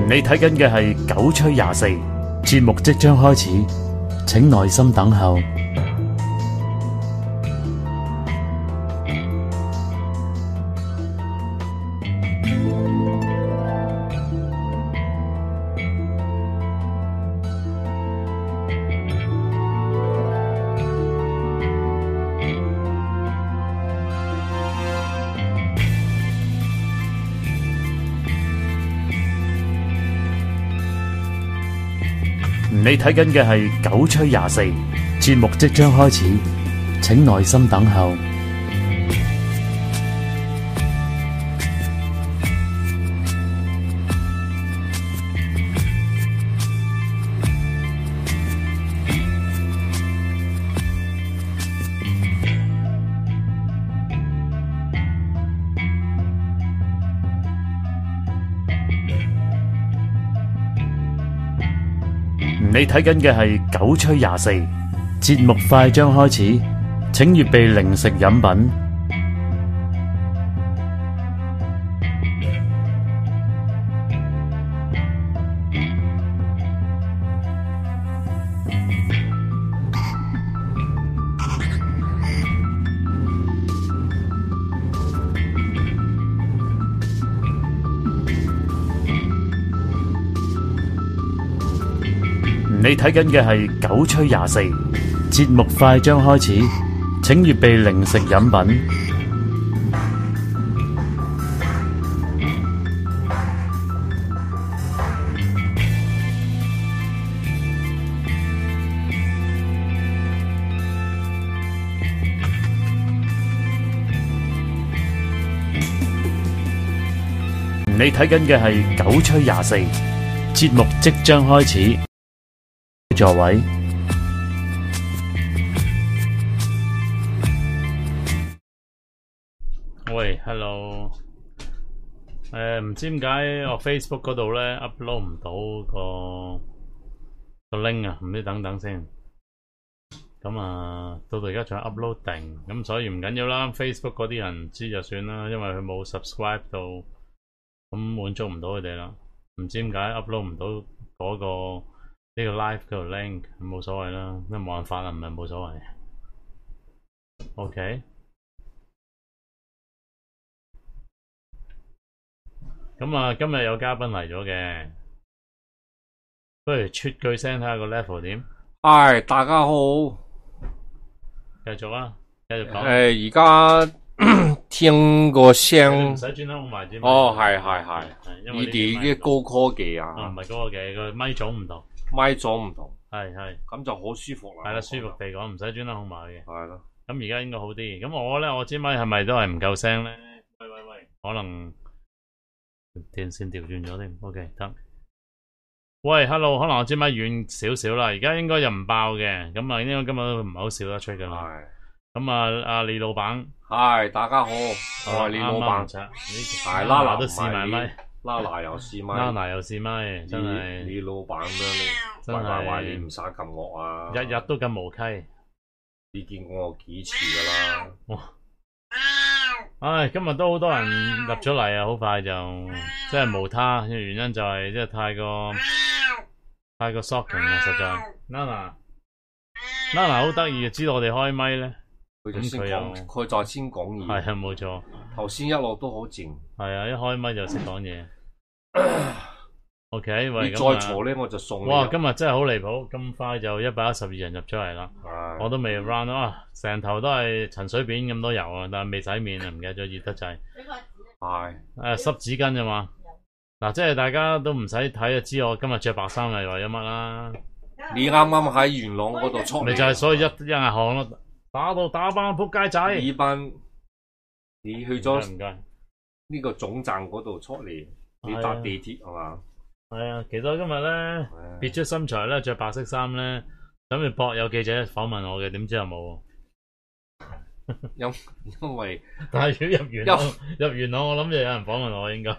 你睇緊嘅係九吹24，節目即將開始，請耐心等候。你睇緊嘅係九吹24，節目即將開始，請耐心等候。你睇緊嘅係九吹24，節目快將開始，請預備零食飲品。你睇緊嘅係九吹24，節目快將開始，請預備零食飲品。你睇緊嘅係九吹24，節目即將開始。座位，喂 ，hello， 唔知點解我 Facebook 嗰度咧 upload 唔到個 link 啊，唔知等等先。咁啊，到而家仲係 upload 定，咁所以唔緊要啦。Facebook 嗰啲人知就算啦，因為佢冇 subscribe 到，咁滿足唔到佢哋啦。唔知點解 upload 唔到嗰個呢個 live 嗰個 link， 冇所謂啦，因為冇辦法啦，唔係冇所謂。OK， 咁啊，今日有嘉賓嚟咗嘅，不如出句聲睇下個 level 點。 係，大家好， 繼續啊，繼續講。 而家聽個聲， 唔使專登控埋啫。 哦，係， 因為呢啲嘅高科技啊， 唔係高科技，個咪組唔同。 咪咗唔同， 係， 咁就好舒服啦。 係啦，舒服地講，唔使專登控埋嘅。 係咯。 咁而家應該好啲。咁我支咪係咪都係唔夠聲咧？喂，可能電線調轉咗添。OK， 得。喂 ，hello， 可能我支咪遠少少啦。而家應該又唔爆嘅。咁啊，應該今日都唔係好少得出噶啦。係。咁啊，阿李老闆。 係，大家好，我係李老闆。係啦，嗱都試埋咪。拉拿又試咪，真係你老闆咩？喂，你唔使咁惡啊！ 日日都咁無稽， 你見過我幾次噶啦？ 唉，今日都好多人入咗嚟啊，好快就真係無他，原因就係即係太過 shocking 啦，實在。Nana 好得意，知道我哋開咪咧， 佢就先講嘢， 係啊，冇錯。 頭先一路都好靜， 係啊，一開咪就識講嘢。OK， 喂， 你再嘈咧我就送你。 哇，今日真係好離譜，咁快就112人入咗嚟啦。我都未 run 啊，成頭都係陳水扁咁多油啊，但係未洗面啊，唔記得咗熱得滯。係濕紙巾咋嘛？嗱，即係大家都唔使睇就知我今日着白衫係為咗乜啦。 你啱啱喺元朗嗰度出嚟， 咪就係所以一額汗咯，打班仆街仔。 你去咗呢個總站嗰度出嚟，你搭地鐵係嘛？ 係啊，其實我今日咧別出心裁咧，着白色衫咧，諗住搏有記者訪問我嘅，點知又冇。 因為但係如果入元朗，我諗就有人訪問我應該。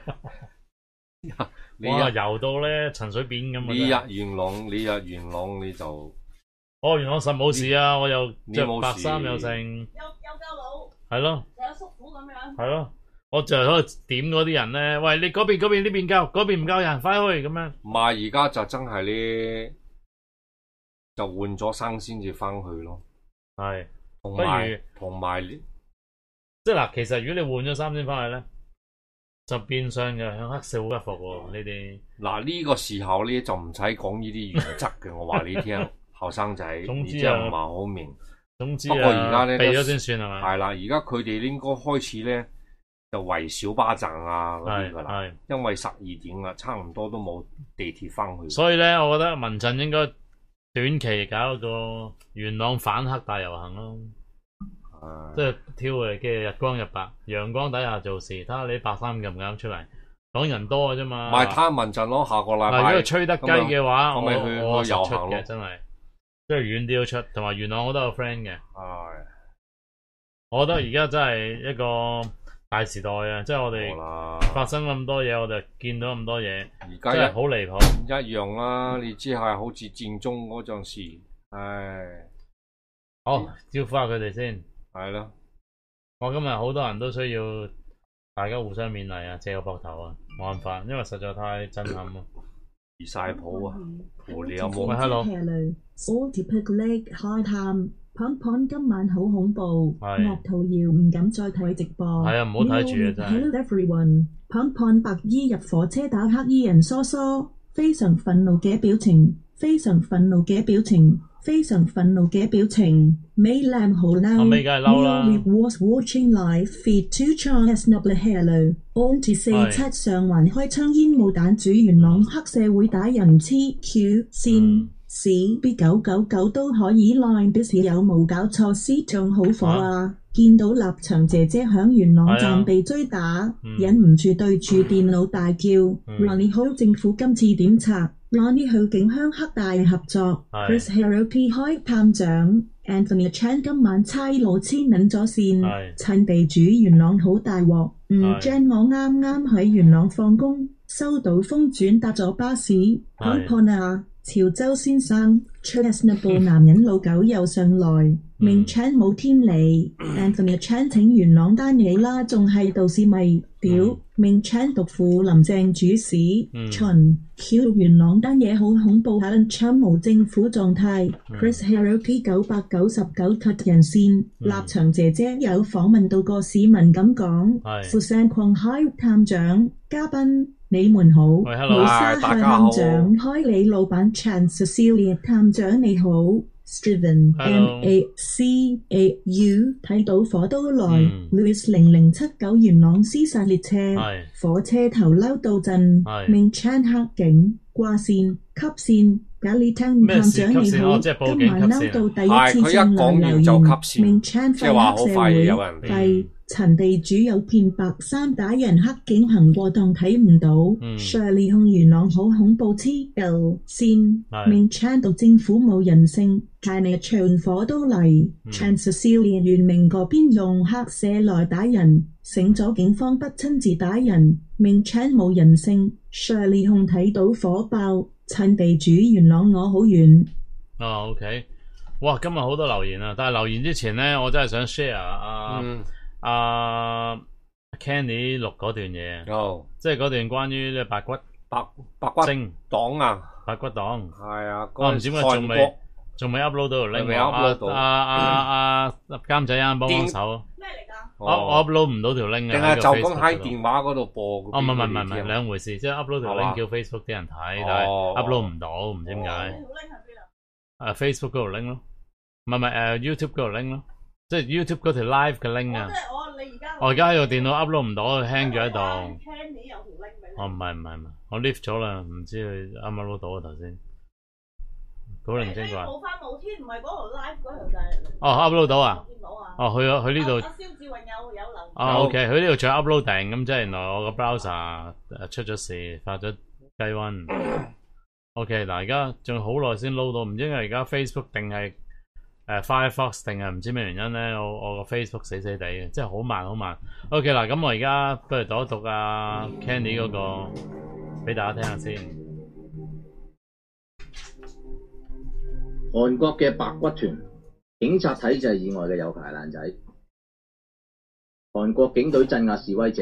哇，游到咧陳水扁咁啊！ 你入元朗你就元朗實冇事啊，我又着白衫又剩， 有夠佬， 係咯， 有叔父咁樣， 係咯。 我就喺度點嗰啲人咧，喂，你嗰邊呢邊夠，嗰邊唔夠人，快去咁樣。 唔係而家就真係咧，就換咗生先至翻去咯。 係， 同埋， 即係嗱，其實如果你換咗衫先翻去咧，就變相嘅向黑社會不服喎呢啲。 嗱呢個時候咧就唔使講呢啲原則嘅，我話你聽，後生仔，你真係唔係好明。 總之不過而家咧避咗先算係嘛？ 係啦，而家佢哋應該開始咧就圍小巴站啊嗰啲噶啦，因為12點啦，差唔多都冇地鐵翻去。 所以咧，我覺得民陣應該短期搞個元朗反黑大遊行咯。即係挑嘅日光日白，陽光底下做事，睇下你白衫敢唔敢出嚟？講人多嘅啫嘛。 咪睇民陣咯，下個禮拜。 如果吹得雞嘅話，我去遊行嘅真係，即係遠啲都出，同埋元朗我都有 friend 嘅。我覺得而家真係一個大時代啊！即係我哋發生咁多嘢，我哋見到咁多嘢，而家真係好離譜。 一樣啦，你知係好似戰中嗰陣時，唉。 好，招呼下佢哋先。 係咯， 我今日好多人都需要大家互相勉勵啊，借個膊頭啊，冇辦法，因為實在太震撼咯， 移晒譜啊！你有冇 ？Hello。 開探，Pon 今晚好恐怖，惡徒謠唔敢再睇直播。 係啊，唔好睇住啊真係。 Hello everyone，Pon 白衣入火車打黑衣人疏疏，非常憤怒嘅表情，非常憤怒嘅表情。非常憤怒嘅表情，美男好嬲。Nearly was watching live feed to Charles Noble Hello。OT47上環開槍煙霧彈主元朗黑社會打人黐 Q 線屎 B999都可以 line 表示有冇搞錯司仲好火啊！見到立場姐姐響元朗站被追打，忍唔住對住電腦大叫 Ronnie 好政府今次點拆？Ronnie 去警鄉黑大合作 ，Chris Hero P 開探長 ，Anthony Chan 今晚差佬黐撚咗線，趁地主元朗好大鑊。Jen 我啱啱喺元朗放工，收到風轉搭咗巴士 ，Pon 啊，潮州先生 ，Chestnut 男人老狗又上來，明 Chan 冇天理 ，Anthony Chan 請元朗單嘢啦，仲係道士咪屌。明 Chan 毒婦林鄭主使秦 Q 元朗單嘢好恐怖下輪槍無政府狀態 Chris Hero P 999 cut 人線立場姐姐有訪問到個市民咁講富山礦開探長嘉賓你們好冇沙向探長開你老闆 Chan Cecilia 探長你好Striven MACAU 睇到火都來 Louis 0079元朗屍殺列車火車頭嬲到震明 Chan 黑警掛線吸線咖喱湯探長你好今晚嬲到第一次上來留言明 Chan 廢黑社會廢陳地主有片白衫打人黑警行過當睇唔到 Shirley 控元朗好恐怖黐舊線明 Chan 讀政府冇人性太你長火都嚟 Chan Cecilia 元明嗰邊用黑社來打人醒咗警方不親自打人明 Chan 冇人性 Shirley 控睇到火爆趁地主元朗我好遠 OK 哇今日好多留言啊但係留言之前呢我真係想 share Kenny 錄嗰段嘢即係嗰段關於白骨精黨啊白骨黨係啊我唔知點解仲未 upload 到 link 監仔啱幫手咩嚟㗎我 upload 唔到條 link 定係就咁喺電話嗰度播唔係兩回事即係 upload 條 link 叫 Facebook 啲人睇但係 upload 唔到唔知點解Facebook 嗰條 link 咯唔係YouTube 嗰條 link 咯即係 YouTube 嗰條 live 嘅 link 啊！我而家喺度電腦 upload 唔到，佢 hang 咗喺度。哦，唔係，我 lift 咗啦，唔知佢啱啱 load 到啊頭先。古靈精怪。冇翻冇天，唔係嗰條 live 嗰條就係。哦 ，upload 到啊！哦，去呢度。阿蕭志榮有留。哦 ，OK， 佢呢度仲有 uploading，咁即係原來我個 browser 出咗事，發咗雞瘟。OK， 嗱而家仲好耐先 load 到，唔知係而家 Facebook 定係。Firefox 定係唔知咩原因咧，我個 Facebook 死死地嘅，即係好慢。OK 嗱，咁我而家不如讀一讀Candy 嗰個俾大家聽下先。 韓國嘅白骨團，警察體制以外嘅有牌爛仔。韓國警隊鎮壓示威者，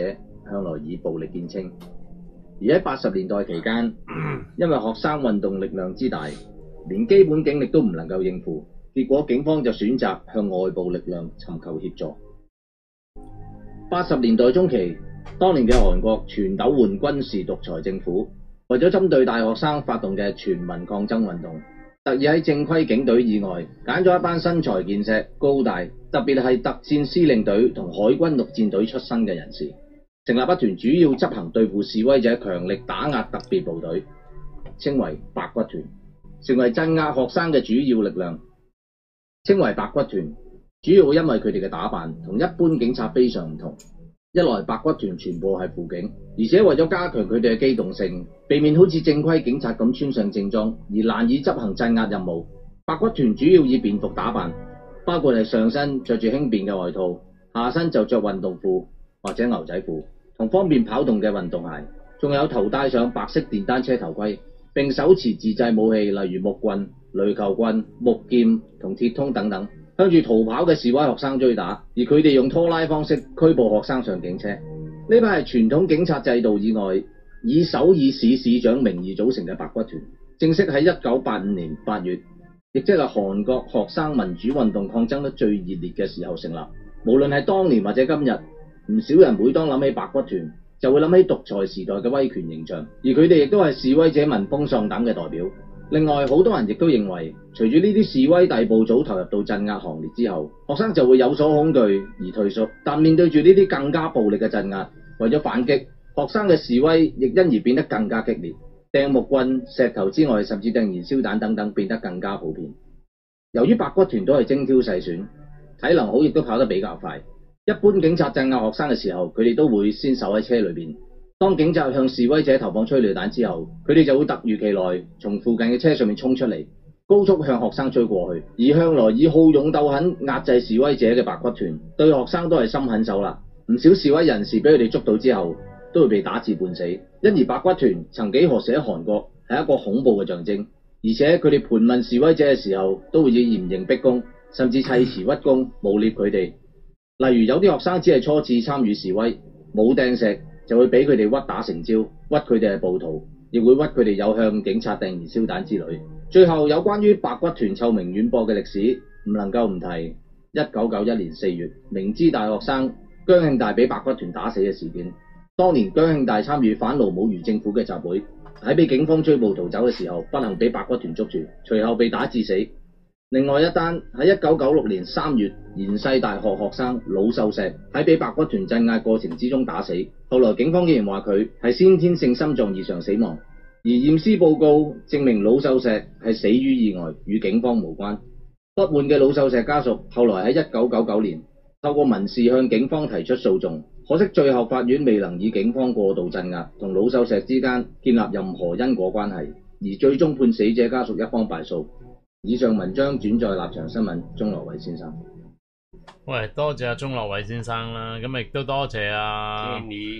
向來以暴力見稱。而喺80年代期間，因為學生運動力量之大，連基本警力都唔能夠應付，結果警方就選擇向外部力量尋求協助。80年代中期，當年嘅韓國全斗煥軍事獨裁政府，為咗針對大學生發動嘅全民抗爭運動，特意喺正規警隊以外揀咗一班身材健碩、高大，特別係特戰司令隊同海軍陸戰隊出身嘅人士，成立一團主要執行對付示威者強力打壓特別部隊，稱為白骨團，成為鎮壓學生嘅主要力量。稱為白骨團，主要因為佢哋嘅打扮同一般警察非常唔同。一來白骨團全部係輔警，而且為咗加強佢哋嘅機動性，避免好似正規警察咁穿上正裝而難以執行鎮壓任務，白骨團主要以便服打扮，包括係上身着住輕便嘅外套，下身就着運動褲或者牛仔褲同方便跑動嘅運動鞋，仲有頭戴上白色電單車頭盔，並手持自製武器，例如木棍、壘球棍、木劍同鐵通等等，向住逃跑嘅示威學生追打，而佢哋用拖拉方式拘捕學生上警車。呢班係傳統警察制度以外，以首爾市市長名義組成嘅白骨團，正式喺1985年8月，亦即係韓國學生民主運動抗爭得最熱烈嘅時候成立。無論係當年或者今日，唔少人每當諗起白骨團，就會諗起獨裁時代嘅威權形象，而佢哋亦都係示威者聞風喪膽嘅代表。另外，好多人亦都認為，隨住呢啲示威逮捕組投入到鎮壓行列之後，學生就會有所恐懼而退縮。但面對住呢啲更加暴力嘅鎮壓，為咗反擊，學生嘅示威亦因而變得更加激烈，掟木棍、石頭之外，甚至掟燃燒彈等等變得更加普遍。由於白骨團都係精挑細選，體能好亦都跑得比較快，一般警察鎮壓學生嘅時候，佢哋都會先守喺車裏邊。當警察向示威者投放催淚彈之後，佢哋就會突如其來從附近嘅車上面衝出嚟，高速向學生追過去。而向來以好勇鬥狠壓制示威者嘅白骨團，對學生都係心狠手辣。唔少示威人士俾佢哋捉到之後，都會被打至半死。因而白骨團曾幾何時喺韓國係一個恐怖嘅象徵，而且佢哋盤問示威者嘅時候，都會以嚴刑逼供，甚至砌詞屈躬，誣衊佢哋。例如有啲學生只係初次參與示威，冇掟石，就會俾佢哋屈打成招，屈佢哋係暴徒，亦會屈佢哋有向警察掟燃燒彈之類。最後有關於白骨團臭名遠播嘅歷史，唔能夠唔提1991年4月，明知大學生姜慶大俾白骨團打死嘅事件。當年姜慶大參與反盧武馀政府嘅集會，喺被警方追捕逃走嘅時候，不幸俾白骨團捉住，隨後被打致死。另外一單喺1996年3月，延世大學學生魯秀石喺被白骨團鎮壓過程之中打死，後來警方竟然話佢係先天性心臟異常死亡，而驗屍報告證明魯秀石係死於意外，與警方無關。不滿嘅魯秀石家屬後來喺1999年透過民事向警方提出訴訟，可惜最後法院未能以警方過度鎮壓同魯秀石之間建立任何因果關係，而最終判死者家屬一方敗訴。以上文章轉載立場新聞，鍾樂偉先生。 喂，多謝阿鍾樂偉先生啦，咁亦都多謝 Kenny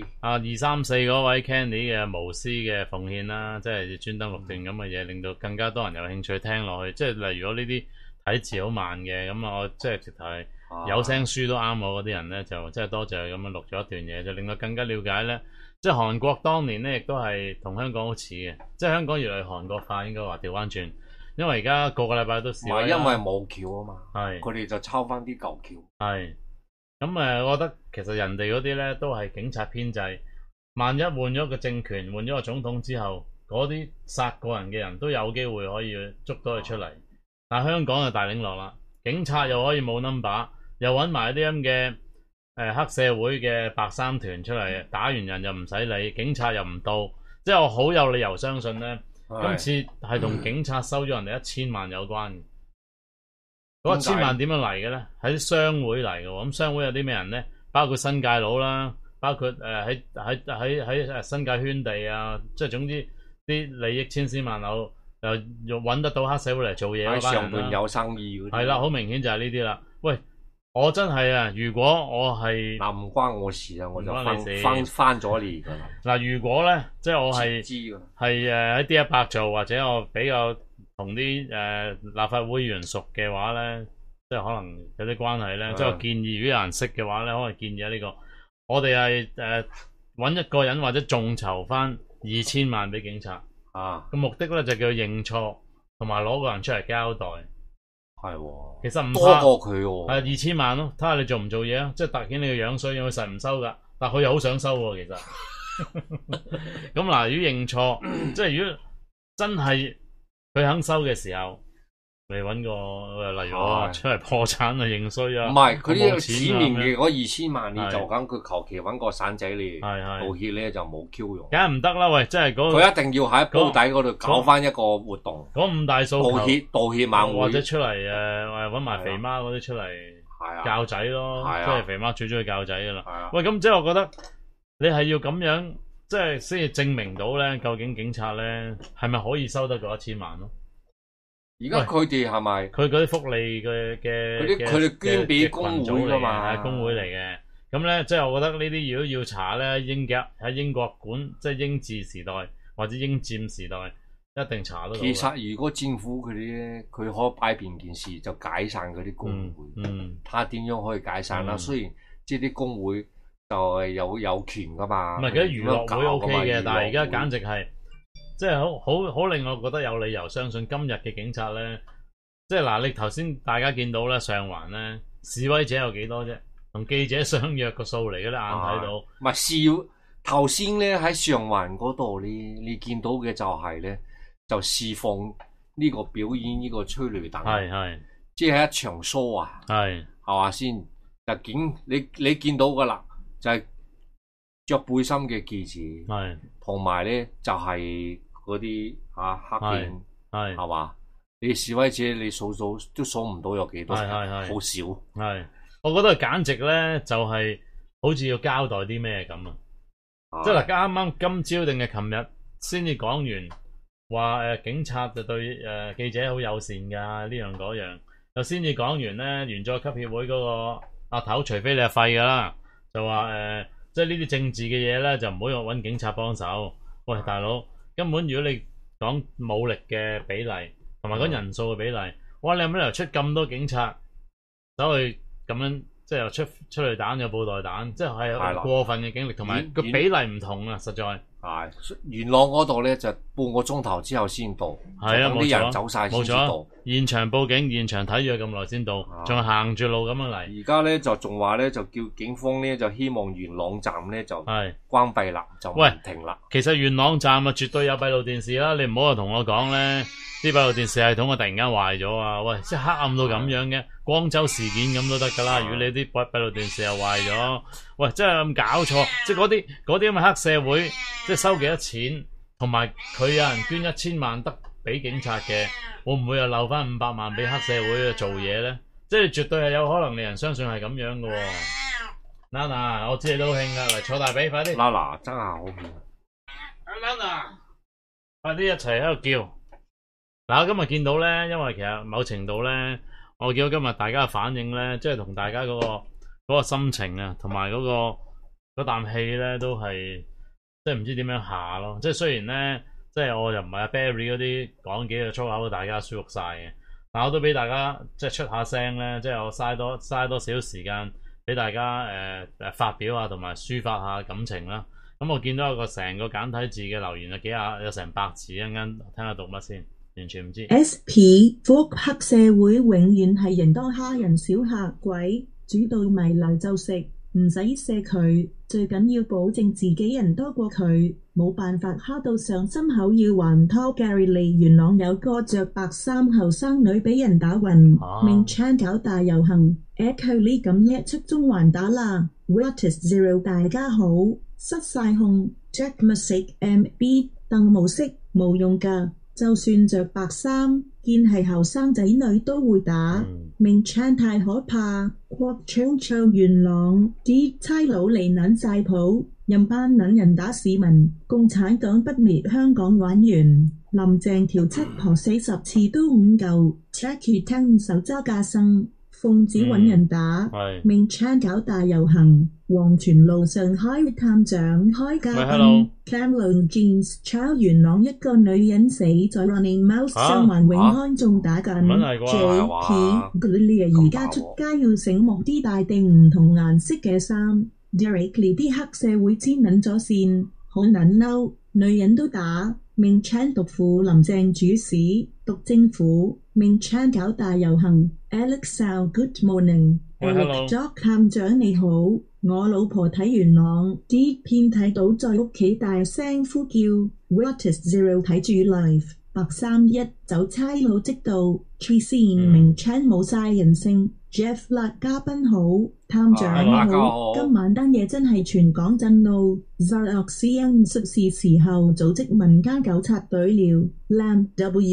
234嗰位 Kenny 嘅無私嘅奉獻啦，即係專登錄段咁嘅嘢，令到更加多人有興趣聽落去。即係例如我呢啲睇字好慢嘅，咁我即係直頭係有聲書都啱我嗰啲人咧，就即係多謝佢咁樣錄咗一段嘢，就令到更加了解咧。即係韓國當年咧，亦都係同香港好似嘅，即係香港越嚟韓國化，應該話調翻轉。因為而家個個禮拜都試， 唔係因為冇橋啊嘛， 係佢哋就抄翻啲舊橋。 係咁我覺得其實人哋嗰啲咧都係警察編制，萬一換咗個政權，換咗個總統之後，嗰啲殺過人嘅人都有機會可以捉到佢出嚟。但係香港就大領落啦，警察又可以冇 number， 又揾埋啲咁嘅黑社會嘅白衫團出嚟，打完人又唔使理，警察又唔到，即係我好有理由相信咧。今次係同警察收咗人哋1000萬有關嘅，嗰1000萬點樣嚟嘅咧？喺啲商會嚟嘅，咁商會有啲咩人咧？包括新界佬啦，包括喺新界圈地啊，即係總之啲利益千絲萬縷，又揾得到黑社會嚟做嘢嗰班人啦。喺上邊有生意嗰啲，係啦，好明顯就係呢啲啦。喂，我真係啊！如果我係嗱，唔關我事啊，我就翻咗嚟噶啦。嗱，如果咧，即係我係喺D100做，或者我比較同啲立法會議員熟嘅話咧，即係可能有啲關係咧。即係我建議，如果有人識嘅話咧，可能建議呢個。我哋係揾一個人或者眾籌翻2000萬俾警察。個目的咧就叫認錯，同埋攞個人出嚟交代。 係喎， 其實唔多過佢喎。 係2000萬咯，睇下你做唔做嘢啊！即係突顯你個樣衰，佢實唔收噶，但佢又好想收喎，其實。咁嗱，如果認錯，即係如果真係佢肯收嘅時候，你揾個例如我出嚟破產啊，認衰啊， 唔係佢呢個紙面嘅嗰2000萬，你就咁佢求其揾個散仔你道歉咧就冇 Q 用， 梗係唔得啦！喂，即係佢一定要喺煲底嗰度搞翻一個活動， 嗰5大訴求道歉晚會， 或者出嚟揾埋肥媽嗰啲出嚟教仔咯，即係肥媽最中意教仔噶啦。喂，咁即係我覺得你係要咁樣，即係先至證明到咧，究竟警察咧係咪可以收得過1000萬咯？ 而家佢哋係咪佢嗰啲福利嘅佢哋捐俾工會噶嘛？ 係工會嚟嘅。咁咧，即係我覺得呢啲如果要查咧，喺英國管，即係英治時代或者英佔時代，一定查得到。 其實如果政府佢哋咧，佢可以擺平件事，就解散嗰啲工會。睇下點樣可以解散啦。雖然即係啲工會就係有權噶嘛。 唔係，佢啲娛樂會 OK 嘅，但係而家簡直係。即係好令我覺得有理由相信今日嘅警察咧，即係嗱，你頭先大家見到咧，上環咧示威者有幾多啫？同記者相約個數嚟嘅咧，眼睇到。 唔係頭先咧喺上環嗰度，你見到嘅就係咧，就釋放呢個表演呢個催淚彈，係即係一場 show 啊，係嘛先？就你見到噶啦，就係着背心嘅記者，係同埋咧就係。嗰啲黑警係嘛？你示威者你數都數唔到有幾多，好少。 係，我覺得簡直咧就係好似要交代啲咩咁啊！即係嗱，啱啱今朝定係琴日先至講完，話警察就對記者好友善㗎，呢樣嗰樣，就先至講完咧，原作級協會嗰個阿頭，除非你係廢㗎啦，就話即係呢啲政治嘅嘢咧，就唔好用揾警察幫手。喂，大佬！根本如果你講武力嘅比例同埋講人數嘅比例，哇！你有咩理由出咁多警察走去咁樣，即係又出催淚彈又布袋彈，即係過分嘅警力，同埋個比例唔同啊！實在係元朗嗰度咧，就半個鐘頭之後先到，係啊，啲人走晒先至到。 現場報警，現場睇咗咁耐先到，仲係行住路咁樣嚟。 而家咧就仲話咧，就叫警方咧就希望元朗站咧就關閉啦，就唔停啦。 其實元朗站啊，絕對有閉路電視啦。你唔好話同我講咧，啲閉路電視系統啊突然間壞咗啊！喂，即係黑暗到咁樣嘅，光州事件咁都得噶啦。如果你啲閉路電視又壞咗，喂，真係咁搞錯。即係嗰啲咁嘅黑社會，即係收幾多錢，同埋佢有人捐1000萬得俾警察嘅。會唔會又留翻500萬俾黑社會去做嘢咧？即係絕對係有可能令人相信係咁樣嘅。Nana， 我知你都興噶，嚟坐大髀，快啲。 Nana 真係好興。 Nana， 快啲一齊喺度叫。嗱，我今日見到咧，因為其實某程度咧，我見到今日大家嘅反應咧，即係同大家嗰個心情啊，同埋嗰啖氣咧，都係即係唔知點樣下咯。即係雖然咧。即係我又唔係阿 Barry 嗰啲講幾個粗口，大家舒服晒嘅。但我都俾大家即係出下聲咧，即係我嘥多少時間俾大家發表下同埋抒發下感情啦。咁我見到有個成個簡體字嘅留言有成100字，一陣間聽下讀乜先，完全唔知。 SP 黑社會永遠係人多蝦人少嚇鬼，煮到埋嚟就食，唔使射佢，最緊要保證自己人多過佢。冇辦法蝦到上心口要還拖 Gary Lee 元朗有個着白衫後生女俾人打暈，明昌搞大遊行 Echo Lee 咁一出中環打啦 Watis Zero 大家好，失晒控 Jack Music MB 鄧無色冇用㗎，就算着白衫見係後生仔女都會打，明昌太可怕，國昌唱元朗啲差佬嚟撚晒譜。任班撚人打市民，共產黨不滅香港玩完。林鄭條七婆40次都5嚿 ，Jackie 聽手揸架生，奉旨揾人打，明昌搞大遊行，黃泉路上開探長開嘉賓 ，Cameron Jeans 抄元朗一個女人死在 Running Mouse 上環永安仲打緊 ，JP Gloria 而家出街要醒目啲，帶定唔同顏色嘅衫。 directly 啲黑社會黐撚咗線，好撚嬲，女人都打，命 Chan 毒婦林鄭主使，毒政府，命 Chan 搞大遊行。Alex Sao Good Morning，Alex Jock 探長你好，我老婆睇元朗啲片睇到在屋企大聲呼叫 ，Wattis Zero 睇住 live。831走差佬即到 ，Tracey 明 Chan 冇晒人性 ，Jeff 辣嘉賓好，探長你好，今晚單嘢真係全港震怒 ，Zaroxian 出事時候組織民間糾察隊了 ，Lam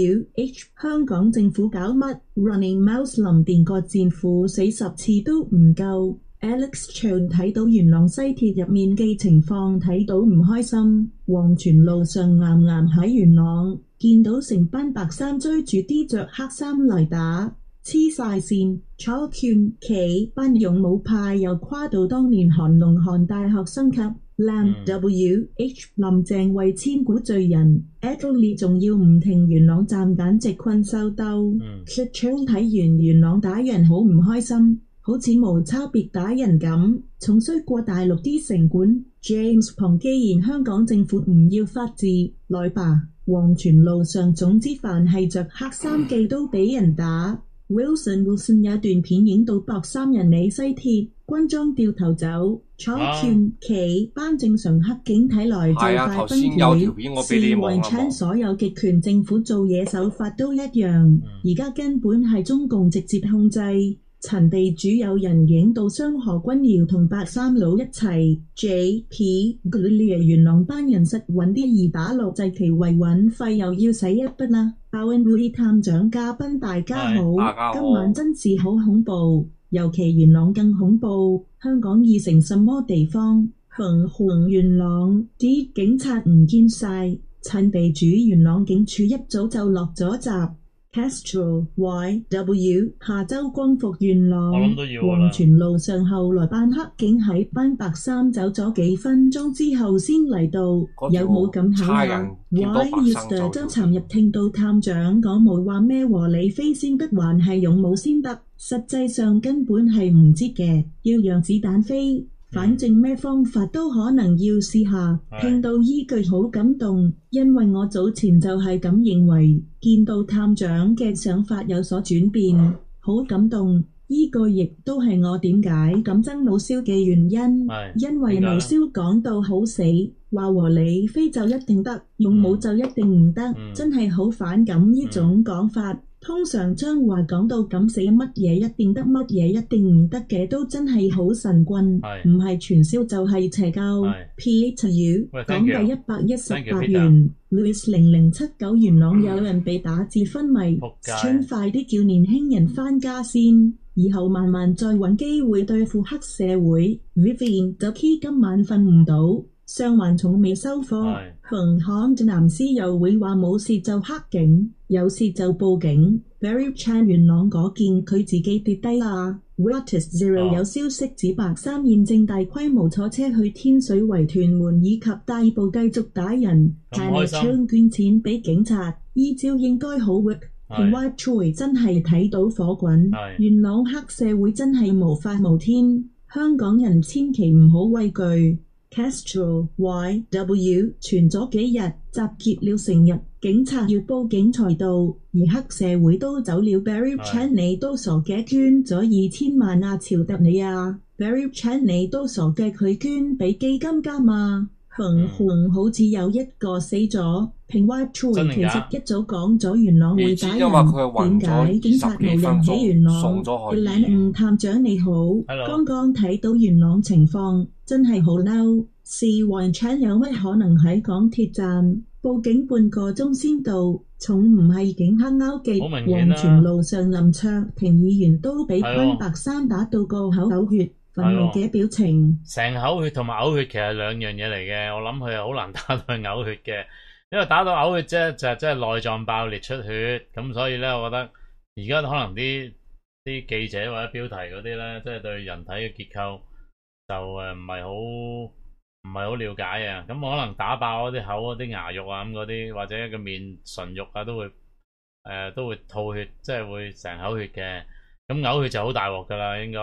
WH 香港政府搞乜 ？Running Mouse 林電個戰斧死10次都唔夠。Alex Chan 睇到元朗西鐵入面嘅情況睇到唔開心，黃泉路上岩岩喺元朗見到成班白衫追住啲着黑衫嚟打，黐晒線，楚拳企班勇武派又跨到當年韓農韓大學生級 Lam WH 林鄭為千古罪人 Adley 仲要唔停元朗站簡直困獸鬥，Chan 睇完元朗打人好唔開心。好似無差別打人咁，重衰過大陸啲城管。James 龐既然香港政府唔要法治，來吧，黃泉路上總之凡係着黑衫嘅都俾人打。Wilson 有段片影到白衫人嚟西鐵，軍裝掉頭走，坐拳企班正常黑警睇來就快崩潰。試問親所有極權政府做嘢手法都一樣，而家根本係中共直接控制。陳地主有人影到雙何君堯同白衫佬一齊 ，JP 元朗班人實揾啲2打6祭旗維穩費又要使一筆啦。Owen Lee 探長嘉賓大家好，今晚真是好恐怖，尤其元朗更恐怖。香港已成什麼地方？紅元朗啲警察唔見晒，陳地主元朗警署一早就落咗閘。Castro YW 下周光復元朗，黃泉路上後來班黑警喺班白衫走咗幾分鐘之後先嚟到，有冇咁巧啊 ？YUster 周尋日聽到探長講冇話咩和理非先得，還係勇武先得，實際上根本係唔知嘅，要讓子彈飛。反正咩方法都可能要試下，聽到依句好感動，因為我早前就係咁認為，見到探長嘅想法有所轉變，好感動。依個亦都係我點解咁憎老蕭嘅原因，因為老蕭講到好死，話和理非就一定得，勇武就一定唔得，真係好反感呢種講法。通常將話講到咁死，乜嘢一定得，乜嘢一定唔得嘅都真係好神棍，唔係傳銷就係邪教。PHU 港幣118元 Louis 0079元朗有人被打至昏迷，請快啲叫年輕人返家先，以後慢慢再揾機會對付黑社會。Vivian 就 Key 今晚瞓唔到，上環從未收貨，香港嘅藍絲又會話冇事就黑警，有事就報警。Barry Chan 元朗嗰件佢自己跌低啦。Wattis Zero 有消息指白衫現正大規模坐車去天水圍屯門以及大埔繼續打人，但係搶捐錢俾警察，依招應該好 work。同 White Troy 真係睇到火滾，元朗黑社會真係無法無天，香港人千祈唔好畏懼。Castro YW 傳咗幾日，集結了成日，警察要報警才到，而黑社會都走了。Barry Chan 你都傻嘅，捐咗2000萬啊，朝得你啊 ！Barry Chan 你都傻嘅，佢捐俾基金㗎嘛？好似有一個死咗。平 White Troy 其實一早講咗元朗會打人，點解警察無人喺元朗？探長你好，剛剛睇到元朗情況，真係好嬲。試問 Chan 有乜可能喺港鐵站報警半個鐘先到？重唔係警黑勾結，黃泉路上林卓廷議員都俾班白衫打到個口嘔血。憤怒嘅表情， 成口血同埋嘔血其實係兩樣嘢嚟嘅，我諗佢係好難打到佢嘔血嘅，因為打到嘔血啫就真係內臟爆裂出血，咁所以咧，我覺得而家可能啲記者或者標題嗰啲咧，即係對人體嘅結構就唔係好了解啊，咁可能打爆嗰啲口嗰啲牙肉啊咁嗰啲，或者個面唇肉啊都會吐血，即係會成口血嘅，咁嘔血就好大鑊噶啦，應該。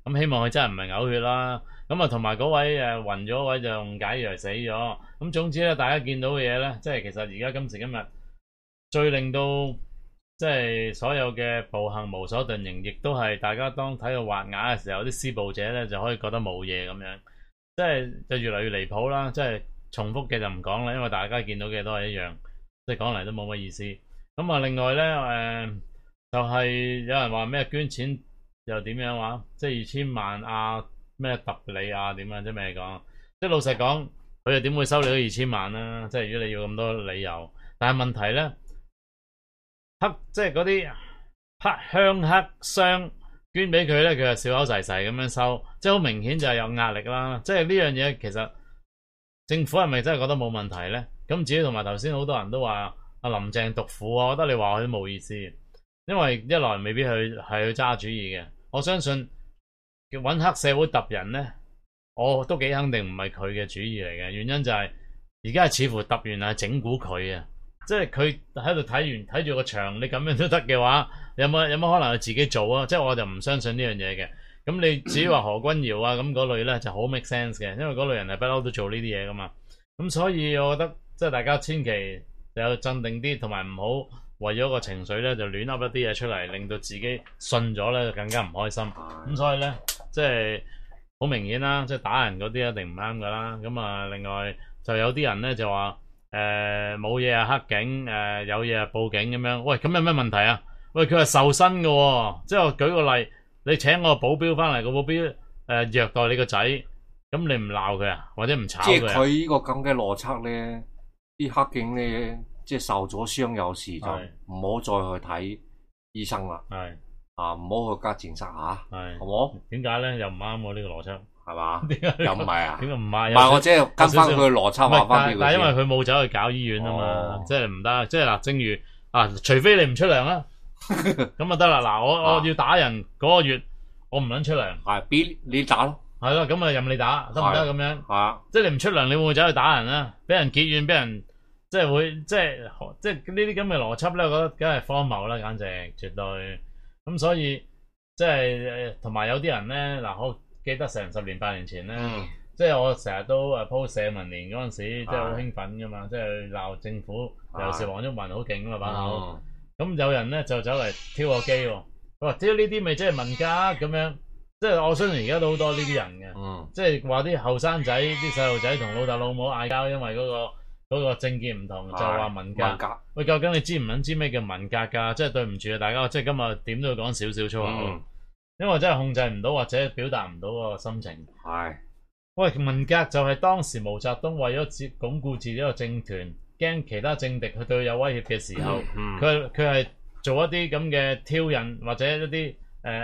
咁希望佢真係唔係嘔血啦。咁啊，同埋嗰位暈咗嗰位就誤解以為死咗。咁總之咧，大家見到嘅嘢咧，即係其實而家今時今日最令到即係所有嘅暴行無所遁形，亦都係大家當睇到滑牙嘅時候，啲施暴者咧就可以覺得冇嘢咁樣，即係就越嚟越離譜啦。即係重複嘅就唔講啦，因為大家見到嘅都係一樣，即係講嚟都冇乜意思。咁啊，另外咧就係有人話咩捐錢又點樣話，即係2000萬啊咩特里啊點樣即係咩講？即係老實講，佢又點會收你嗰2000萬啦？即係如果你要咁多理由，但係問題咧，即係嗰啲鄉黑商捐俾佢咧，佢就笑口噬噬咁樣收，即係好明顯就係有壓力啦。即係呢樣嘢其實政府係咪真係覺得冇問題咧？咁至於同埋頭先好多人都話阿林鄭毒婦啊，我覺得你話佢都冇意思，因為一來未必係去揸主意嘅。我相信揾黑社會揼人咧，我都幾肯定唔係佢嘅主意嚟嘅。原因就係而家係似乎揼完係整蠱佢啊，即係佢喺度睇住個場，你咁樣都得嘅話，有冇可能係自己做啊？即係我就唔相信呢樣嘢嘅。咁你至於話何君堯啊咁嗰類咧，就好 make sense 嘅，因為嗰類人係不嬲都做呢啲嘢噶嘛。咁所以我覺得即係大家千祈就鎮定啲，同埋唔好為咗個情緒咧就亂噏一啲嘢出嚟，令到自己信咗咧就更加唔開心。咁所以咧即係好明顯啦，即係打人嗰啲一定唔啱噶啦。咁啊，另外就有啲人咧就話冇嘢啊黑警，有嘢啊報警咁樣。喂，咁有咩問題啊？喂，佢係受薪嘅，即係我舉個例，你請個保鏢翻嚟，個保鏢虐待你個仔，咁你唔鬧佢啊，或者唔炒佢啊？ 即係佢呢個咁嘅邏輯咧，啲黑警咧，即係受咗傷有事就唔好再去睇醫生啦。係啊，唔好去加戰室吓，係好冇？點解咧？又唔啱喎呢個邏輯，係嘛？又唔係啊？點解唔係？唔係我即係跟翻佢嘅邏輯話翻俾佢。但係因為佢冇走去搞醫院啊嘛，即係唔得。即係嗱，正如啊，除非你唔出糧啦。咁就得啦，嗱，我要打人嗰個月，我唔撚出糧，係俾你打咯，係咯，咁啊任你打，得唔得咁樣？係，即係你唔出糧，你會唔會走去打人啊？俾人結怨，俾人即係會，即係呢啲咁嘅邏輯咧，我覺得梗係荒謬啦，簡直絕對。咁所以即係同埋有啲人咧，嗱，我記得成10年8年前咧，即係我成日都post 社民連嗰陣時，即係好興奮噶嘛，即係鬧政府，尤其是黃毓民好勁啊嘛把口。咁有人咧就走嚟挑我機喎，佢話：屌呢啲咪即係文革咁樣，即係我相信而家都好多呢啲人嘅，即係話啲後生仔、啲細路仔同老豆老母嗌交，因為嗰個政見唔同，就話文革。喂，究竟你知唔撚知咩叫文革㗎？即係對唔住啊，大家，即係今日點都要講少少粗口，因為真係控制唔到或者表達唔到個心情。係，喂，文革就係當時毛澤東為咗鞏固自己個政權，驚其他政敵佢對佢有威脅嘅時候，佢係做一啲咁嘅挑釁，或者一啲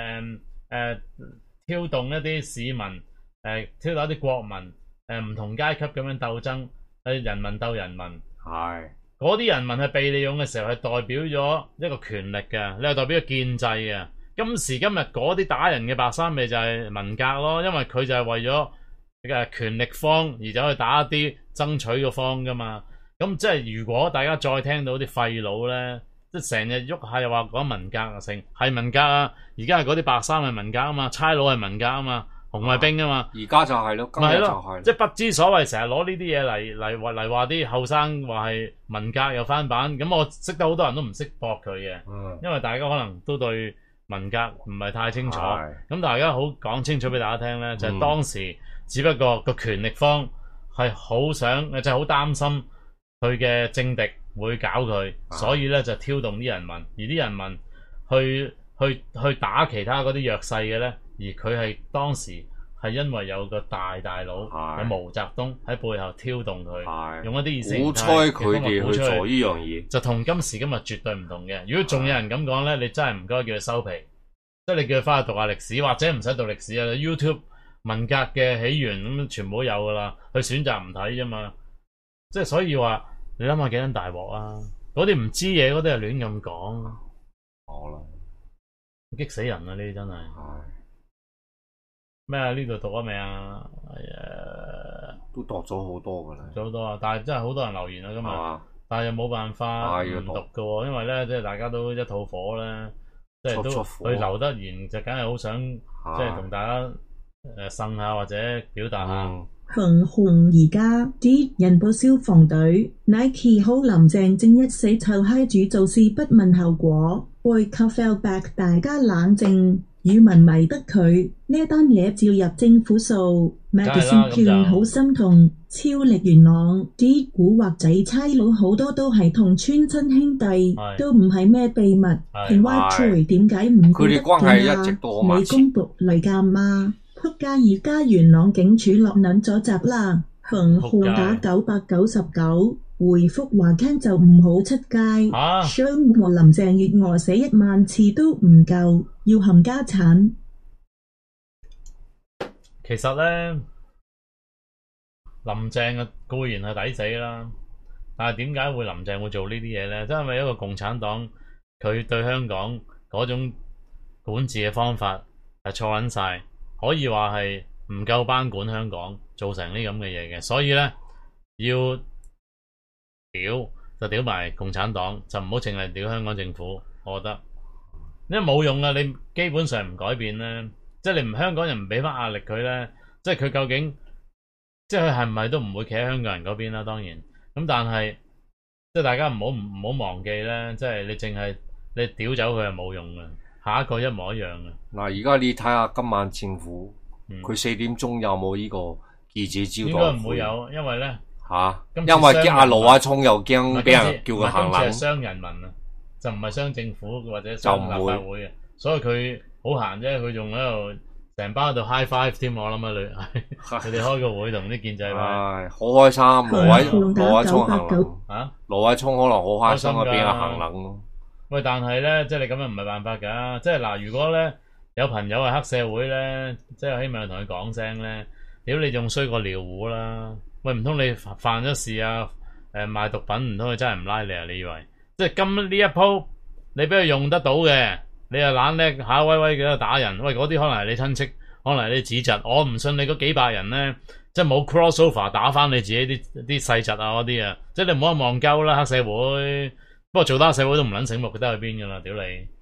挑動一啲市民，挑動一啲國民，唔同階級咁樣鬥爭，人民鬥人民。係嗰啲人民係被利用嘅時候，係代表咗一個權力嘅，你係代表咗建制嘅。今時今日嗰啲打人嘅白衫咪就係文革咯，因為佢就係為咗權力方而走去打一啲爭取嘅方噶嘛。咁即係如果大家再聽到啲廢佬咧，即係成日喐下又話講文革啊，成係文革啊，而家係嗰啲白衫係文革啊嘛，差佬係文革啊嘛，紅衛兵啊嘛，而家就係咯，咪係咯，即係不知所謂，成日攞呢啲嘢嚟話啲後生話係文革又翻版，咁我識得好多人都唔識駁佢嘅，因為大家可能都對文革唔係太清楚，咁大家好講清楚俾大家聽咧，就係當時只不過個權力方係好想，就係好擔心佢嘅政敵會搞佢，所以咧就挑動啲人民，而啲人民去打其他嗰啲弱勢嘅咧，而佢係當時係因為有個大佬有毛澤東喺背後挑動佢，用一啲意識鼓吹佢哋去做呢樣嘢，就同今時今日絕對唔同嘅。如果仲有人咁講咧，你真係唔該叫佢收皮，即係你叫佢翻去讀下歷史，或者唔使讀歷史啊 ，YouTube 文革嘅起源咁全部都有噶啦，佢選擇唔睇啫嘛。即係所以話，你諗下幾撚大鑊啊！嗰啲唔知嘢，嗰啲係亂咁講。好啦，激死人啊！呢啲真係。咩啊？呢度讀咗未啊？都讀咗好多噶啦。讀好多啊！但係真係好多人留言啊今日。但係又冇辦法唔讀噶喎，因為咧即係大家都一肚火咧， 即係都佢留得言就梗係好想即係同大家呻下或者表達下。 紅而家啲人報消防隊 Nike 好林鄭正一死臭閪主做事不問後果 Boycott fell back 大家冷靜與民迷得佢呢單嘢照入政府數 Madison 勸好心痛超力元朗啲古惑仔差佬好多都係同村親兄弟都唔係咩秘密平歪吹點解唔佢哋關係一直都好密切美公僕嚟㗎嘛仆街而家元朗警署落撚咗閘啦，紅號打999回覆話聽就唔好出街，商和林鄭月娥寫1萬次都唔夠，要冚家產。 其實咧，林鄭啊固然係抵死啦，但係點解會林鄭會做呢啲嘢咧？即係因為一個共產黨佢對香港嗰種管治嘅方法係錯撚晒。可以話係唔夠班管香港，做成呢咁嘅嘢嘅，所以咧要屌就屌埋共產黨，就唔好淨係屌香港政府。我覺得，因為冇用啊！你基本上唔改變咧，即係你唔香港人唔俾翻壓力佢咧，即係佢究竟，即係佢係唔係都唔會企喺香港人嗰邊啦？當然，咁但係即係大家唔好忘記咧，即係你淨係你屌走佢係冇用嘅。下一個一模一樣嘅。 嗱，而家你睇下今晚政府，佢4點鐘有冇呢個記者招待？ 應該唔會有，因為咧因為阿盧亞聰又驚俾人叫佢行冷。 今次係傷人民啊，就唔係傷政府或者傷立法會嘅，所以佢好閒啫，佢仲喺度成班喺度 high five 添，我諗啊，佢哋開個會同啲建制派， 好開心。盧亞聰行冷啊！盧亞聰可能好開心啊，俾人行冷咯。 喂，但係咧，即係你咁樣唔係辦法㗎。即係嗱，如果咧有朋友係黑社會咧，即係希望同佢講聲咧，屌你仲衰過撩戶啦！喂，唔通你犯咗事啊？賣毒品唔通佢真係唔拉你啊？你以為？即係今呢一鋪你俾佢用得到嘅，你又懶叻下威威嘅打人，喂嗰啲可能係你親戚，可能係你子侄，我唔信你嗰幾百人咧，即係冇 crossover 打翻你自己啲細侄啊嗰啲啊，即係你唔好咁戇鳩啦，黑社會。不過做得社會都唔撚醒目，佢得去邊噶啦，屌你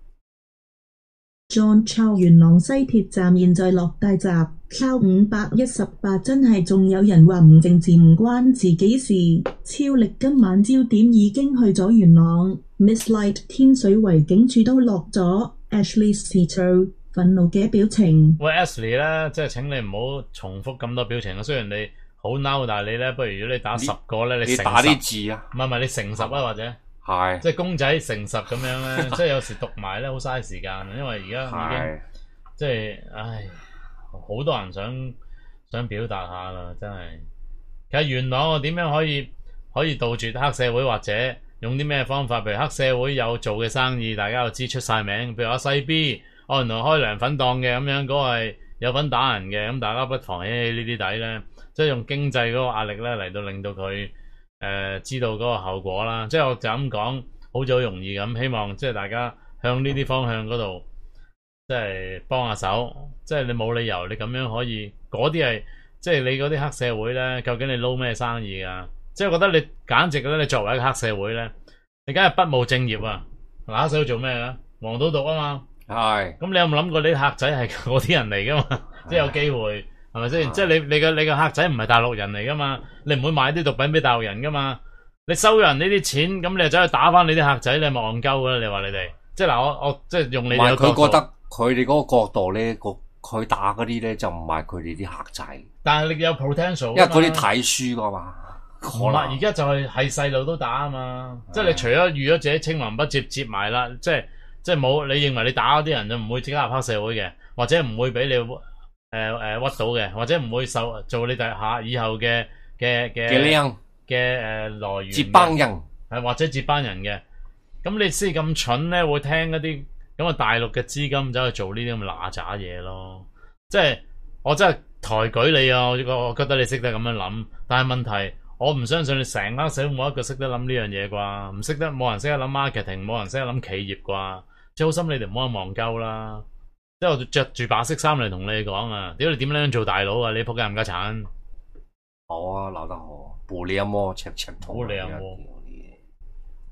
！John Chow 元朗西鐵站現在落大閘，Chow 518真係仲有人話唔政治唔關自己事，超力今晚焦點已經去咗元朗 ，Miss Light 天水圍警署都落咗 ，Ashley 視做憤怒嘅表情。 喂 Ashley 咧，即係請你唔好重複咁多表情啊，雖然你好嬲，但係你咧，不如如果你打10個咧，你打啲字啊， 唔係你乘10啊，或者。 係， 即係公仔乘10咁樣咧，即係有時讀埋咧好嘥時間，因為而家已經即係，唉，好多人想表達下啦，真係。其實元朗我點樣可以杜絕黑社會，或者用啲咩方法？譬如黑社會有做嘅生意，大家又知出晒名，譬如阿細 B，原來開涼粉檔嘅咁樣，嗰個係有份打人嘅，咁大家不妨起呢啲底咧，即係用經濟嗰個壓力咧嚟到令到佢。知道嗰個後果啦，即係我就咁講，好似好容易咁，希望即係大家向呢啲方向嗰度，即係幫下手。即係你冇理由你咁樣可以，嗰啲係即係你嗰啲黑社會咧，究竟你撈咩生意噶？即係覺得你簡直咧，你作為一個黑社會咧，你梗係不務正業啊！嗱，黑社會做咩噶？黃賭毒啊嘛，係。咁你有冇諗過你啲客仔係嗰啲人嚟噶嘛？即係有機會。係咪先？即係你個客仔唔係大陸人嚟噶嘛？你唔會買啲毒品俾大陸人噶嘛？你收人呢啲錢，咁你就走去打翻你啲客仔，你係咪戇鳩噶？你話你哋，即係嗱，我即係用你哋嘅角度。唔係，佢覺得佢哋嗰個角度咧，佢打嗰啲咧就唔係佢哋啲客仔。 但係你有 potential，因為嗰啲睇書噶嘛。 好啦，而家就係細路都打啊嘛。即係你除咗預咗自己青黃不接接埋啦，即係冇你認為你打嗰啲人就唔會即刻入黑社會嘅，或者唔會俾你。屈到嘅，或者唔會做你下以後嘅來源接班人， 或者接班人嘅，咁你先咁蠢咧，會聽一啲咁嘅大陸嘅資金走去做呢啲咁乸渣嘢咯。即係我真係抬舉你啊！我覺得你識得咁樣諗，但係問題我唔相信你成間社會冇一個識得諗呢樣嘢啩，唔識得冇人識得諗 marketing， 冇人識得諗企業啩，即係好心你哋唔好咁忘鳩啦。即係我着住白色衫嚟同你講啊！屌你點樣做大佬啊？你仆街冚家鏟！ 好啊，鬧得好，不良魔赤痛。 不良魔。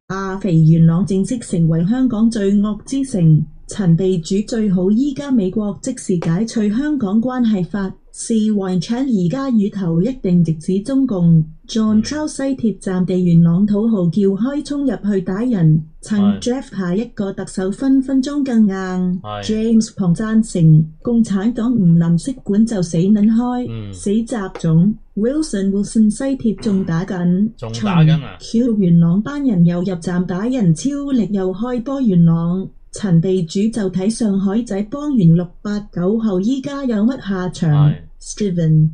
阿肥元朗正式成為香港罪惡之城。陳地主最好依家美國即時解除香港關係法，是壞產而家乳頭一定直指中共。John Chow 西鐵站地元朗土豪叫開衝入去打人，趁 Jeff 下一個特首分分鐘更硬。James 龐贊成共產黨唔臨識管就死撚開，死雜種。Wilson 西鐵仲打緊，Q 元朗班人又入站打人，超力又開波元朗。陳地主就睇上海仔幫完689後依家有乜下場 ？Steven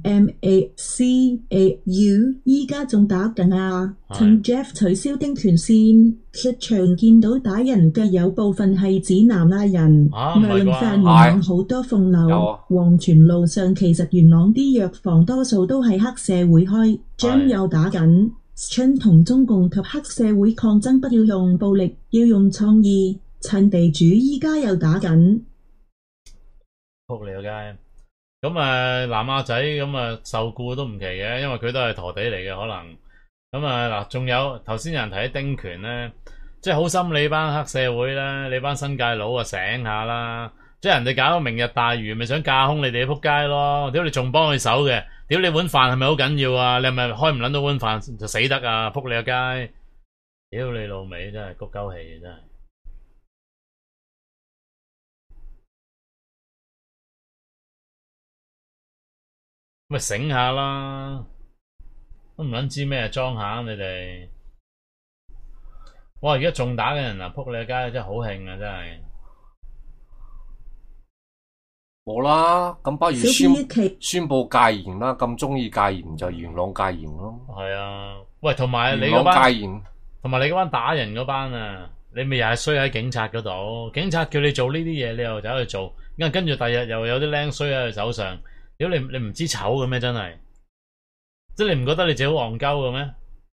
Macau 依家仲打緊啊！趁 Jeff 取消丁權線，劇場見到打人嘅有部分係指南亞人。無論翻元朗好多鳳樓、黃泉路上，其實元朗啲藥房多數都係黑社會開。Jam 又打緊，春同中共及黑社會抗爭，不要用暴力，要用創意。陳地主依家又打緊， 仆你個街。咁南亞仔咁受雇都唔奇嘅，因為佢都係陀地嚟嘅可能。咁嗱，仲有頭先有人提起丁權咧，即係好心你班黑社會咧，你班新界佬醒下啦！即係人哋搞明日大嶼，咪想架空你哋仆街咯？屌你仲幫佢手嘅？屌你碗飯係咪好緊要啊？你係咪開唔撚到碗飯就死得啊？仆你個街！屌你老味真係谷鳩氣真係。咪醒下啦，都唔撚知咩裝下你哋。哇！而家仲打緊人啊，撲你個街真係好興啊，真係。 冇啦，咁不如宣布戒嚴啦。咁中意戒嚴就元朗戒嚴咯。係啊，喂，同埋你嗰班，同埋你嗰班打人嗰班啊，你咪又係衰喺警察嗰度。警察叫你做呢啲嘢，你又走去做，跟住第日又有啲僆衰喺佢手上。如果你唔知醜嘅咩？真係，即係你唔覺得你自己好戇鳩嘅咩？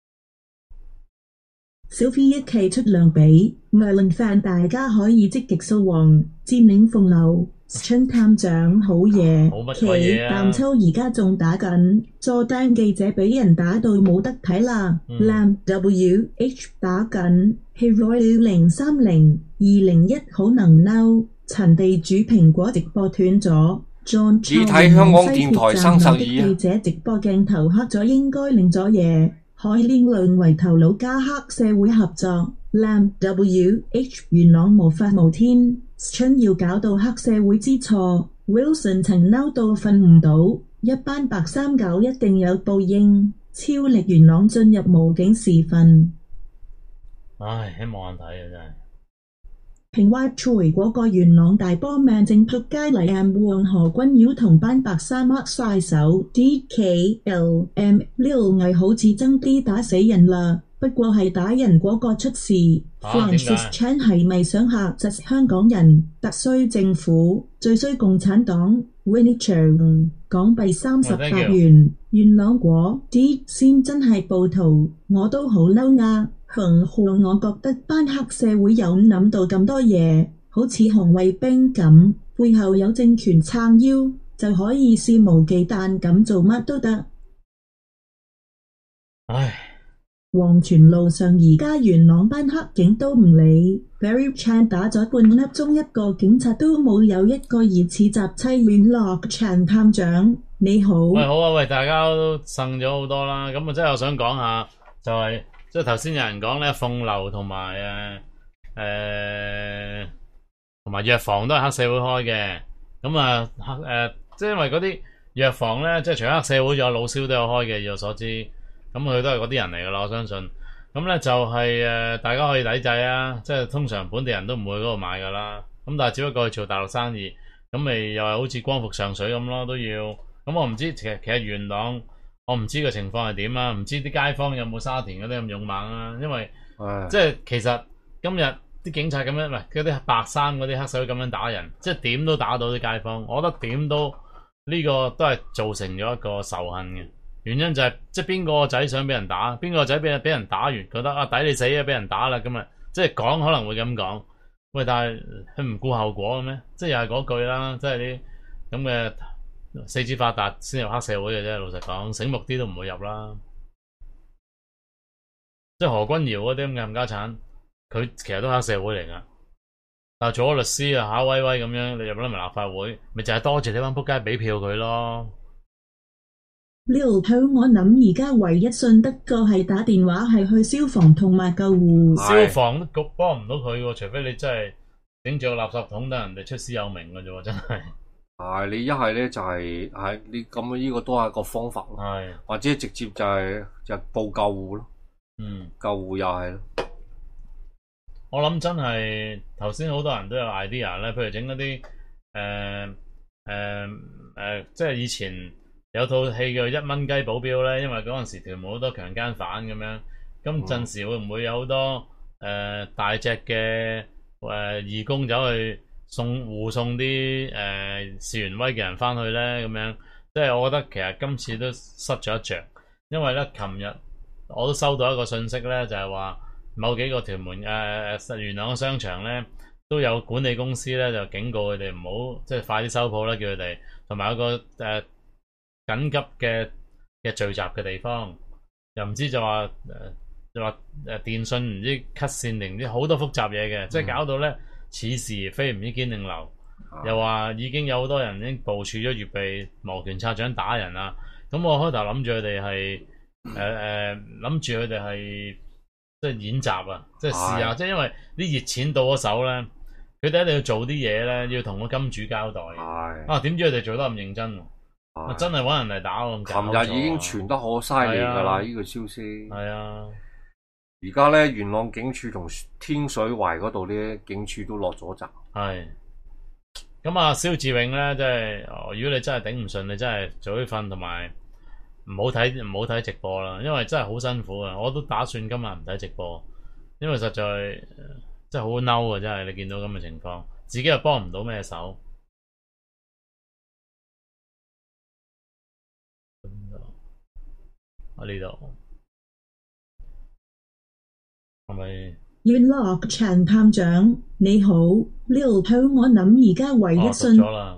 小 V 一期出糧俾無論飯，大家可以積極掃黃，佔領鳳樓。春探長好嘢，奇淡秋而家仲打緊，佐丹記者俾人打到冇得睇啦。Lam WH 打緊 Hero 030-201好能嬲，陳地主蘋果直播斷咗。只睇香港電台生12 記者直播鏡頭黑咗，應該領咗嘢。海liên論為頭腦加黑社會合作。Lam WH 元朗無法無天，春要搞到黑社會之錯。Wilson 曾嬲到瞓唔到，一班白衫狗一定有報應。超力元朗進入無警時分。 唉，希望眼睇啊真係。 平歪除嗰個元朗大波命正撲街嚟，M 何君堯同班白衫黑晒手 ，DKLM Lil 毅好似爭啲打死人啦，不過係打人嗰個出事。Francis Chan 係咪想嚇窒香港人？特衰政府，最衰共產黨。Winnie Chang 港幣38元，元朗果啲先真係暴徒，我都好嬲啊！我覺得班黑社會有諗到咁多嘢，好似紅衛兵咁，背後有政權撐腰，就可以肆無忌憚咁做乜都得。 唉， 黃泉路上而家元朗班黑警都唔理 ，Barry Chan 打咗半粒鐘，一個警察都冇，有一個疑似襲妻亂落。陳探長你好， 喂好啊，喂大家都呻咗好多啦，咁啊真係我想講下就係。即係頭先有人講咧，鳳樓同埋同埋藥房都係黑社會開嘅。咁即係因為嗰啲藥房咧，即係除咗黑社會，仲有老蕭都有開嘅，以我所知。咁佢都係嗰啲人嚟噶啦，我相信。咁咧就係大家可以抵制啊！即係通常本地人都唔會嗰度買噶啦。咁但係只不過去做大陸生意，咁咪又係好似光復上水咁咯，都要。咁我唔知其實元朗。我唔知個情況係點啊，唔知啲街坊有冇沙田嗰啲咁勇猛啊？因為即係其實今日啲警察咁樣，唔係嗰啲白衫嗰啲黑社會咁樣打人，即係點都打到啲街坊。我覺得點都呢個都係造成咗一個仇恨嘅原因，就係即係邊個仔想俾人打，邊個仔俾人打完，覺得啊抵你死啊，俾人打啦咁啊，即係講可能會咁講。喂，但係佢唔顧後果嘅咩？即係又係嗰句啦，即係啲咁嘅。四肢發達先入黑社會嘅啫，老實講，醒目啲都唔會入啦。即係何君堯嗰啲咁嘅冚家鏟， 佢其實都係黑社會嚟噶。但係做咗律師啊，考威威咁樣，你入得埋立法會，咪就係多謝呢班仆街俾票佢咯。 呢度我諗而家唯一信得過係打電話係去消防同埋救護。 消防局幫唔到佢喎，除非你真係整住個垃圾桶等人哋出師有名嘅啫喎，真係。係你一係咧就係你咁呢個都係一個方法咯。係或者直接就報救護咯。救護又係咯。 我諗真係頭先好多人都有 idea 咧，譬如整嗰啲即係以前有套戲叫1蚊雞保鏢咧，因為嗰陣時屯門好多強姦犯咁樣，咁陣時會唔會有好多大隻嘅義工走去護送啲示完威嘅人翻去咧？咁樣即係我覺得其實今次都失咗一着，因為咧琴日我都收到一個信息咧，就係話某幾個屯門元朗嘅商場咧都有管理公司咧就警告佢哋唔好即係快啲收鋪啦，叫佢哋同埋有個緊急嘅聚集嘅地方，又唔知就話電信唔知 cut 線定唔知好多複雜嘢嘅，即係搞到咧似是而非，唔知堅定流。又話已經有好多人已經部署咗預備摩拳擦掌打人啦。咁我開頭諗住佢哋係諗住佢哋係即係演習啊，即係試下，即係因為啲熱錢到咗手咧，佢哋一定要做啲嘢咧，要同個金主交代。點知佢哋做得咁認真？真係搵人嚟打我。 琴日已經傳得好犀利噶啦，呢個消息。 係啊， 而家咧元朗警署同天水圍嗰度咧警署都落咗閘。 係。咁啊，蕭志永咧，即係如果你真係頂唔順，你真係早啲瞓，同埋唔好睇直播啦，因為真係好辛苦啊！我都打算今日唔睇直播，因為實在真係好嬲啊！真係你見到咁嘅情況，自己又幫唔到咩手。呢度係咪？ 聯絡陳探長，你好，呢度我諗而家唯一信咗啦。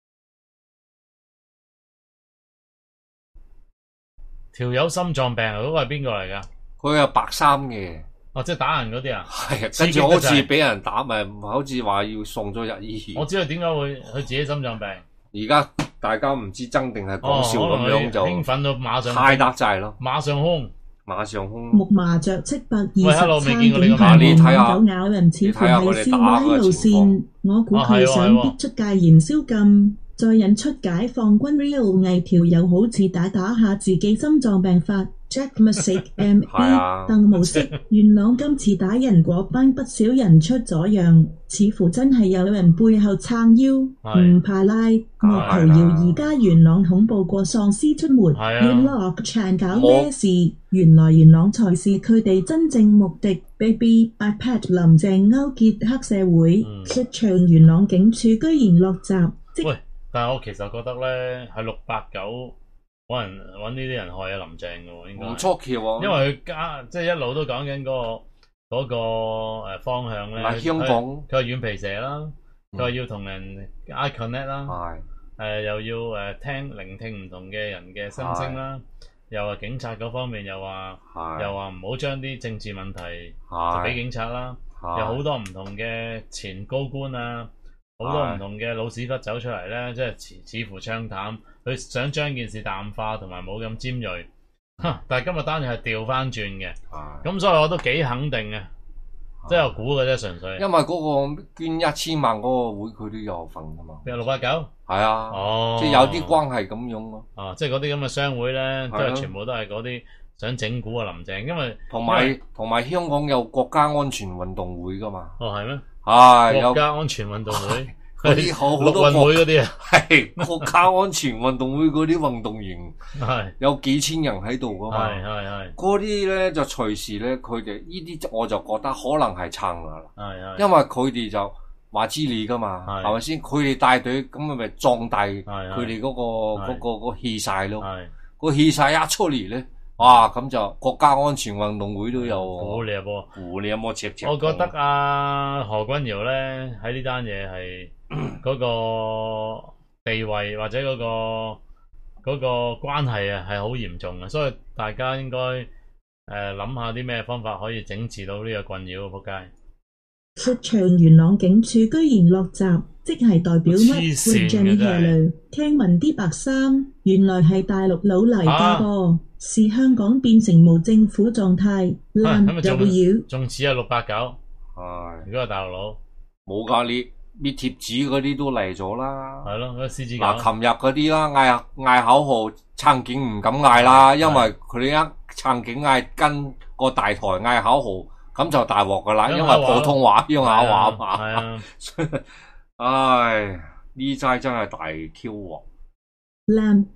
條友心臟病嗰個係邊個嚟噶？ 佢係白衫嘅。 即係打人嗰啲啊？ 係啊，跟住好似俾人打，咪好似話要送咗入醫院。 我知道點解會佢自己心臟病。 而家大家唔知真定係講笑咁樣就興奮到馬上太得滯咯， 馬上空木麻雀720餐警你狗咬人，似乎係示威路線。我估佢想逼出戒嚴宵禁，再引出解放軍 Real 偽條友好似打下自己心臟病發。Jack Music MA 鄧無色元朗今次打人嗰班不少人出咗樣，似乎真係有人背後撐腰，唔怕拉。莫圖謠而家元朗恐怖過喪屍出沒，元朗長搞咩事？原來元朗才是佢哋真正目的。Baby iPad 林鄭勾結黑社會，出場元朗警署居然落閘。 喂，但係我其實覺得咧係689。可能搵呢啲人害阿林鄭嘅喎，應該唔錯橋喎， 因為佢即係一路都講緊嗰個方向咧。 嗱，香港佢話軟皮蛇啦，佢話要同人 eye connect 啦，又要聆聽唔同嘅人嘅心聲啦，又話警察嗰方面又話唔好將啲政治問題就俾警察啦，有好多唔同嘅前高官啊，好多唔同嘅老屎忽走出嚟咧，即係似乎暢談。佢想將件事淡化同埋冇咁尖銳，但係今日單嘢係調翻轉嘅，咁所以我都幾肯定嘅，即係我估嘅啫，純粹。 因為嗰個捐1000萬嗰個會佢都有份噶嘛。 邊個689？係啊，即係有啲關係咁樣咯。 即係嗰啲咁嘅商會咧，都係全部都係嗰啲想整蠱啊林鄭，因為同埋香港有國家安全運動會噶嘛。 係咩？ 國家安全運動會。 嗰啲好多陸運會嗰啲啊， 係國家安全運動會嗰啲運動員，有幾千人喺度噶嘛，嗰啲咧就隨時咧，佢哋呢啲我就覺得可能係撐噶啦，因為佢哋就話知你噶嘛，係咪先？佢哋帶隊咁咪壯大佢哋嗰個氣勢咯，個氣勢一出嚟咧，哇咁就國家安全運動會都有估你有冇切？ 我覺得何君堯咧喺呢單嘢係。嗰個地位或者嗰個關係啊，係好嚴重嘅，所以大家應該諗下啲咩方法可以整治到呢個困擾仆街。 說唱元朗警署居然落閘，即係代表乜？ 黐線嘅真係。 聽聞啲白衫原來係大陸佬嚟㗎噃，是香港變成無政府狀態。爛 W 仲似係689，如果係大陸佬冇㗎，你貼紙嗰啲都嚟咗啦。 係咯，嗰獅子嗱，琴日嗰啲啦，嗌口號撐警唔敢嗌啦，因為佢哋一撐警嗌跟個大台嗌口號，咁就大鑊㗎啦，因為普通話要啞話嘛。係啊，唉，呢齋真係大 Q 鑊。 藍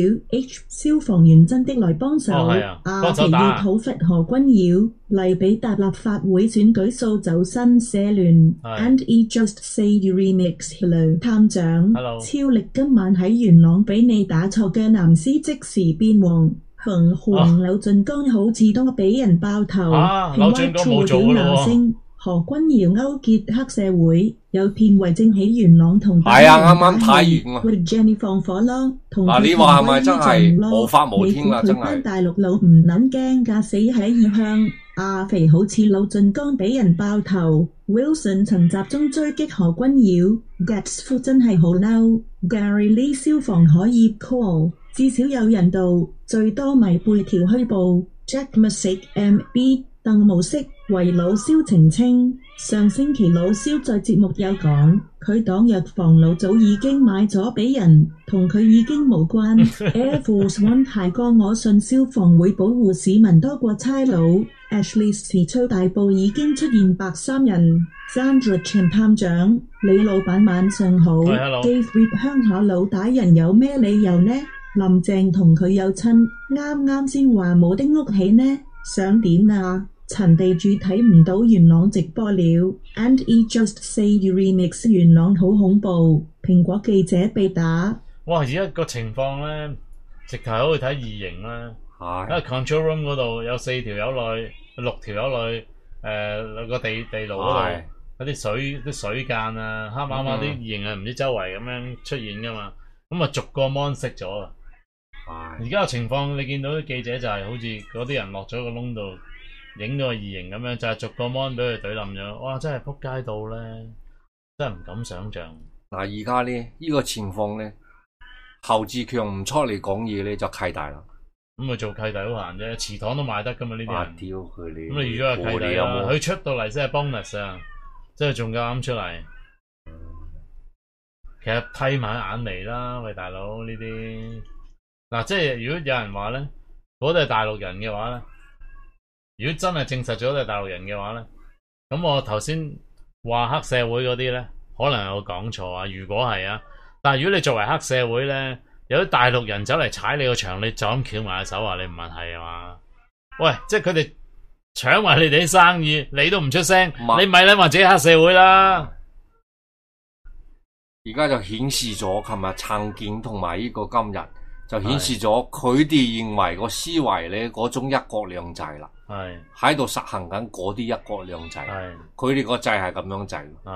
WH 消防員真的來幫手，阿肥要討伐何君堯，黎比達立法會選舉掃走新社聯 ，And he just say you remix hello 探長，超力今晚喺元朗俾你打錯嘅藍絲即時變黃，紅柳俊江好似都俾人爆頭， 柳俊江冇做㗎喎。 何君堯勾結黑社會，有騙為政喺元朗同係啊，啱啱睇完喎。Jenny 放火咯， 嗱你話係咪真係無法無天啊？真係。 班大陸佬唔撚驚㗎，死喺異鄉。阿肥好似柳俊江俾人爆頭 ，Wilson 曾集中追擊何君堯 ，Gats 夫真係好嬲。Gary Lee 消防可以 call， 至少有人道，最多咪背條虛報。Jack Music MB。鄧無色為老蕭澄清，上星期老蕭在節目有講，佢黨藥房老早已經買咗俾人，同佢已經無關。Air Force One 提過我信消防會保護市民多過差佬。Ashley 時操大埔已經出現白衫人。Sandra 陳探長，李老闆晚上好。Dave Rip 鄉下佬打人有咩理由呢？林鄭同佢有親，啱啱先話冇的屋企呢？想點啊？陳地主睇唔到元朗直播了 ，And he just say you remix 元朗好恐怖，蘋果記者被打。 哇！而家個情況咧，直頭好似睇異形啦。因為 control room 嗰度有4條友女，6條友女，個地牢嗰度嗰啲水間啊，黑麻麻啲異形啊，唔知周圍咁樣出現噶嘛，咁啊逐個 mon 熄咗啊。而家個情況，你見到啲記者就係好似嗰啲人落咗個窿度，影咗個異形咁樣，就係逐個 mon 俾佢懟冧咗。哇！真係撲街到咧，真係唔敢想像。 嗱，而家咧呢個情況咧，侯志強唔出嚟講嘢咧就契弟啦。 咁咪做契弟好閒啫，祠堂都賣得噶嘛呢啲人。 屌佢哋！ 咁你預咗係契弟啊？佢出到嚟先係 bonus 啊，即係仲夠膽出嚟。其實剃埋眼眉啦，喂大佬呢啲。嗱，即係如果有人話咧，嗰啲係大陸人嘅話咧，如果真係證實咗都係大陸人嘅話咧，咁我頭先話黑社會嗰啲咧，可能有講錯啊。如果係啊，但係如果你作為黑社會咧，有啲大陸人走嚟踩你個場，你就咁翹埋手話你唔問係啊嘛？喂，即係佢哋搶埋你哋啲生意，你都唔出聲，你咪諗話自己黑社會啦。 而家就顯示咗，琴日撐警同埋呢個今日。就顯示咗佢哋認為個思維咧，嗰種一國兩制啦，喺度實行緊嗰啲一國兩制，佢哋個制係咁樣制。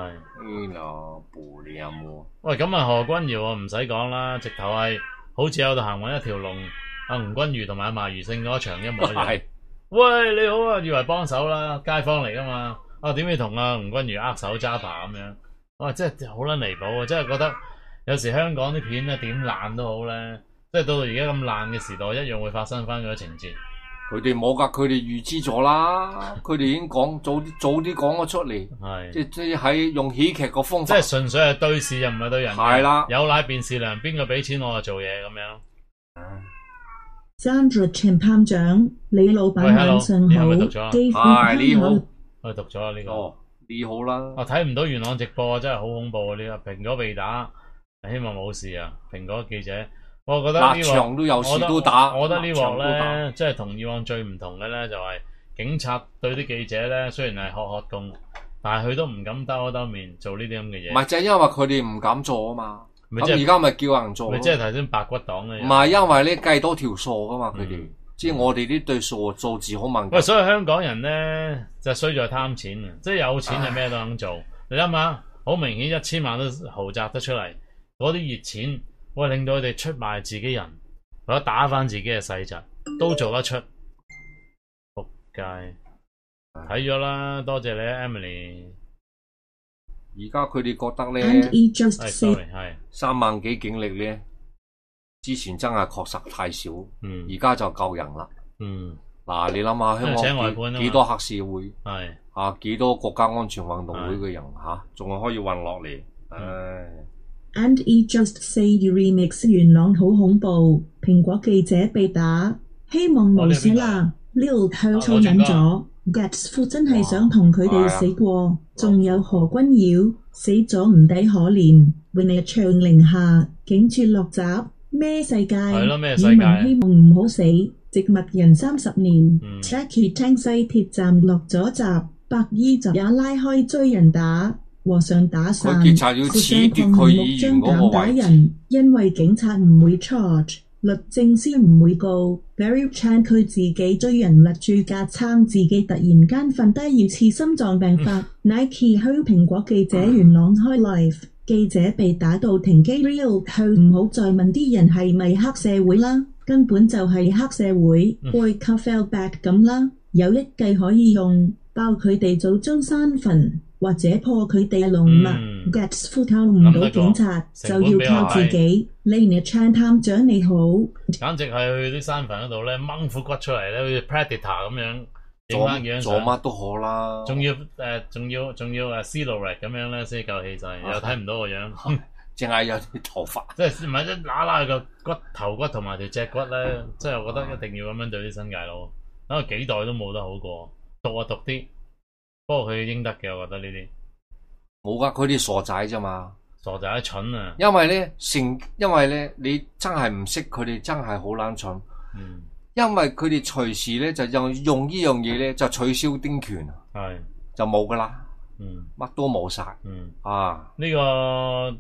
喂，咁啊何君堯啊唔使講啦，直頭係好似有度行運一條龍，阿吳君如同埋阿馬如勝嗰場一模一樣。喂，你好啊，以為幫手啦，街坊嚟噶嘛？啊，點知同阿吳君如握手揸扒咁樣？哇，真係好撚離譜啊！真係覺得有時香港啲片咧點爛都好咧。即係到而家咁爛嘅時代，一樣會發生翻嗰啲情節。 佢哋冇噶，佢哋預知咗啦。佢哋已經講早啲講咗出嚟。即係喺用喜劇個方法。即係純粹係對事又唔係對人。 係啦， 有奶便是娘，邊個俾錢我就做嘢咁樣。 Sandra 陳探長，李老闆晚上好。 你好。 我讀咗啦呢個。 你好啦。 我睇唔到元朗直播，真係好恐怖啊！呢個蘋果被打，希望冇事啊！蘋果記者。我覺得呢場都有事都打， 我覺得呢鑊咧，即係同以往最唔同嘅咧，就係警察對啲記者咧，雖然係喝供，但係佢都唔敢兜一兜面做呢啲咁嘅嘢。 唔係就係因為佢哋唔敢做啊嘛。咁而家咪叫人做。 咪即係頭先白骨黨嘅。 唔係因為咧計多條數噶嘛，佢哋即係我哋啲對數字好敏感。 喂，所以香港人咧就衰在貪錢啊！即係有錢就咩都肯做。你諗下，好明顯1000萬都豪宅得出嚟，嗰啲熱錢。喂，令到佢哋出賣自己人，或者打翻自己嘅細侄，都做得出。仆街，睇咗啦，多謝你啊 ，Emily。 而家佢哋覺得咧，3萬幾警力咧，之前真係確實太少，而家就夠人啦。嗱，你諗下香港幾多黑社會，幾多國家安全運動會嘅人仲係可以運落嚟， And he just say remix 元朗好恐怖，蘋果記者被打，希望冇事啦。Lil 向粗忍咗 ，Gatsful 真係想同佢哋死過，仲有何君堯死咗唔抵可憐，永日長寧下，警署落閘，咩世界？市民希望唔好死，植物人30年 ，Jackie Chan 西鐵站落咗閘，白衣就也拉開追人打。和尚打散， 佢警察要褫奪佢議員嗰個位置， 因為警察唔會 charge， 律政司唔會告。Barry Chan 佢自己追人勒住架撐，自己突然間瞓低要刺心臟病發。Nike 向蘋果記者元朗開 live， 記者被打到停機 real， 佢唔好再問啲人係咪黑社會啦，根本就係黑社會。Boycott fell back 咁啦，有一計可以用，爆佢哋祖宗山墳。或者破佢哋嘅龍脈 ，Gatsful 靠唔到警察，就要靠自己。Lena Chan 探長你好， 簡直係去啲山墳嗰度咧掹副骨出嚟咧，好似 Predator 咁樣影翻樣做乜都好啦。 仲要Silhouette 咁樣咧先夠氣勢，又睇唔到個樣， 淨係有啲頭髮。 即係唔係一揦個骨頭骨同埋條脊骨咧，即係我覺得一定要咁樣對啲新界佬，等佢幾代都冇得好過，毒啊毒啲。不過佢應得嘅，我覺得呢啲冇噶，佢哋傻仔啫嘛， 傻仔蠢啊！ 因為咧，你真係唔識佢哋，真係好撚蠢。因為佢哋隨時咧就用呢樣嘢咧就取消丁權，就冇噶啦，乜都冇晒。 呢個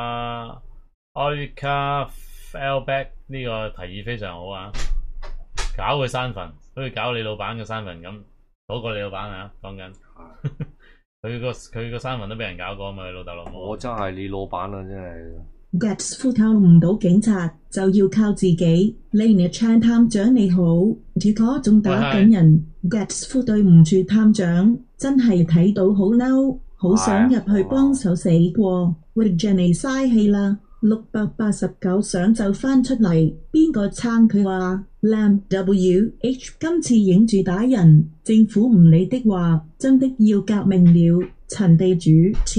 Oika Fellback 呢個提議非常好啊！搞佢山墳，好似搞你老闆嘅山墳咁。嗰個你老闆啊，講緊佢個山墳都俾人搞過啊嘛，佢老豆老母。 我真係你老闆啊，真係。 Gatsful 靠唔到警察，就要靠自己。Lena Chan 探長你好，住嗰仲打緊人。Gatsful 對唔住探長，真係睇到好嬲，好想入去幫手死過。喂 Jenny 嘥氣啦，689相就翻出嚟，邊個撐佢話？Lam WH 今次影住打人，政府唔理的話，真的要革命了。陳地主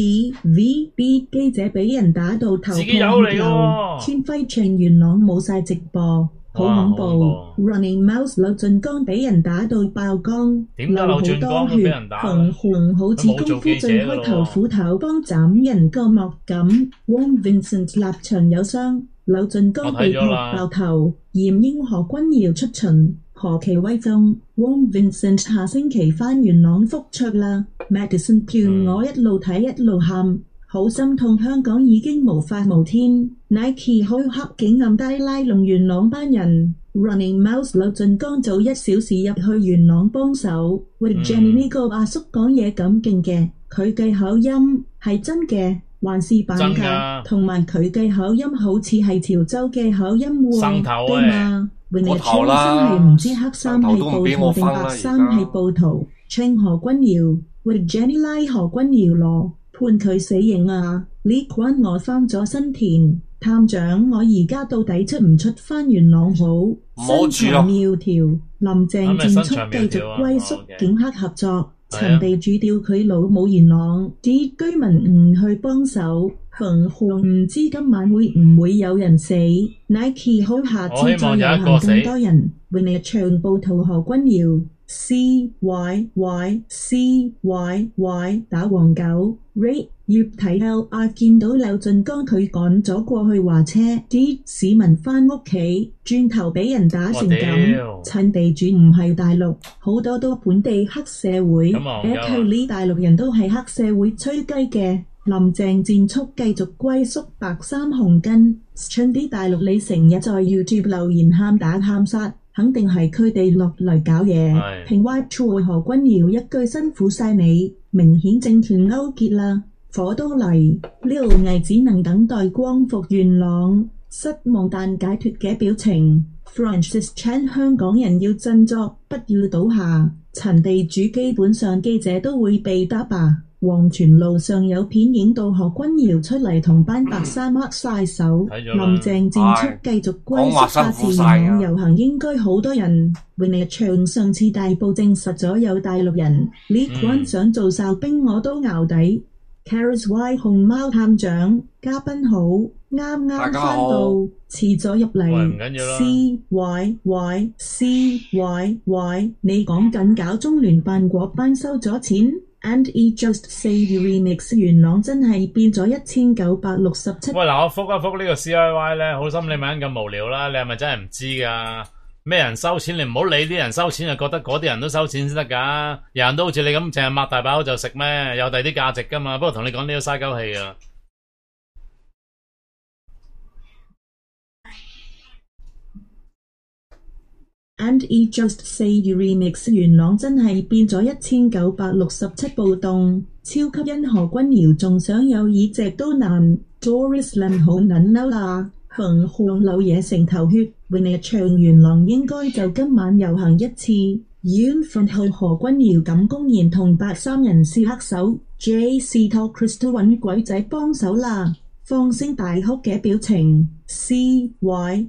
TVB 記者俾人打到頭破血流，千輝唱元朗冇晒直播，好恐怖。Running Mouse 柳俊江俾人打到爆缸，流好多血，紅紅好似功夫最開頭斧頭幫斬人個幕咁。Wong Vincent 立場有傷。柳俊江被撲爆頭，嚴英何君堯出巡，何其威風。Wong Vincent 下星期返元朗復出啦。Madison 叫我一路睇一路喊，好心痛。香港已經無法無天。Nike 開黑警暗低拉攏元朗班人。Running Mouse 柳俊江早1小時入去元朗幫手。喂 Jenny 呢個阿叔講嘢咁勁嘅，佢嘅口音係真嘅。還是扮㗎，同埋佢嘅口音好似係潮州嘅口音喎，對嘛？永利超真係唔知黑衫係暴徒定白衫係暴徒。稱何君堯，喂 Jenny 拉何君堯咯，判佢死刑啊！呢關我翻咗新田，探長我而家到底出唔出翻元朗好？身材苗條，林鄭戰速繼續龜縮警黑合作。陳地主調佢老母元朗啲居民唔去幫手，行紅唔知今晚會唔會有人死 ？Nike 好下次再遊行更多人，永利長暴徒何君堯 CYY 打黃狗 Ray 葉睇 LR 見到柳俊江佢趕咗過去話車，啲市民返屋企轉頭俾人打成咁。趁地主唔係大陸，好多都本地黑社會。呢大陸人都係黑社會吹雞嘅。林鄭戰速繼續龜縮白衫紅巾，趁啲大陸你成日在 YouTube 留言喊打喊殺，肯定係佢哋落嚟搞嘢。評 White True 何君堯一句辛苦晒你，明顯政團勾結啦。火都嚟，呢路藝只能等待光復元朗。 失望但解脫嘅表情。Francis Chan 香港人要振作，不要倒下。陳地主基本上記者都會被打吧。黃泉路上有片影到何君堯出嚟同班白衫握晒手，林鄭戰出繼續歸宿。下次元朗遊行應該好多人。永利場上次大埔證實咗有大陸人，呢群想做哨兵我都淆底。Caris Y 熊貓探長，嘉賓好，啱啱返到，遲咗入嚟。CYYCYY， 你講緊搞中聯辦嗰班收咗錢 ？And he just say the remix 元朗真係變咗1967。 喂嗱，我覆一覆呢個 CYY 咧，好心你咪咁無聊啦，你係咪真係唔知㗎？咩人收錢？你唔好理啲人收錢，就覺得嗰啲人都收錢先得㗎。人人都好似你咁，淨係擘大把口就食咩？有第啲價值㗎嘛。不過同你講呢個嘥鳩氣啊。 And he just say the remix 元朗真係變咗1967暴動，超級因何君堯仲想有議席都難。Doris Lim 好撚嬲啦！行向柳野城頭血，永利長元朗應該就今晚遊行一次。遠份去何君堯咁公然同白衫人士握手 ，JC 託 Crystal 揾鬼仔幫手啦！放聲大哭嘅表情 ，CYYCYY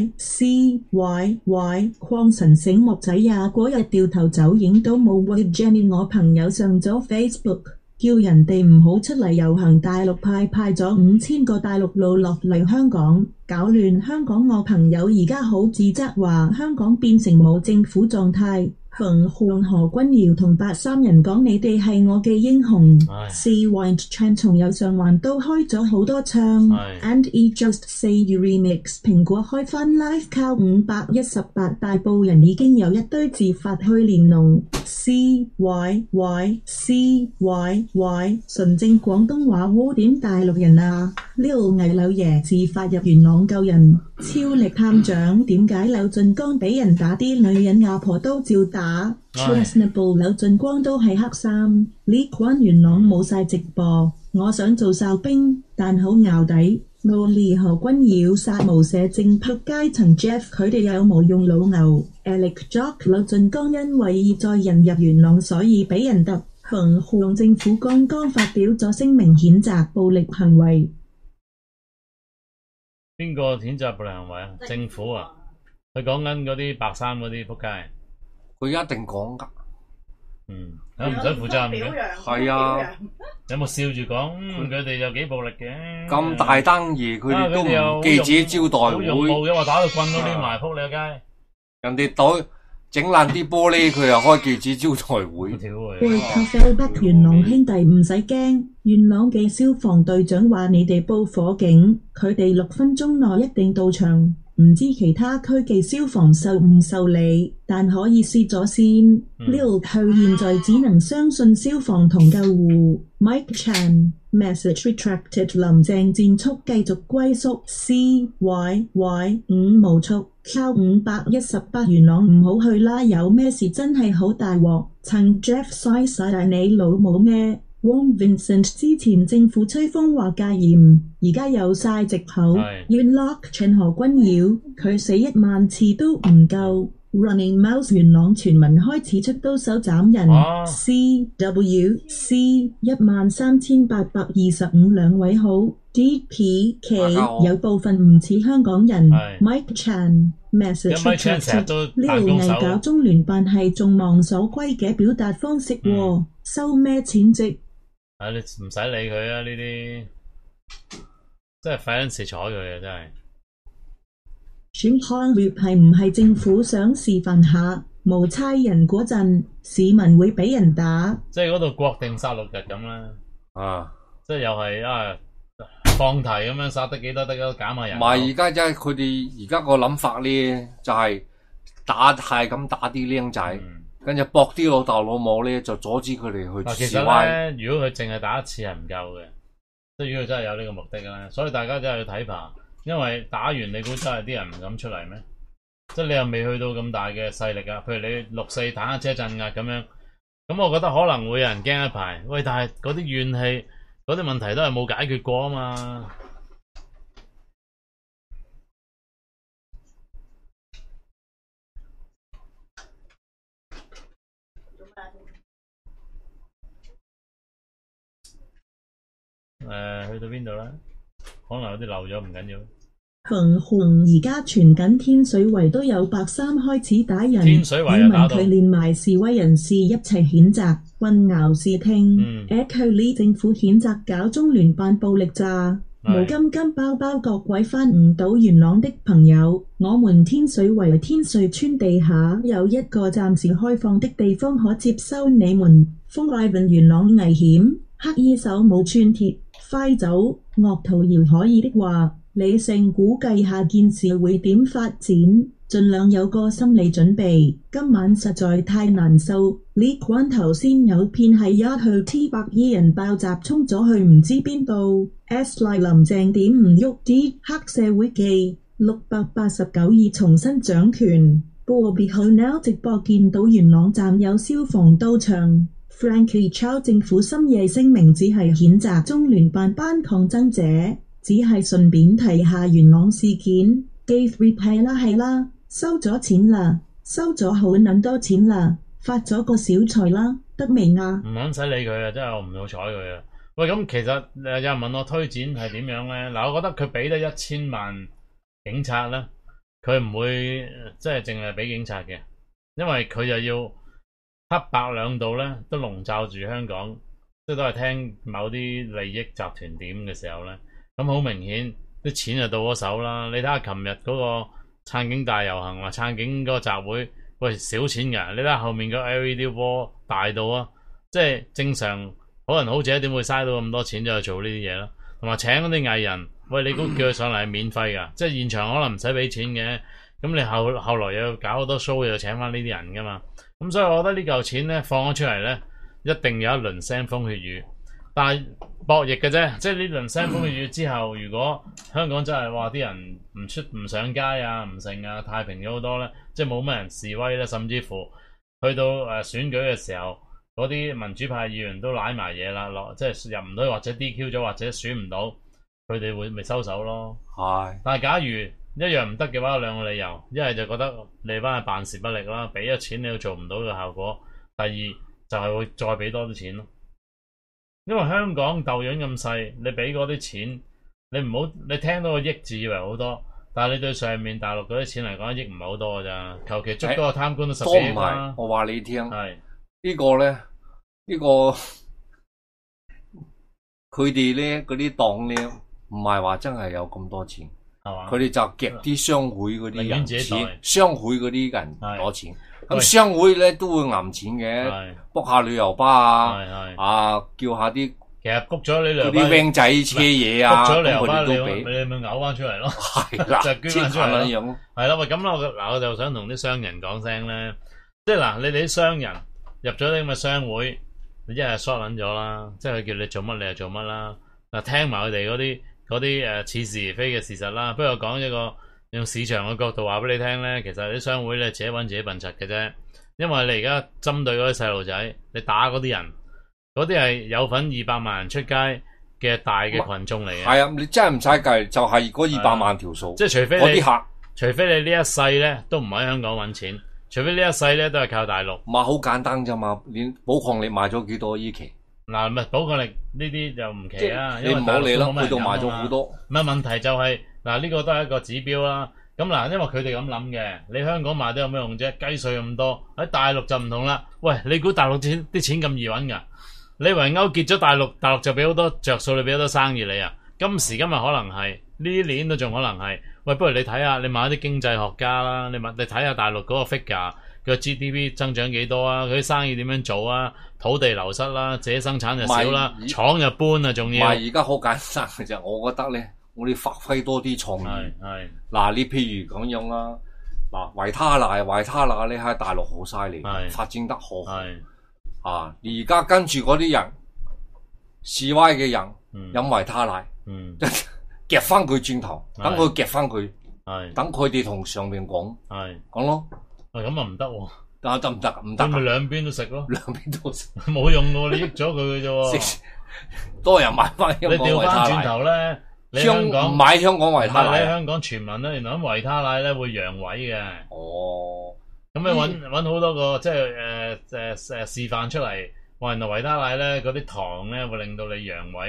礦神醒目仔呀！嗰日掉頭走影都冇喎 ，Jenny 我朋友上咗 Facebook。叫人哋唔好出嚟遊行，大陸派咗5000個大陸佬落嚟香港，搞亂香港。我朋友而家好自責，話香港變成冇政府狀態。向何君堯同白衫人講：你哋係我嘅英雄。CY Chan 從右上環都開咗好多槍。And he just say the remix 蘋果開返 live 靠518，大埔人已經有一堆自發去連農。CYYCYY 純正廣東話污點大陸人啊！Lil 魏柳爺自發入元朗救人，超力探長點解柳俊江俾人打，啲女人阿婆都照打。Trustable 柳俊光都係黑衫，呢群元朗冇晒直播。我想做哨兵，但好淆底。Lolly 何君堯殺無赦正仆階層 Jeff 佢哋有冇用老牛 Alex Jock 柳俊江因為要再引入元朗，所以俾人揼。香港政府剛剛發表咗聲明譴責暴力行為。 邊個譴責暴力行為啊？政府啊？佢講緊嗰啲白衫嗰啲仆街。 佢一定講㗎。 佢唔使負責任嘅。 係啊。 有冇笑住講？佢哋有幾暴力嘅。 咁大單嘢，佢哋都唔記者招待會。好勇武嘅話，打到棍都攣埋，仆你個街。人哋袋整爛啲玻璃，佢又開記者招待會。 元朗兄弟唔使驚，元朗嘅消防隊長話你哋報火警，佢哋6分鐘內一定到場。唔知其他區嘅消防受唔受理，但可以試咗先。Lil 佢現在只能相信消防同救護。Mike Chan message retracted 林鄭戰速繼續歸宿 CYY 5無速靠518元朗唔好去啦，有咩事真係好大鑊。趁 Jeff 嘥晒大你老母咩？Wong Vincent 之前政府吹風話戒嚴，而家有晒藉口。要 lock 陳何君堯，佢死1萬次都唔夠。Running Mouse 元朗全民開始出刀手斬人。CWC 13825兩位好。DPK 有部分唔似香港人。Mike Chan message 呢度偽搞中聯辦係眾望所歸嘅表達方式喎，收咩錢值？ 你唔使理佢啊！呢啲真係費緊事睬佢啊！真係。 選康劣係唔係政府想示範下無差人嗰陣，市民會俾人打？ 即係嗰度國定殺6日咁啦。即係又係放題咁樣殺得幾多得幾多減下人。唔係而家真係佢哋而家個諗法咧，就係係咁打啲僆仔。跟住搏啲老豆老母咧，就阻止佢哋去示威。其實咧，如果佢淨係打一次係唔夠嘅，即係如果佢真係有呢個目的咧，所以大家真係要睇怕。因為打完你估真係啲人唔敢出嚟咩？即係你又未去到咁大嘅勢力啊。譬如你6·4坦克車鎮壓咁樣，咁我覺得可能會有人驚一排。喂，但係嗰啲怨氣、嗰啲問題都係冇解決過啊嘛。 去到邊度咧？可能有啲漏咗，唔緊要。 紅而家傳緊天水圍都有白衫開始打人， 天水圍又打到， 佢連埋示威人士一齊譴責，混淆視聽。佢呢政府譴責搞中聯辦暴力炸，毛巾巾包包各位返唔到元朗的朋友，我們天水圍天瑞村地下有一個暫時開放的地方可接收你們。封外運元朗危險，黑衣手冇串鐵，快走，惡徒謠可以的話。理性估計下件事會點發展，盡量有個心理準備。今晚實在太難受，呢關頭先有片係一去 T100人爆閘衝咗去唔知邊度。S 賴林鄭點唔喐啲黑社會記689已重新掌權。Bobby Now 直播見到元朗站有消防到場。Frankie Chow 政府深夜聲明只係譴責中聯辦班抗爭者。只係順便提下元朗事件 ，Gate Repair 啦係啦，收咗錢啦，收咗好撚多錢啦，發咗個小財啦，得未啊？ 唔撚使理佢啊，真係我唔好睬佢啊！喂，咁其實有人問我推薦係點樣咧？嗱，我覺得佢俾得1000萬警察咧，佢唔會即係淨係俾警察嘅，因為佢就要黑白兩道咧都籠罩住香港，即係都係聽某啲利益集團點嘅時候咧。咁好明顯啲錢就到咗手啦！你睇下琴日嗰個撐警大遊行或撐警嗰個集會，喂少錢㗎！你睇下後面個 LED 波大到啊，即係正常可能好姐點會嘥到咁多錢就去做呢啲嘢啦？同埋請嗰啲藝人，喂你估叫佢上嚟係免費㗎？即係現場可能唔使俾錢嘅，咁你後來又要搞好多 show 又請翻呢啲人㗎嘛？咁所以我覺得呢嚿錢咧放咗出嚟咧，一定有一輪腥風血雨。但係博弈嘅啫，即係呢輪腥風血雨之後，如果香港真係話啲人唔上街啊、唔成啊、太平咗好多咧，即係冇乜人示威咧，甚至乎去到選舉嘅時候，嗰啲民主派議員都賴埋嘢啦，即係入唔到或者 DQ 咗或者選唔到，佢哋會咪收手咯。係，但係假如一樣唔得嘅話，有兩個理由，一係就覺得你班係辦事不力啦，俾咗錢你都做唔到嘅效果；第二就係會再俾多啲錢咯。因為香港豆樣咁細，你俾嗰啲錢，你聽到個億字以為好多，但係你對上面大陸嗰啲錢嚟講，億唔係好多㗎咋，求其捉嗰個貪官都10幾億啦。 我話你聽， 係呢個咧，佢哋咧嗰啲黨咧，唔係話真係有咁多錢，係嘛？佢哋就夾啲商會嗰啲人錢，商會嗰啲人攞錢。咁商會咧都會揞錢嘅，book 下旅遊巴啊，叫下啲其實 book 咗你旅遊巴啲 van 仔車嘢啊， 咁佢哋都俾， 你咪嘔翻出嚟咯， 係啦， 就捐翻出嚟咯， 係啦，喂，咁嗱，我就想同啲商人講聲咧，即係嗱，你哋啲商人入咗啲咁嘅商會，你一係 short 撚咗啦，即係佢叫你做乜你就做乜啦，嗱，聽埋佢哋嗰啲似是而非嘅事實啦，不如我講一個。用市場嘅角度話俾你聽咧，其實啲商會咧自己搵自己笨柒嘅啫，因為你而家針對嗰啲細路仔，你打嗰啲人，嗰啲係有份200萬人出街嘅大嘅群眾嚟嘅。係啊， 你真係唔使計，就係嗰200萬條數。 即係除非嗰啲客， 除非你呢一世咧都唔喺香港搵錢，除非呢一世咧都係靠大陸。 咪好簡單啫嘛，連寶礦力賣咗幾多依期？ 嗱，唔係寶礦力呢啲就唔奇啦， 你唔好理啦，去到賣咗好多。 唔係問題就係。嗱，呢個都係一個指標啦。咁嗱，因為佢哋咁諗嘅，你香港賣得有咩用啫？雞稅咁多，喺大陸就唔同啦。喂，你估大陸啲錢咁易揾㗎？你以為勾結咗大陸，大陸就俾好多着數，你俾好多生意你啊？今時今日可能係呢年都仲可能係。喂，不如你睇下，你問一啲經濟學家啦，你睇下大陸嗰個 figure 個 GDP 增長幾多啊？佢啲生意點樣做啊？土地流失啦，自己生產就少啦，廠就搬啊，仲要。唔係而家好簡單嘅啫，我覺得咧。我哋發揮多啲創意。嗱，你譬如咁樣啦，嗱，維他奶咧喺大陸好犀利，發展得好。啊，而家跟住嗰啲人示威嘅人飲維他奶，夾翻佢轉頭，等佢夾翻佢，等佢哋同上面講咯。 咁啊唔得喎， 但係得唔得？唔得。 咁咪兩邊都食咯， 兩邊都食， 冇用嘅，你益咗佢嘅啫。 多人買翻香港維他奶。你調翻轉頭咧。香港買香港維他奶， 喺香港傳聞咧，原來咁維他奶咧會陽痿嘅。 哦， 咁你搵好多個即係示範出嚟，話原來維他奶咧嗰啲糖咧會令到你陽痿啦，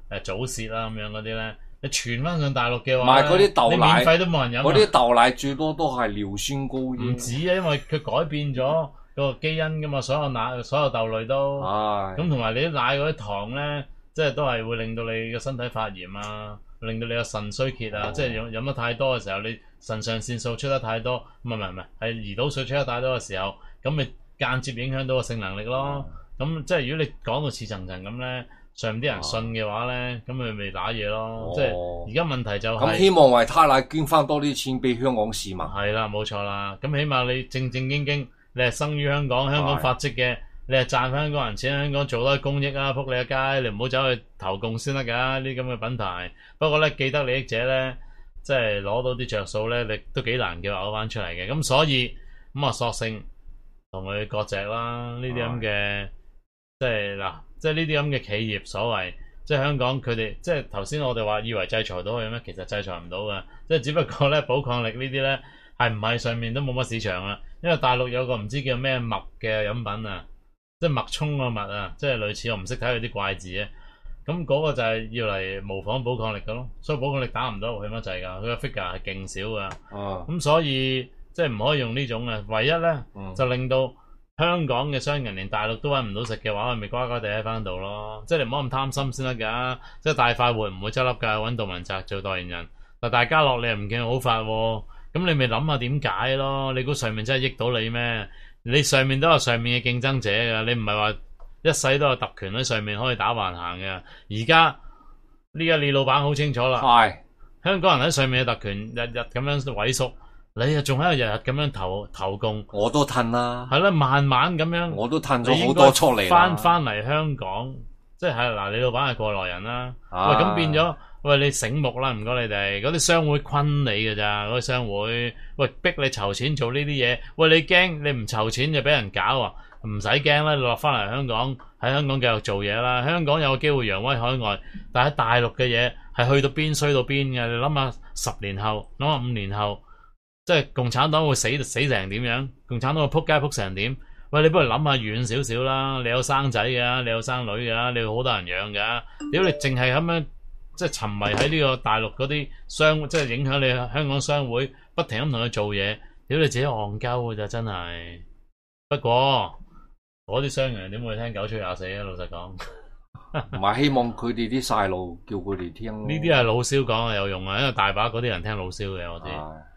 早泄啦咁樣嗰啲咧，你傳翻上大陸嘅話， 唔係嗰啲豆奶， 你免費都冇人飲。 嗰啲豆奶最多都係尿酸高啫。 唔止啊，因為佢改變咗個基因噶嘛，所有豆類都。咁同埋你啲奶嗰啲糖咧，即係都係會令到你嘅身體發炎啊，令到你個腎衰竭啊，即係飲得太多嘅時候，你腎上腺素出得太多，唔係係胰島素出得太多嘅時候，咁咪間接影響到個性能力咯。咁即係如果你講到似層層咁咧，上面啲人信嘅話咧，咁咪打嘢咯。即係而家問題就係咁希望維他奶捐翻多啲錢俾香港市民。 係啦，冇錯啦。咁起碼你正正經經，你係生於香港發跡嘅，你係賺翻香港人錢，香港做多啲公益啊，仆你一街，你唔好走去投共先得㗎。呢啲咁嘅品牌，不過咧既得利益者咧，即係攞到啲着數咧，你都幾難叫嘔翻出嚟嘅。咁所以咁啊，索性同佢割席啦。呢啲咁嘅即係嗱，即係呢啲咁嘅企業所謂，即係香港佢哋，即係頭先我哋話以為制裁到佢咩？其實制裁唔到㗎，即係只不過咧寶礦力呢啲咧係唔係上面都冇乜市場啦。因為大陸有個唔知叫咩麥嘅飲品啊，即係麥葱個麥啊，即係類似我唔識睇佢啲怪字啊。咁嗰個就係要嚟模仿寶礦力㗎咯，所以寶礦力打唔到佢乜滯㗎，佢個 figure 係勁少㗎。咁所以即係唔可以用呢種啊，唯一咧就令到香港嘅商人連大陸都揾唔到食嘅話，咪乖乖地喺翻度咯。即係你唔好咁貪心先得㗎。即係大快活唔會執笠㗎，揾杜汶澤做代言人。但大家樂你又唔見好發喎，咁你咪諗下點解咯？你估上面真係益到你咩？你上面都有上面嘅競爭者㗎，你唔係話一世都有特權喺上面可以打橫行嘅。而家呢個李老闆好清楚啦，香港人喺上面嘅特權日日咁樣萎縮。你又仲喺度日日咁樣投共，我都褪啦。係啦，慢慢咁樣，我都褪咗好多出嚟。翻嚟香港，即係嗱，你老闆係過來人啦。喂，咁變咗，喂你醒目啦，唔該你哋嗰啲商會昆你㗎咋？嗰啲商會，喂逼你籌錢做呢啲嘢，喂你驚你唔籌錢就俾人搞啊？唔使驚啦，你落翻嚟香港喺香港繼續做嘢啦。香港有個機會揚威海外，但喺大陸嘅嘢係去到邊衰到邊嘅。你諗下10年後，諗下5年後。即係共產黨會死成點樣？共產黨會撲街撲成點？喂，你不如諗下遠少少啦！你有生仔㗎，你有生女㗎，你有好多人養㗎。如果你淨係咁樣即係沉迷喺呢個大陸嗰啲商，即係影響你香港商會，不停咁同佢做嘢，如果你自己戇鳩㗎咋真係。不過嗰啲商人點會聽9吹24啊？老實講，唔係希望佢哋啲細路叫佢哋聽。呢啲係老蕭講係有用啊，因為大把嗰啲人聽老蕭嘅，我知。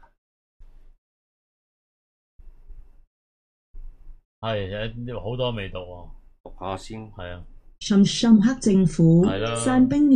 係好多味道喎，讀下先。係啊， 深刻政府山兵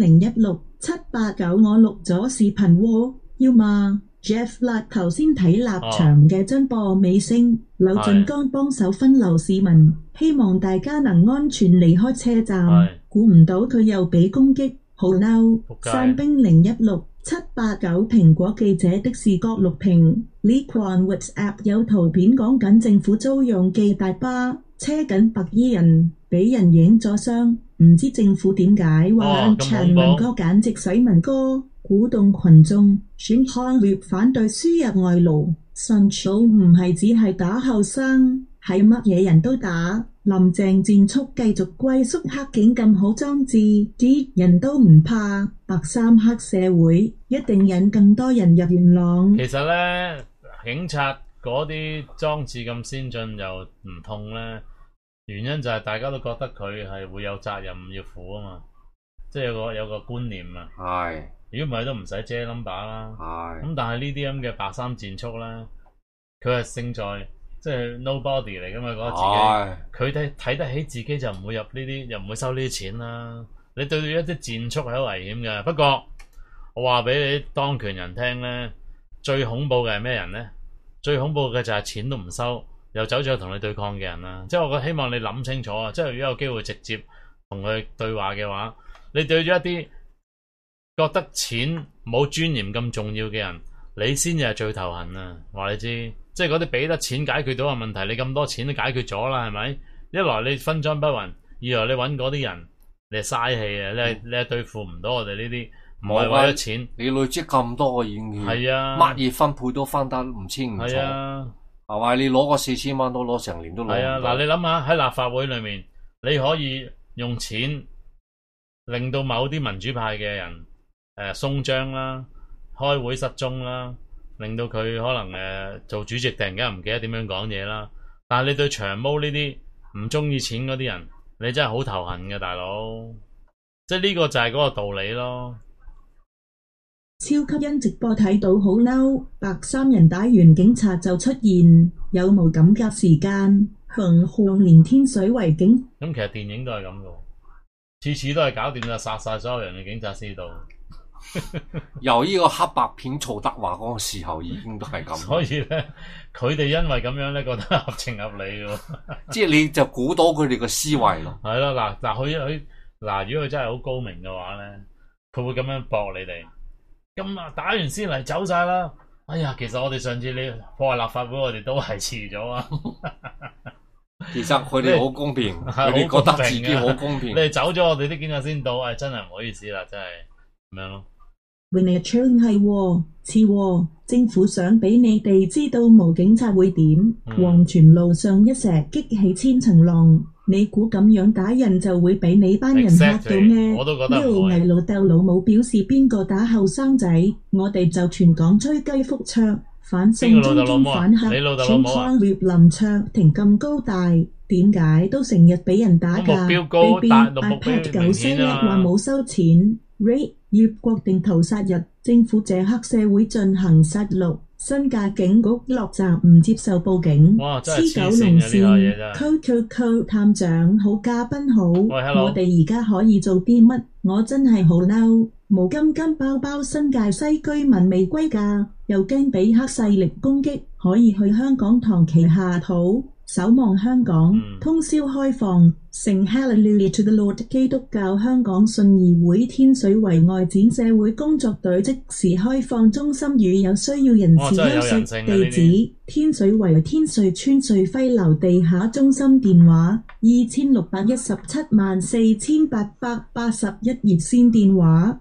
016789，我錄咗視頻喎，要嘛 Jeff 啦，頭先睇立場嘅真播尾聲，劉俊剛幫手分流市民，希望大家能安全離開車站。估唔到佢又俾攻擊，好嬲！山兵016789，蘋果記者的視覺錄屏。呢群 WhatsApp 有圖片講緊政府租用嘅大巴車緊白衣人，俾人影咗相，唔知政府點解話陳文哥簡直洗文哥，鼓動群眾選抗劣反對輸入外勞，純粹唔係只係打後生，係乜嘢人都打。林鄭戰速繼續龜縮黑警咁好裝置，啲人都唔怕，白衫黑社會一定引更多人入元朗。 其實呢，警察嗰啲裝置咁先進又唔痛呢，原因就係大家都覺得佢係會有責任要負啊嘛，即係有個觀念啊。係，如果唔係都唔使遮 number 啦。係。咁但係呢啲咁嘅白衫戰速呢，佢係勝在。即係 nobody 嚟噶嘛，覺得自己佢睇得起自己就唔會入呢啲，又唔會收呢啲錢啦。你對住一啲戰速係好危險嘅。不過我話俾你當權人聽咧，最恐怖嘅係咩人咧？最恐怖嘅就係錢都唔收，又走咗去同你對抗嘅人啦。即係我希望你諗清楚啊！即係如果有機會直接同佢對話嘅話，你對住一啲覺得錢冇尊嚴咁重要嘅人，你先至係最頭痕啊！話你知。即係嗰啲俾得錢解決到嘅問題，你咁多錢都解決咗啦，係咪？一來你分贓不勻，二來你揾嗰啲人，你係嘥氣啊！你係對付唔到我哋呢啲，唔係為咗錢。你累積咁多個演員，係啊，乜嘢分配都分得唔清唔楚，係啊，係咪？你攞個4000蚊都攞成年都攞唔到。係啊，嗱，你諗下喺立法會裏面，你可以用錢令到某啲民主派嘅人鬆張啦，開會失蹤啦，令到佢可能做主席突然間唔記得點樣講嘢啦。但係你對長毛呢啲唔中意錢嗰啲人，你真係好頭痕嘅大佬，即係呢個就係嗰個道理咯。 超級因直播睇到好嬲，白衫人打完警察就出現，有冇咁夾時間？向連天水圍警。 咁其實電影都係咁嘅，次次都係搞掂就殺晒所有人嘅警察先到。 由呢個黑白片曹德華嗰個時候已經都係咁。 所以咧，佢哋因為咁樣咧，覺得合情合理嘅。 即係你就估到佢哋嘅思維咯。 係咯，嗱，佢嗱，如果佢真係好高明嘅話咧，佢會咁樣駁你哋。咁啊，打完先嚟走晒啦！哎呀，其實我哋上次你破壞立法會，我哋都係遲咗啊。 其實佢哋好公平，佢哋覺得自己好公平。 你哋走咗，我哋啲警察先到，真係唔好意思啦，真係咁樣咯。 永利唱係喎，似喎，政府想俾你哋知道無警察會點。黃泉路上一石激起千層浪，你估咁樣打人就會俾你班人嚇到咩？ 我都覺得呢度偽老豆老母表示邊個打後生仔，我哋就全港吹雞覆桌，反送中兼反黑，全抗越林卓廷咁高大，點解都成日俾人打㗎？ 目標高，但目標明顯啊！話冇收錢 ，rate 越國定屠殺日，政府借黑社會進行殺戮，新界警局落閘唔接受報警。 哇！真係黐九黐線嘅呢個嘢真係。 扣探長好，嘉賓好， 喂，hello， 我哋而家可以做啲乜？我真係好嬲，冇金包包新界西居民未歸家，又驚俾黑勢力攻擊，可以去香港堂旗下土。守望香港，通宵開放，聖 Hallelujah to the Lord 基督教香港信義會天水圍外展社會工作隊即時開放中心與有需要人士休息。地址：天水圍天瑞村瑞輝樓地下中心電話26174881，熱線電話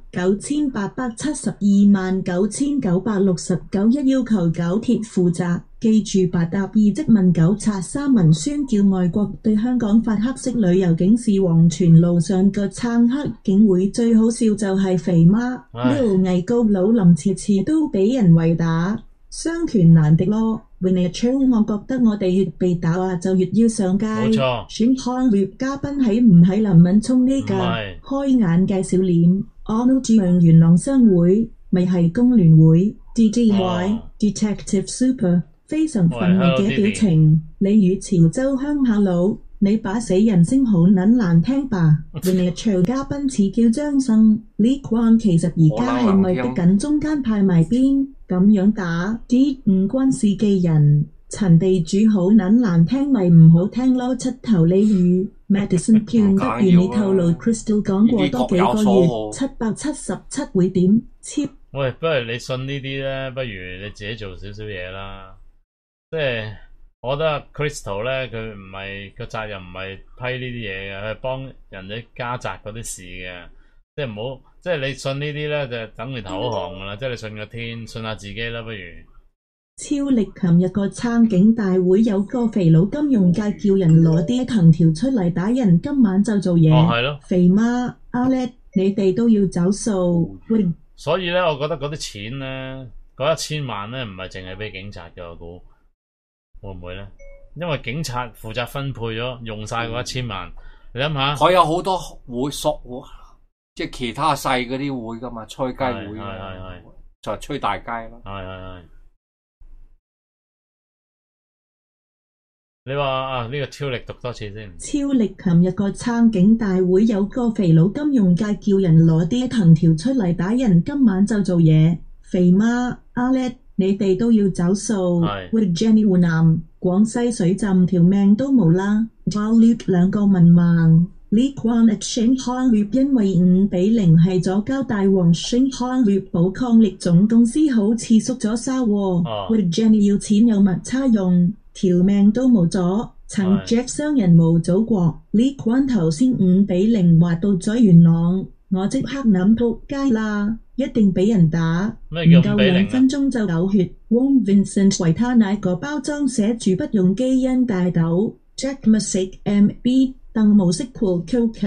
9872999969，一要求九鐵負責。記住8答2即問9查3文宣叫外國對香港發黑色旅遊警示。黃泉路上個撐黑警會最好笑就係肥媽呢度藝高佬林次次都俾人圍打，雙拳難敵咯。永利昌，我覺得我哋越被打啊就越要上街。 冇錯。 選康越嘉賓喺唔喺林敏聰呢個開眼介紹臉 Arnold 住陽元朗商會咪係工聯會 DDY Detective Super。非常憤怒嘅表情，你與潮州鄉下佬，你把死人聲好撚難聽吧？原嚟長嘉賓似叫張生，呢框其實而家係咪逼緊中間派埋邊？咁樣打啲唔關事嘅人，陳地主好撚難聽咪唔好聽咯。七頭鯉魚 Madison 片不如你透露 Crystal 講過多幾個月777會點？ 喂，不如你信呢啲咧，不如你自己做少少嘢啦。即係，我覺得 Crystal 咧，佢唔係個責任唔係批呢啲嘢嘅，佢係幫人哋家宅嗰啲事嘅。即係唔好，即係你信呢啲咧，就等於投降噶啦。即係你信個天，信下自己啦，不如。 超力琴日個撐警大會有個肥佬金融界叫人攞啲藤條出嚟打人，今晚就做嘢。 係咯。 肥媽阿叻，你哋都要走數。 所以咧，我覺得嗰啲錢咧，嗰1000萬咧，唔係淨係俾警察嘅，我估。會唔會咧？因為警察負責分配咗，用晒嗰1000萬，你諗下， 佢有好多會索會，即係其他細嗰啲會噶嘛，吹雞會，就係吹大雞咯。 係。你話啊，呢個超力讀多次先。 超力琴日個撐警大會有個肥佬金融界叫人攞啲藤條出嚟打人，今晚就做嘢。肥媽阿叻。你哋都要走數。喂 Jenny 湖南廣西水浸條命都冇啦，爆裂2個文盲。呢關 Exchange 康劣因為5-0係左交大王 Exchange 康劣寶礦力總公司好似縮咗沙喎。喂 Jenny 要錢有乜差用，條命都冇咗。陳 Jack 商人冇祖國。呢關頭先5-0話到咗元朗，我即刻諗仆街啦。一定俾人打，唔夠2分鐘就嘔血。Warm Vincent 維他奶個包裝寫住不用基因大豆。Jack Music MB 鄧無色 Cool Coco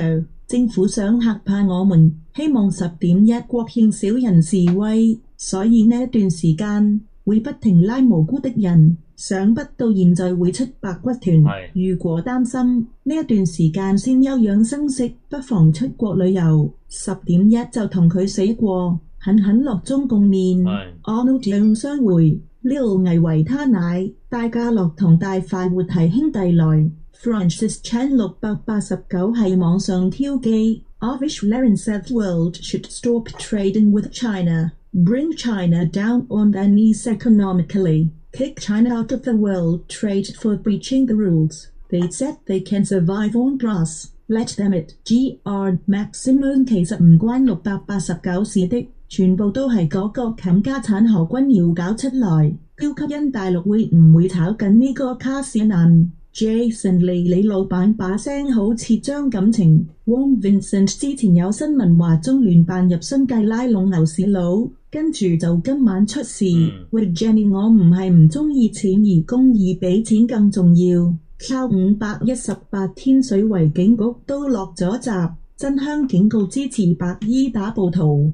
政府想嚇怕我們，希望10.1國慶少人示威，所以呢段時間會不停拉無辜的人。想不到現在會出白骨團。如果擔心呢一段時間先休養生息，不妨出國旅遊。10.1就同佢死過，狠狠落中共面。Arnold 兩相會 ，Lil 危維他奶，大家樂同大快活係兄弟來。Francis Chan 689係網上挑機。Arvish Laren said world should stop trading with China, bring China down on their knees economically, kick China out of the world trade for breaching the rules. They said they can survive on grass. Let them eat. GR Maximum 其實唔關689事的，全部都係嗰個冚家產何君堯搞出來。超級因大陸會唔會炒緊呢個卡士難？ Jason Lee 李老闆把聲好似張錦程。Wong Vincent 之前有新聞話中聯辦入新界拉攏牛市佬，跟住就今晚出事。喂 Jenny 我唔係唔鍾意錢而公義比錢更重要。靠518天水圍警局都落咗閘，真香警告支持白衣打暴徒。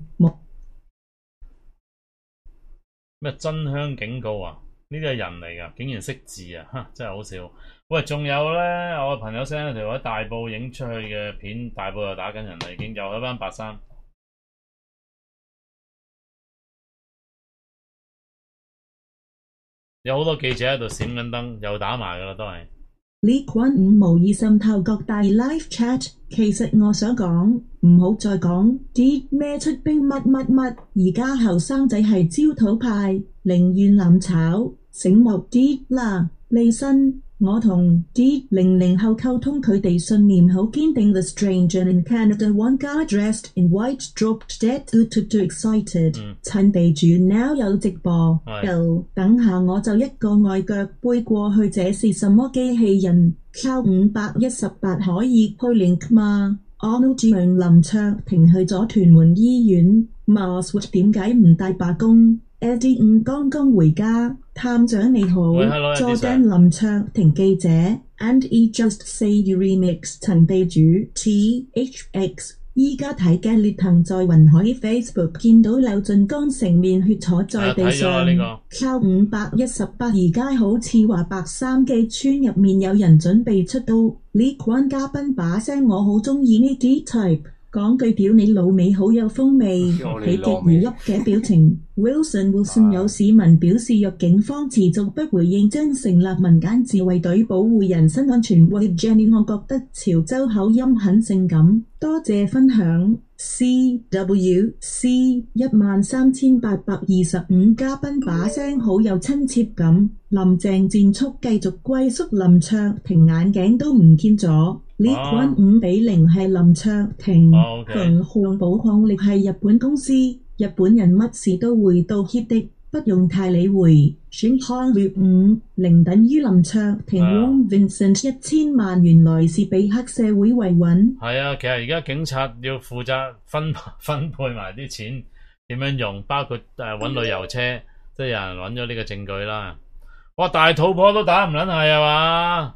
咩真香警告啊？呢啲係人嚟㗎，竟然識字啊！真係好笑。喂，仲有咧，我朋友 send 一條喺大埔影出去嘅片，大埔又打緊人啦，已經又一班白衫，有好多記者喺度閃緊燈，又打埋㗎啦，都係。 呢款5無意滲透各大 live chat， 其實我想講，唔好再講啲咩出兵乜乜乜，而家後生仔係焦土派，寧願攬炒，醒目啲啦，利申。我同啲00後溝通，佢哋信念好堅定。The stranger in Canada, one guy dressed in white dropped dead too excited。趁地主 now 有直播，等下我就一個外腳背過去，這是什麼機器人？靠518可以去 link 嗎？ Arnold 讓林卓廷去咗屯門醫院。Marswood 點解唔大罷工？Eddie 剛剛回家，探長你好。Jordan 林卓廷記者 ，And he just say you remix 陳地主 THX。依家睇嘅烈騰在雲海 Facebook 見到劉俊剛成面血坐在地上。靠518而家好似話白衫記村入面有人準備出刀。呢款嘉賓把聲我好鍾意呢啲 type。講句屌你老味好有風味，喜極而泣嘅表情。Wilson 有市民表示，若警方持續不回應，將成立民間自衛隊保護人身安全。喂 Jenny， 我覺得潮州口音很性感，多謝分享。CWC 13825嘉賓把聲好有親切感。林鄭戰速繼續龜縮，林卓廷眼鏡都唔見咗。呢款5-0係林卓廷，強項寶礦力係日本公司，日本人乜事都會道歉的，不用太理會。選項列5-0等於林卓廷。Wong Vincent 1000萬原來是俾黑社會維穩。係啊，其實而家警察要負責分配埋啲錢點樣用，包括揾旅遊車，即係有人揾咗呢個證據啦。哇，大肚婆都打唔撚係啊嘛！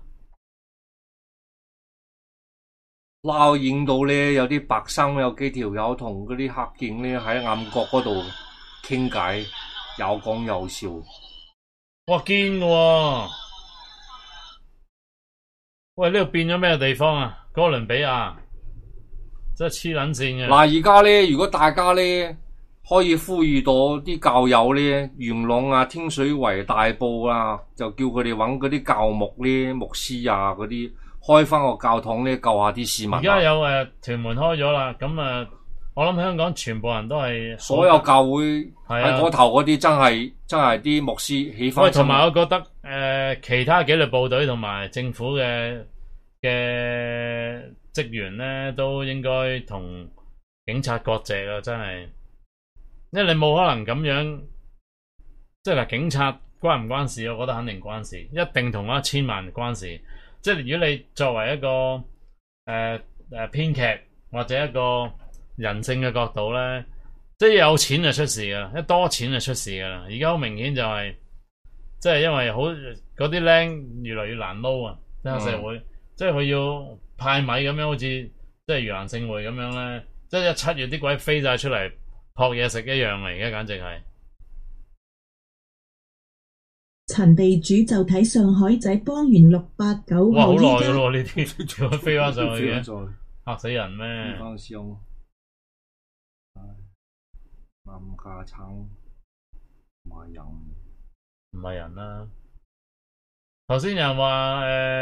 撈影到咧，有啲白衫有幾條友同嗰啲黑警咧喺暗角嗰度傾偈，有講有笑。 哇，堅喎！喂，呢度變咗咩地方啊？哥倫比亞真係黐撚線嘅。 嗱，而家咧，如果大家咧可以呼籲到啲教友咧，元朗啊、天水圍、大埔啊，就叫佢哋揾嗰啲教牧咧、牧師啊嗰啲。開翻個教堂咧，救下啲市民。而家有屯門開咗啦，咁我諗香港全部人都係所有教會喺嗰頭嗰啲真係啲牧師起翻。 同埋我覺得其他紀律部隊同埋政府嘅職員咧，都應該同警察割席啊！真係，因為你冇可能咁樣，即係嗱，警察關唔關事？我覺得肯定關事，一定同1000萬關事。即係如果你作為一個編劇或者一個人性嘅角度咧，即係有錢就出事噶啦，一多錢就出事噶啦。而家好明顯就係，即係因為好嗰啲僆越嚟越難撈啊，即係社會，即係佢要派米咁樣，好似即係盂蘭勝會咁樣咧，即係7月啲鬼飛晒出嚟撲嘢食一樣嚟嘅，簡直係。 陳地主就睇上海仔幫完689 哇！好耐後， 噶咯呢啲，仲飛翻上去嘅，嚇死人咩？ 南家撐唔係人， 唔係人啦。頭先有人話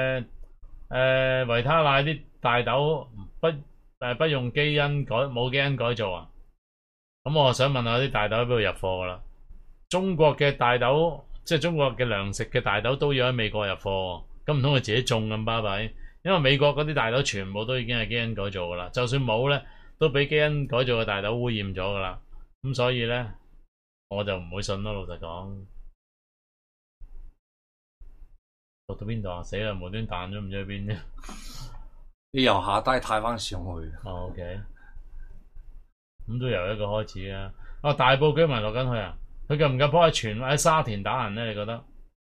維他奶啲大豆不用基因冇基因改造啊。咁我想問下啲大豆喺邊度入貨噶啦？中國嘅大豆，即係中國嘅糧食嘅大豆都要喺美國入貨，咁唔通佢自己種咁巴閉？因為美國嗰啲大豆全部都已經係基因改造噶啦，就算冇咧，都俾基因改造嘅大豆污染咗噶啦。咁所以咧，我就唔會信咯。老實講，落到邊度啊？死啦！無端彈咗唔知去邊啫。 你由下低睇翻上去。 哦，OK，咁都由一個開始啊。哦，大埔居民落緊去啊？佢夠唔夠波喺沙田打人咧？你覺得？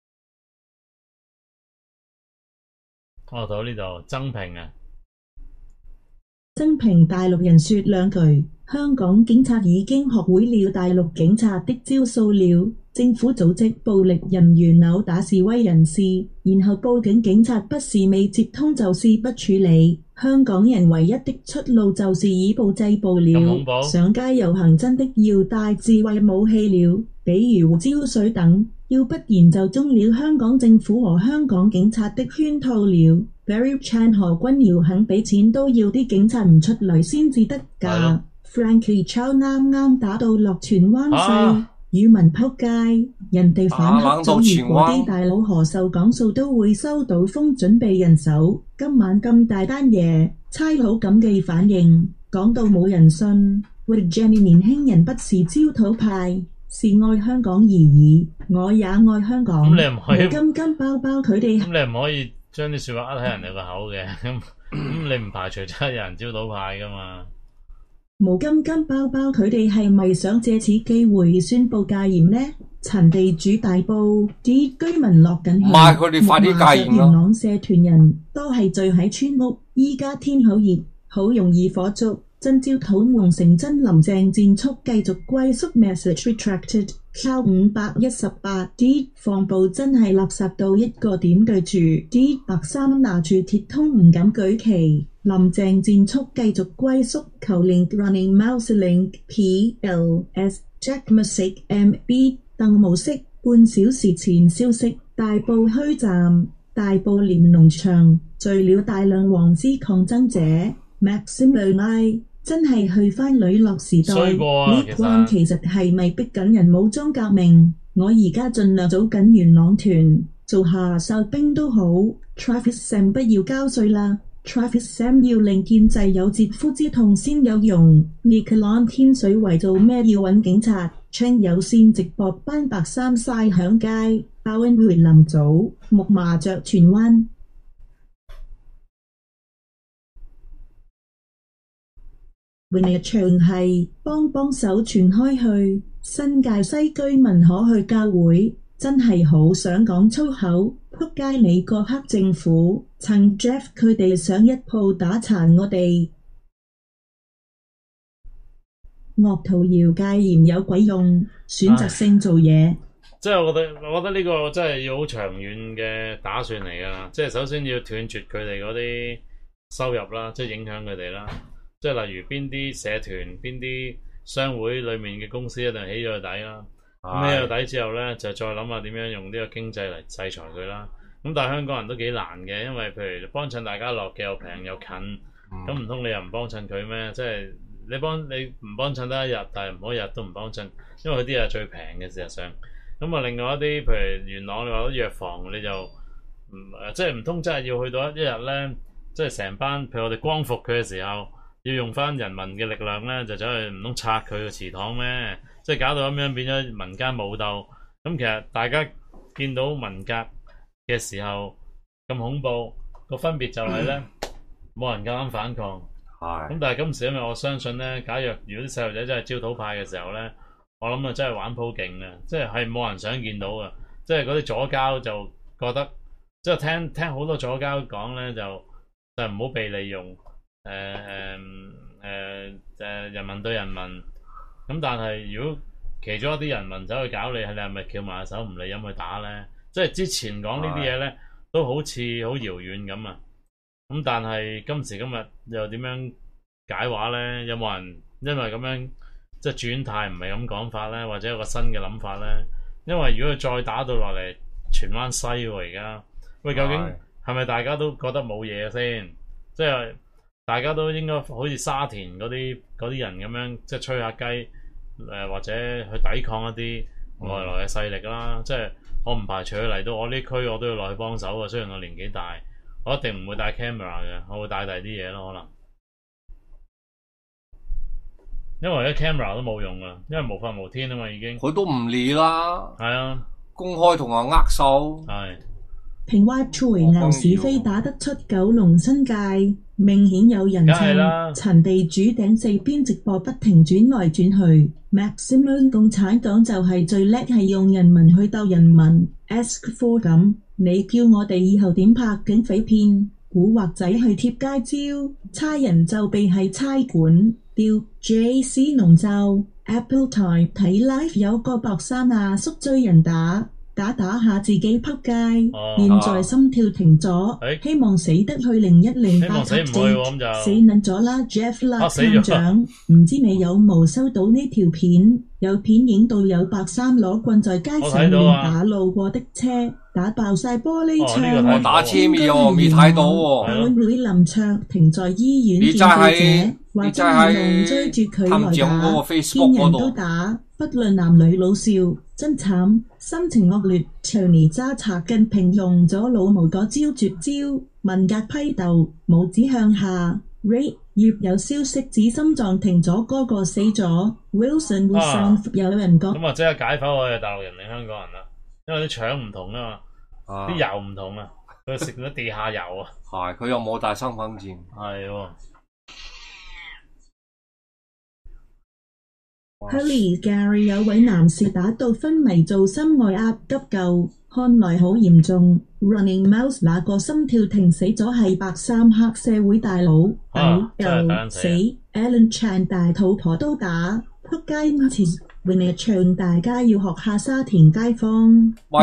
哦，到呢度曾平啊。 曾平大陸人說兩句，香港警察已經學會了大陸警察的招數了。政府組織暴力人員毆打示威人士，然後報警，警察不是未接通就是不處理。香港人唯一的出路就是以暴制暴了。上街遊行真的要帶智慧武器了，比如胡椒水等，要不然就中了香港政府和香港警察的圈套了。Barry Chan 何君堯肯俾錢都要啲警察唔出嚟先至得㗎。Frankie Chow 啱啱打到落荃灣市，與民撲街，人哋反黑咗。如果啲大佬何秀講數都會收到風，準備人手。今晚咁大單嘢，差佬咁嘅反應，講到冇人信。喂 Jenny， 年輕人不是焦土派，是愛香港而已。我也愛香港。 咁你唔可以金金包包佢哋。 咁你唔可以將啲説話呃喺人哋個口嘅。咁你唔排除真係有人焦土派噶嘛？ 冇金金包包佢哋係咪想借此機會宣佈戒嚴呢？陳地主大埔啲居民落緊氣， 唔係佢哋快啲戒嚴咯。 元朗社團人都係聚喺村屋，依家天好熱，好容易火燭。真朝土夢成真，林鄭戰速繼續龜縮 message retracted。靠518啲放暴真係垃圾到一個點，對住啲白衫拿住鐵通唔敢舉旗。林鄭戰速繼續龜縮，求 link running mouse link PLS Jack Music MB 鄧模式。半小時前消息，大埔墟站、大埔廉農場聚了大量黃絲抗爭者。Maximilian真係去返呂樂時代。呢關其實係咪逼緊人武裝革命？我而家盡量組緊元朗團，做下哨兵都好。Travis Sam 不要交稅啦。Travis Sam 要令建制有切膚之痛先有用。Nikolon 天水圍做咩要揾警察？Chang 有線直播班白衫晒響街。Owen 回林祖木麻雀荃灣。永利長係幫手傳開去，新界西居民可去教會，真係好想講粗口，仆街你個黑政府，趁 Jeff 佢哋想一鋪打殘我哋。惡徒謠戒嚴有鬼用，選擇性做嘢。 即係我覺得呢個真係要好長遠嘅打算嚟㗎啦。即係首先要斷絕佢哋嗰啲收入啦，即係影響佢哋啦。即係例如邊啲社團、邊啲商會裏面嘅公司一定起咗個底啦。咁起咗個底之後咧，就再諗下點樣用呢個經濟嚟制裁佢啦。咁但係香港人都幾難嘅，因為譬如幫襯大家樂嘅又平又近，咁唔通你又唔幫襯佢咩？即係你唔幫襯得一日，但係唔可以日都唔幫襯，因為佢啲係最平嘅事實上。咁啊，另外一啲譬如元朗你話啲藥房，你就即係唔通真係要去到一日咧，即係成班譬如我哋光復佢嘅時候。要用翻人民嘅力量咧，就走去唔通拆佢個祠堂咩？即係搞到咁樣變咗民間武鬥。咁其實大家見到文革嘅時候咁恐怖，個分別就係咧冇人夠膽反抗。咁但係今時因為我相信咧，假若如果啲細路仔真係焦土派嘅時候咧，我諗啊真係玩鋪勁啊！即係冇人想見到啊！即係嗰啲左膠就覺得，即係聽好多左膠講咧，就唔好被利用。 人民對人民，咁但係如果其中一啲人民走去搞你，你係咪翹埋手唔理咁去打咧？即係之前講呢啲嘢咧，都好似好遙遠咁啊！咁但係今時今日又點樣解話咧？有冇人因為咁樣即係轉態唔係咁講法咧，或者有個新嘅諗法咧？因為如果佢再打到落嚟荃灣西喎而家，喂究竟係咪大家都覺得冇嘢先？即係大家都應該好似沙田嗰啲人咁樣，即係吹下雞，或者去抵抗一啲外來嘅勢力啦。即係我唔排除佢嚟到我呢區，我都要落去幫手嘅。雖然我年紀大，我一定唔會帶 camera 嘅，我會帶第啲嘢咯，可能。因為而家 camera 都冇用啊，因為無法無天啊嘛，已經。佢都唔理啦。 係啊， 公開同人握手。 係。 平話隨牛是非打得出九龍新界，明顯有人撐。陳地主頂四邊直播不停轉來轉去 ，Maximum 共產黨就係最叻係用人民去鬥人民 ，Ask for 咁，你叫我哋以後點拍警匪片？古惑仔去貼街招，差人就被係差館，吊 JC 農罩 Apple 台睇 live 有個薄衫阿叔追人打下自己撲街，現在心跳停咗，希望死得去0108級死撚咗啦 Jeff 啦艦長，唔知你有冇收到呢條片？有片影到有白衫攞棍在街上面打路過的車，打爆晒玻璃窗。 我打車未喎，未睇到喎。 會唔會林卓停在醫院見記者，或者係追住佢來打，見人都打，不論男女老少，真慘，心情惡劣。長年揸茶近平用咗老毛嗰招絕招，文革批鬥，拇指向下。Ray 葉有消息指心臟停咗，嗰個死咗。Wilson 會上有人講。 咁啊，即刻解剖我係大陸人定香港人啦，因為啲腸唔同啊嘛，啲油唔同啊，佢食咗地下油啊。 係，佢又冇帶身份證。 係喎。 Hello Gary 有位男士打到昏迷做心外壓急救，看來好嚴重。Running Mouse 那個心跳停死咗係白衫黑社會大佬，死 Alan Chan 大肚婆都打，撲街前永利唱大家要學下沙田街坊。呢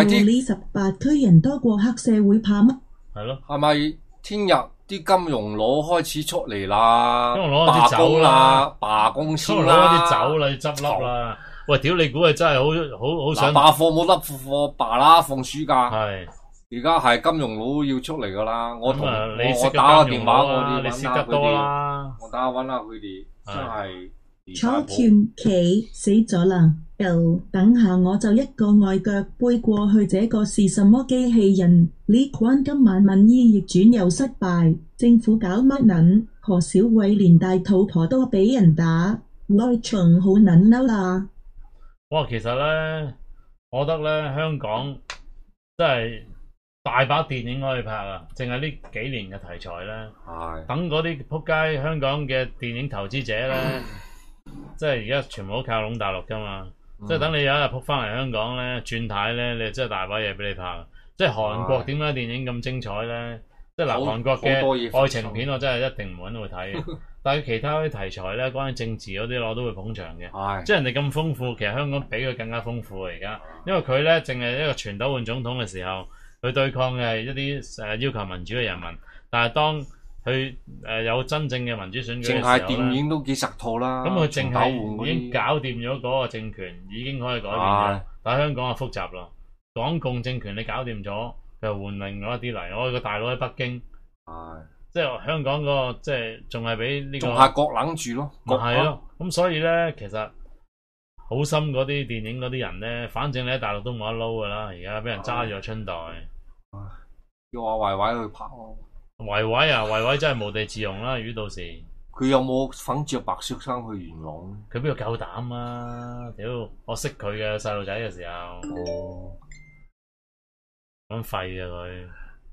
18區人多過黑社會怕乜？ 係咯， 係咪聽日啲金融佬開始出嚟啦？ 金融佬開始走啦， 罷工先啦， 金融佬開始走啦，要執笠啦。喂，屌你估係真係好想罷課冇得課罷啦，放暑假。 係， 而家係金融佬要出嚟噶啦。我打個電話我哋你識得多啦。 我打下搵下佢哋，真係坐團企死咗啦。等下我就一個外腳背過去，這個是什麼機器人？呢款今晚民意逆轉又失敗，政府搞乜撚？何小偉連大肚婆都俾人打，內場好撚嬲啦！ 哇，其實咧，我覺得咧，香港真係大把電影可以拍啊！淨係呢幾年嘅題材咧，等嗰啲撲街香港嘅電影投資者咧，即係而家全部都靠攏大陸噶嘛，即係等你有一日撲翻嚟香港咧，轉軚咧，你真係大把嘢俾你拍。即係韓國點解電影咁精彩咧？即係嗱，韓國嘅愛情片我真係一定唔揾會睇。但係其他啲題材咧，關於政治嗰啲我都會捧場嘅。即係人哋咁豐富，其實香港比佢更加豐富啊！而家，因為佢咧淨係一個全斗換總統嘅時候，佢對抗嘅係一啲要求民主嘅人民。但係當佢有真正嘅民主選舉嘅時候， 淨係電影都幾十套啦。 咁佢淨係已經搞掂咗嗰個政權，已經可以改變咗。但係香港就複雜咯，港共政權你搞掂咗，就換另外一啲嚟。我個大佬喺北京。即係香港個即係仲係俾呢個仲係國冷住咯， 係咯，咁所以咧其實好心嗰啲電影嗰啲人咧，反正你喺大陸都冇得撈噶啦，而家俾人揸住個春袋， 叫阿維維去拍咯。 維維啊，維維真係無地自容啦！如果到時佢有冇份着白雪衫去元朗？ 佢邊度夠膽啊？屌，我識佢嘅細路仔嘅時候，咁廢嘅佢。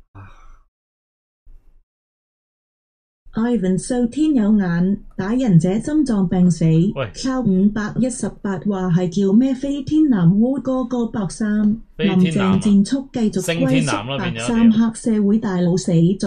Ivan 數天有眼，打人者心臟病死。抄518話係叫咩飛天男烏哥個白衫，林鄭戰速繼續歸宿白衫黑社會大佬死咗。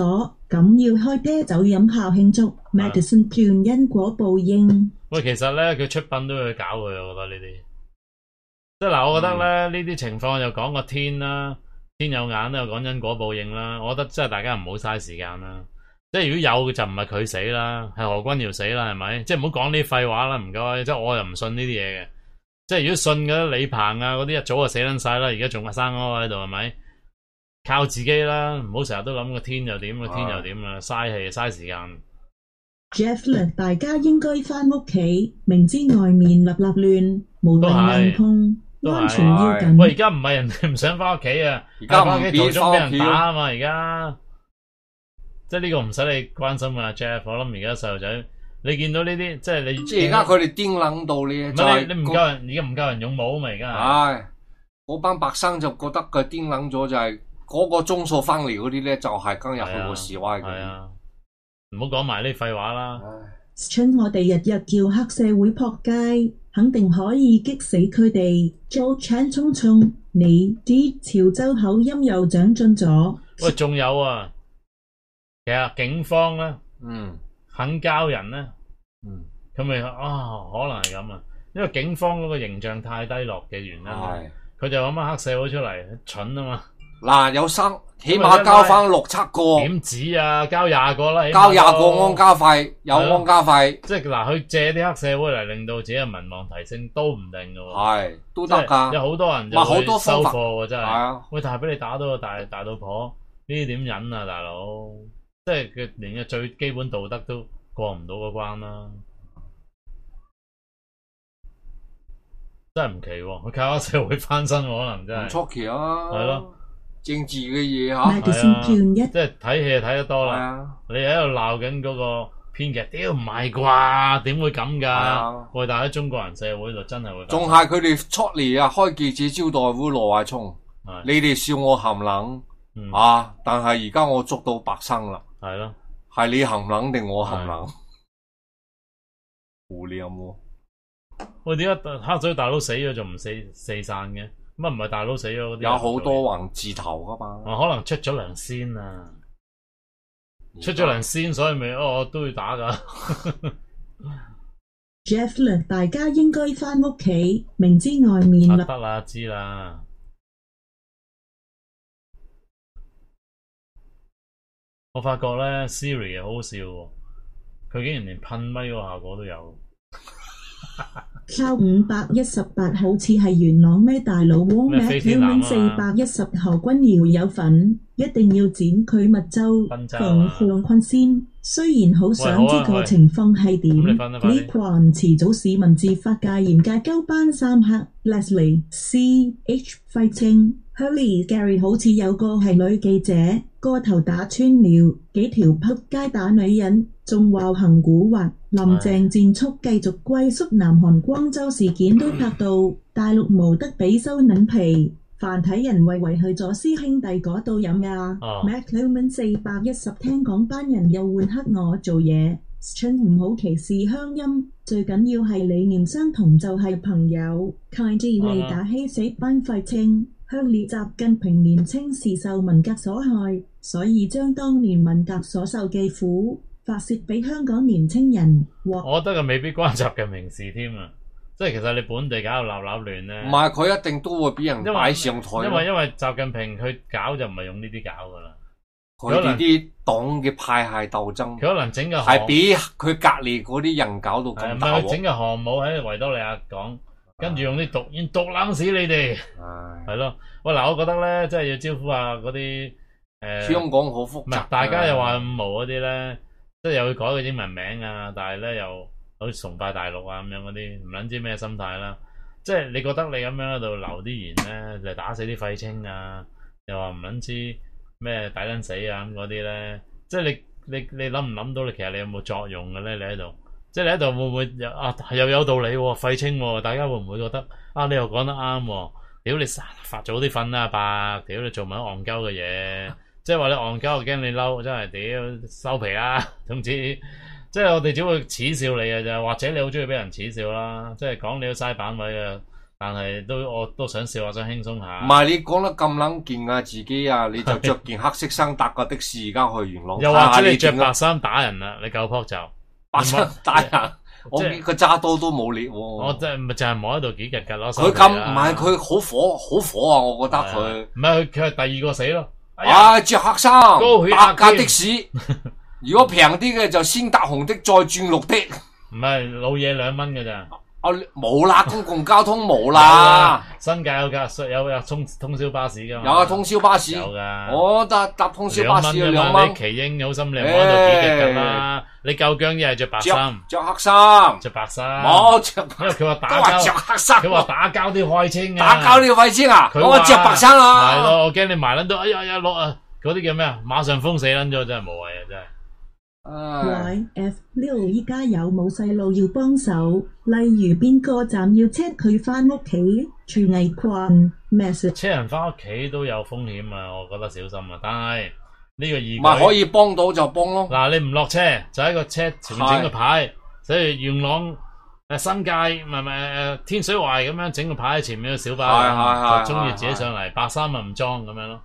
咁要開啤酒飲炮慶祝 Madison Plan 因果報應。 喂，其實咧佢出品都要搞佢，我覺得呢啲，即係嗱，我覺得咧呢啲情況又講個天啦，天有眼啦，又講因果報應啦，我覺得真係大家唔好嘥時間啦。即係如果有嘅就唔係佢死啦，係何君堯死啦，係咪？即係唔好講呢啲廢話啦，唔該。即係我又唔信呢啲嘢嘅。即係如果信嘅李鵬啊嗰啲一早就死撚晒啦，而家仲係生柯喺度係咪？靠自己啦，唔好成日都諗個天又點，個天又點啊，嘥氣嘥時間。 Jeff 大家應該返屋企，明知外面立亂，無謂硬碰，安全要緊。 喂，而家唔係人哋唔想返屋企啊，而家返屋企途中俾人打啊嘛，而家即係呢個唔使你關心啊 Jeff。我諗而家細路仔，你見到呢啲即係你， 即係而家佢哋癲撚到你， 就係你唔夠人，而家唔夠人勇武啊嘛，而家係嗰班白生就覺得佢癲撚咗，就係嗰個鐘數翻嚟嗰啲咧，就係今日去個示威嘅。唔好講埋呢廢話啦。 春我哋日日叫黑社會撲街，肯定可以激死佢哋。做搶衝衝，你啲潮州口音又長進咗。 喂，仲有啊，其實警方咧，肯交人咧，咁咪可能係咁啊，因為警方嗰個形象太低落嘅原因，佢就揾翻黑社會出嚟，蠢啊嘛。嗱， 有生起碼交翻6-7個， 點止啊？交20個啦， 交20個安家費，有安家費。 即係嗱，佢借啲黑社會嚟令到自己嘅民望提升，都唔定噶喎。 係，都得噶。 有好多人就會收貨喎，真係。係啊。喂，但係俾你打到個大老婆，呢啲點忍啊，大佬？即係佢連嘅最基本道德都過唔到嗰關啦。真係唔奇喎，佢靠黑社會翻身，可能真係。唔出奇啊。係咯。政治嘅嘢吓， 即係睇戲睇得多啦。你喺度鬧緊嗰個編劇，屌唔係啩？點會咁噶？喂，但喺中國人社會度真係會。 仲係佢哋出嚟啊！開記者招待會，羅偉聰，你哋笑我含冷啊！但係而家我捉到白生啦， 係咯， 係你含冷定我含冷？胡臉喎！ 喂，點解黑水大佬死咗仲唔四散嘅？乜唔係大佬死咗嗰啲？ 有好多橫字頭噶嘛？ 可能出咗糧先啊！出咗糧先，所以咪我都要打噶。 Jeff 大家應該返屋企，明知外面得啦，知啦。我發覺咧 Siri 好好笑喎，佢竟然連噴咪嗰個效果都有。 抄518好似係元朗咩大佬喎咩？410何君堯有份，一定要剪佢密州防困先。雖然好想知個情況係點，呢群遲早市民自發戒嚴戒鳩班三黑 Leslie C.H. 費清 Hurley Gary 好似有個係女記者，個頭打穿了，幾條撲街打女人，仲話行蠱惑。林鄭戰速繼續歸宿南韓光州事件都拍到大陸無得比收撚皮，繁體人圍去咗師兄弟嗰度飲啊。McLuhan 410聽講班人又換黑我做嘢，春唔好歧視鄉音，最緊要係理念相同就係朋友。Kindly 嚟打欺死班廢青，向列習近平年青時受文革所害，所以將當年文革所受嘅苦發泄俾香港年青人。 我覺得佢未必關習近平事添啊！即係其實你本地搞到鬧亂咧， 唔係佢一定都會俾人擺上台。 因為習近平佢搞就唔係用呢啲搞噶啦， 佢哋啲黨嘅派系鬥爭， 佢可能整個係比佢隔離嗰啲人搞到咁大鑊。 佢整個航母喺維多利亞港，跟住用啲毒煙毒冷死你哋，係咯。喂嗱，我覺得咧，即係要招呼下嗰啲香港好複雜， 大家又話五毛嗰啲咧。即係又會改個英文名啊，但係咧又好似崇拜大陸啊咁樣嗰啲，唔撚知咩心態啦。即係你覺得你咁樣喺度留啲言咧，就打死啲廢青啊，又話唔撚知咩抵撚死啊咁嗰啲咧。即係你諗唔諗到你其實你有冇作用嘅咧？你喺度，即係你喺度會唔會又有道理喎？廢青喎，大家會唔會覺得你又講得啱喎？屌你發早啲瞓啦，伯！屌你做埋啲戇鳩嘅嘢。即係話你戇鳩，我驚你嬲，真係屌收皮啦！總之，即係我哋只會恥笑你嘅啫，或者你好中意俾人恥笑啦。即係講你都嘥版位嘅， 但係我都想笑下，想輕鬆下。 唔係你講得咁撚勁啊，自己啊，你就着件黑色衫搭個的士而家去元朗。 又或者你着白衫打人啦，你夠撲就白衫打人。我見佢揸刀都冇裂喎。 我真係咪就係望喺度幾日㗎咯。 佢咁唔係佢好火啊！我覺得佢唔係佢係第二個死咯。 着黑衫搭架的士。如果平啲嘅就先搭紅的再轉綠的。 唔係老嘢2蚊㗎咋。 冇啦，公共交通冇啦。 新界有架有通宵巴士噶嘛？ 有啊，通宵巴士有噶。 我搭通宵巴士2蚊。 你奇英好心，你望到幾日噶啦？你夠姜一係着白衫， 着黑衫， 着白衫。 冇着， 因為佢話打交， 都話着黑衫。 佢話打交啲廢青啊！ 打交啲廢青啊！我着白衫啊！ 係咯，我驚你埋捻到，哎呀落啊！嗰啲叫咩啊？馬上封死捻咗，真係無謂啊！真係。 YF 呢度依家有冇細路要幫手？例如邊個站要車佢翻屋企？廚藝群 message 車人翻屋企都有風險啊！我覺得小心啊！但係呢個義舉咪可以幫到就幫咯。 嗱，你唔落車就喺個車前面整個牌，所以元朗新界唔係天水圍咁樣整個牌喺前面嘅小巴，就中意自己上嚟白衫咪唔裝咁樣咯。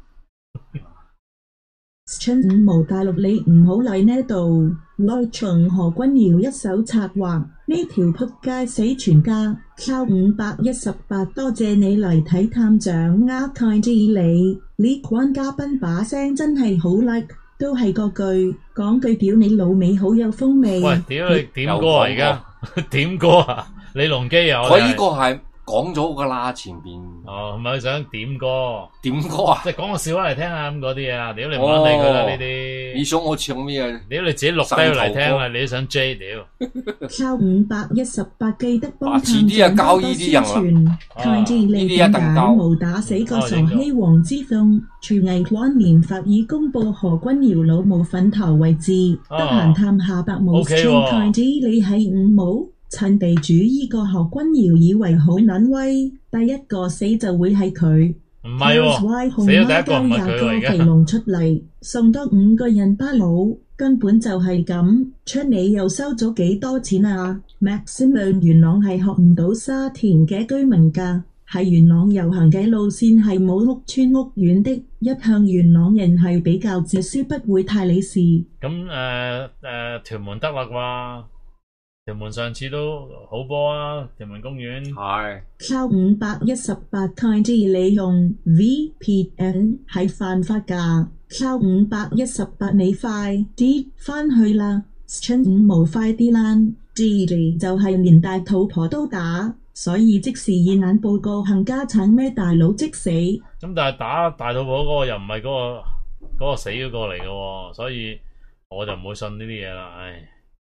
春5毛大陸你唔好嚟呢度，內從何君堯一手策劃呢條撲街死全家，靠518，多謝你嚟睇探長kind 你款嘉賓把聲真係好 like， 都係嗰句講句屌你老味好有風味。 喂，屌你點歌啊而家？點歌啊？李龍基啊？ 佢呢個係講咗噶啦，前邊係咪想點歌？ 點歌啊？ 即係講個笑話嚟聽下咁嗰啲嘢，屌你唔好理佢啦呢啲。 你想我唱咩啊？ 屌你自己錄低嚟聽啊！你都想 J 屌？ 靠518記得幫遲啲啊教呢啲人啦。kind 你點解冇打死個傻希黃之鳳？廚藝關連法已公布何君堯老母粉頭位置，得閒探下白毛。kind 你係5毛？趁地主依個何君堯以為好撚威，第一個死就會係佢。 唔係喎，死咗第一個唔係佢嚟嘅。 肥龍出嚟，送多5個人巴佬，根本就係咁。出你又收咗幾多錢啊 ？Maximum 元朗係學唔到沙田嘅居民㗎，係元朗遊行嘅路線係冇屋村屋苑的，一向元朗人係比較自私，不會太理事。 咁屯門得啦啩？屯門上次都好波啊！屯門公園係靠518 kind 你用 VPN 係犯法㗎，靠518你快啲返去啦，春5毛快啲啦 ，Gigi 就係連大肚婆都打，所以即時以眼報告冚家產咩大佬即死。 咁但係打大肚婆嗰個又唔係嗰個死嗰個嚟嘅喎，所以我就唔會信呢啲嘢啦，唉。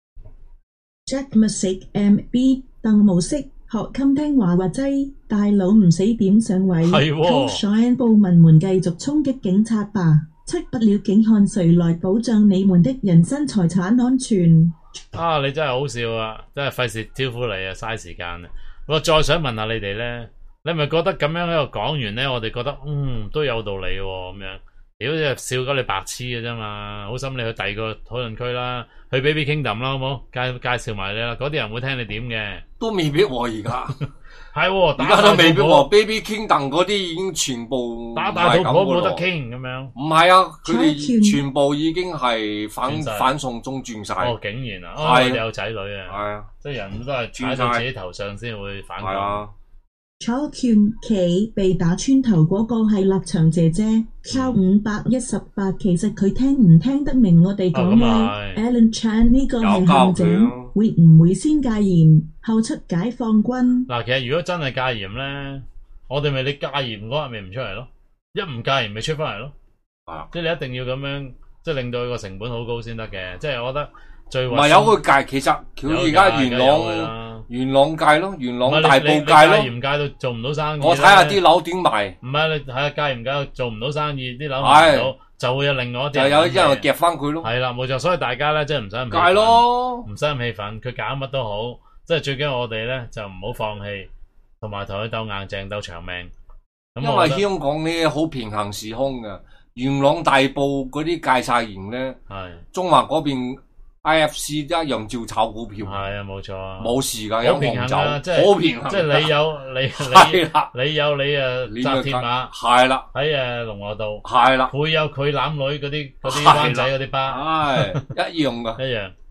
Jack Music MB 鄧模式學襟聽話或劑，大佬唔死點上位。 係喎。 Shine 暴民們繼續衝擊警察吧，出不了境看誰來保障你們的人身財產安全。 啊！你真係好笑啊！真係費事招呼你啊，嘥時間啊！我再想問下你哋咧，你係咪覺得咁樣喺度講完咧，我哋覺得都有道理喎咁樣？屌，你笑鳩你白痴嘅啫嘛！好心你去第二個討論區啦，去 Baby Kingdom 啦，好冇？介紹埋你啦，嗰啲人會聽你點嘅。 都未必喎而家。 係喎， 而家都未必喎。Baby Kingdom 嗰啲已經全部打大肚婆冇得傾咁樣。 唔係啊，佢哋全部已經係反送中轉晒。 哦，竟然啊！係有仔女啊。 係啊， 即係人都係踩到自己頭上先會反抗。係啊。 楚權企被打穿頭嗰個係立場姐姐，靠518，其實佢聽唔聽得明我哋講咩 ？Alan Chan 呢個係陷阱，會唔會先戒嚴後出解放軍？ 嗱，其實如果真係戒嚴咧，我哋咪你戒嚴嗰日咪唔出嚟咯，一唔戒嚴咪出翻嚟咯。即係你一定要咁樣，即係令到佢個成本好高先得嘅。即係我覺得最唔係有個戒，其實佢而家元朗戒咯，元朗大埔戒咯，戒嚴戒到做唔到生意。我睇下啲樓點賣。唔係你睇下戒嚴戒到做唔到生意，啲樓賣唔到，就會有另外一啲就有一人夾翻佢咯。係啦，冇錯，所以大家咧即係唔使咁戒咯，唔使咁氣憤，佢搞乜都好，即係最緊我哋咧就唔好放棄，同埋同佢鬥硬淨鬥長命。因為香港咧好平行時空噶，元朗大埔嗰啲戒晒嚴咧，中環嗰邊。 IFC 一樣照炒股票， 係啊，冇錯啊， 冇事㗎，有紅酒，好平衡， 即係你有你紮鐵馬， 係啦， 喺龍和道， 係啦， 會有佢攬女嗰啲灣仔嗰啲巴， 係一樣㗎， 一樣。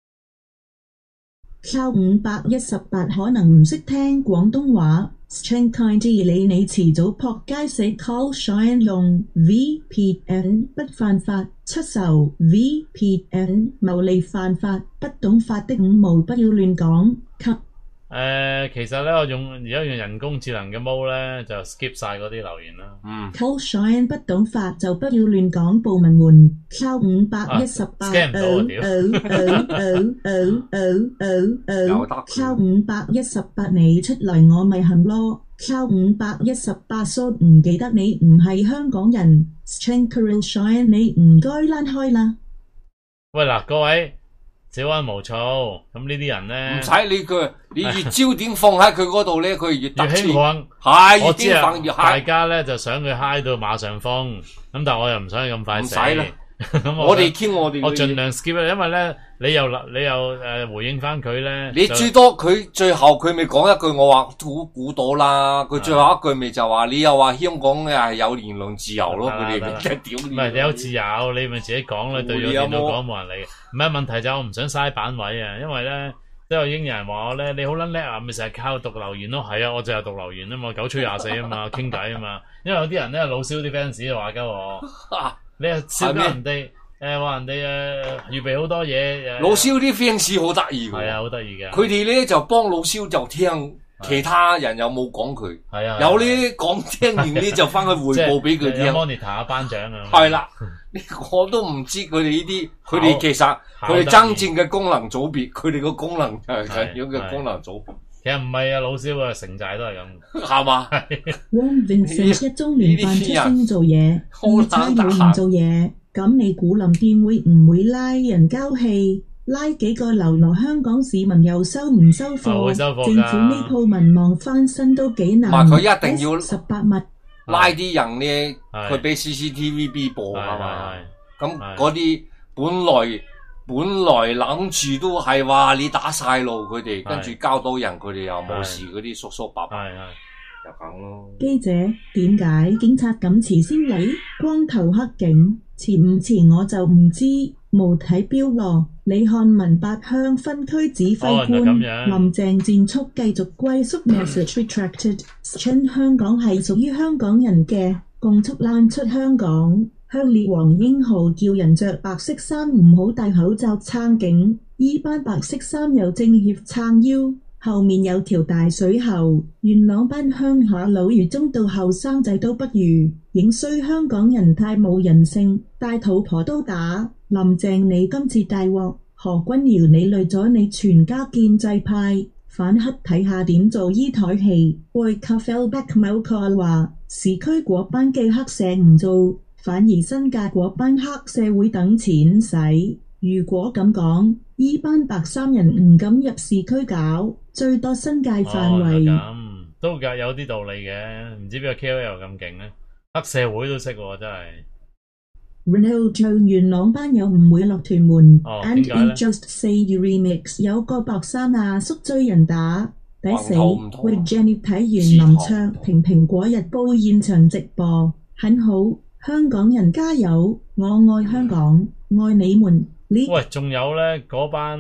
抄518可能唔識聽廣東話 ，Strengkind 理你遲早撲街死 ，Call Shine 用 VPN 不犯法，出售 VPN 牟利犯法，不懂法的五毛不要亂講。 其實咧，我而家用人工智能嘅毛咧，就 skip 晒嗰啲留言啦。 Call Shine 不懂法就不要亂講，報文門抄518抄518你出嚟我咪行咯，抄518蘇唔記得你唔係香港人 ，Strengkind Shine 你唔該躝開啦。 喂嗱，各位。小安無躁，咁呢啲人咧，唔使理佢，你越焦點放喺佢嗰度咧，佢越興奮。 係， 我知啊，大家咧就想佢嗨到馬上風，咁但係我又唔想佢咁快死。唔使啦， 咁我哋傾我哋， 我盡量 skip 啦，因為咧你又回應翻佢咧， 你最多佢最後佢咪講一句，我話估到啦，佢最後一句咪就話你又話香港嘅係有言論自由咯，佢哋咪即係屌你。唔係你有自由，你咪自己講啦，對住電腦講冇人理。唔係問題就我唔想嘥版位啊，因為咧都有英人話我咧你好撚叻啊，咪成日靠讀留言咯。係啊，我就係讀留言啊嘛，9吹24啊嘛，傾偈啊嘛。因為有啲人咧老蕭啲 fans 就話鳩我，你又笑人哋。話人哋預備好多嘢， 老蕭啲 fans 好得意嘅， 係啊，好得意嘅。 佢哋咧就幫老蕭就聽，其他人有冇講佢，係啊，有啲講聽完咧就翻去匯報俾佢聽。 monitor 啊，頒獎啊， 係啦，我都唔知佢哋呢啲，佢哋其實佢哋真正嘅功能組別，佢哋個功能就係咁樣嘅功能組別。 其實唔係啊，老蕭啊，城寨都係咁， 係嘛？ 汪永成一中聯辦出聲做嘢，二差冇唔做嘢。咁你古林店會唔會拉人交氣？拉幾個流落香港市民又收唔收貨？政府呢鋪民望翻身都幾難。 佢一定要 18物拉啲人咧，佢俾 CCTVB 播係嘛？咁嗰啲本來諗住都係話你打晒路，佢哋跟住交到人，佢哋又冇事，嗰啲叔叔伯伯就咁咯。 記者點解警察咁遲先嚟？光頭黑警遲唔遲我就唔知，無睇標咯。李漢文八鄉分區指揮官林鄭戰速繼續歸宿 message retracted， 香港係屬於香港人嘅，共促攬出香港。向列王英豪叫人着白色衫唔好戴口罩撐警，依班白色衫有政協撐腰，後面有條大水喉。元朗班鄉下佬如中到後生仔都不如，影衰香港人太冇人性，大肚婆都打。林鄭你今次大鑊，何君堯你累咗你全家建制派，反黑睇下點做依台戲。外卡 fellback 某個話市區嗰班嘅黑社唔做，反而新界嗰班黑社會等錢使。如果咁講，依班白衫人唔敢入市區搞，最多新界範圍。 咁都有啲道理嘅，唔知邊個 KOL 咁勁咧？黑社會都識喎，真係。 Ronald 唱元朗班友唔會落屯門。And it just say you remix 有個白衫阿叔追人打，抵死。喂 Jenny 睇完林卓廷蘋果日報現場直播，很好。香港人加油！我愛香港，愛你們。 喂，仲有咧嗰班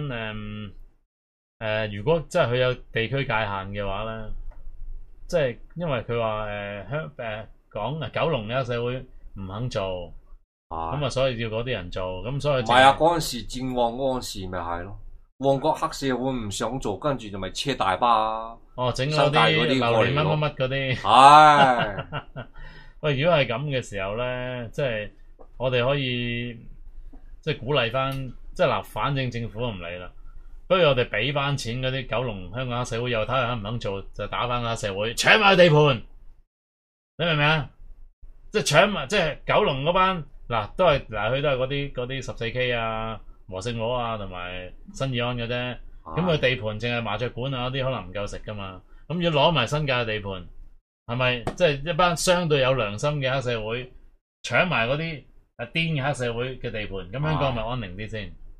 如果真係佢有地區界限嘅話咧，即係因為佢話講九龍呢個社會唔肯做，咁啊所以要嗰啲人做，咁所以唔係啊，嗰陣時戰旺嗰陣時咪係咯，旺角黑社會唔想做，跟住就咪車大巴整嗰啲榴蓮乜嗰啲。 係。 喂，如果係咁嘅時候咧，即係我哋可以即係鼓勵翻，即係嗱，反正政府都唔理啦，不如我哋俾翻錢嗰啲九龍香港黑社會，又睇下肯唔肯做，就打翻黑社會，搶埋地盤，你明唔明啊？即係搶埋，即係九龍嗰班嗱，都係嗱，佢都係嗰啲14K 啊、和勝佬啊，同埋新義安嘅啫。咁佢地盤淨係麻雀館啊嗰啲，可能唔夠食噶嘛。咁要攞埋新界嘅地盤。係咪即係一班相對有良心嘅黑社會搶埋嗰啲癲嘅黑社會嘅地盤？咁香港咪安寧啲先？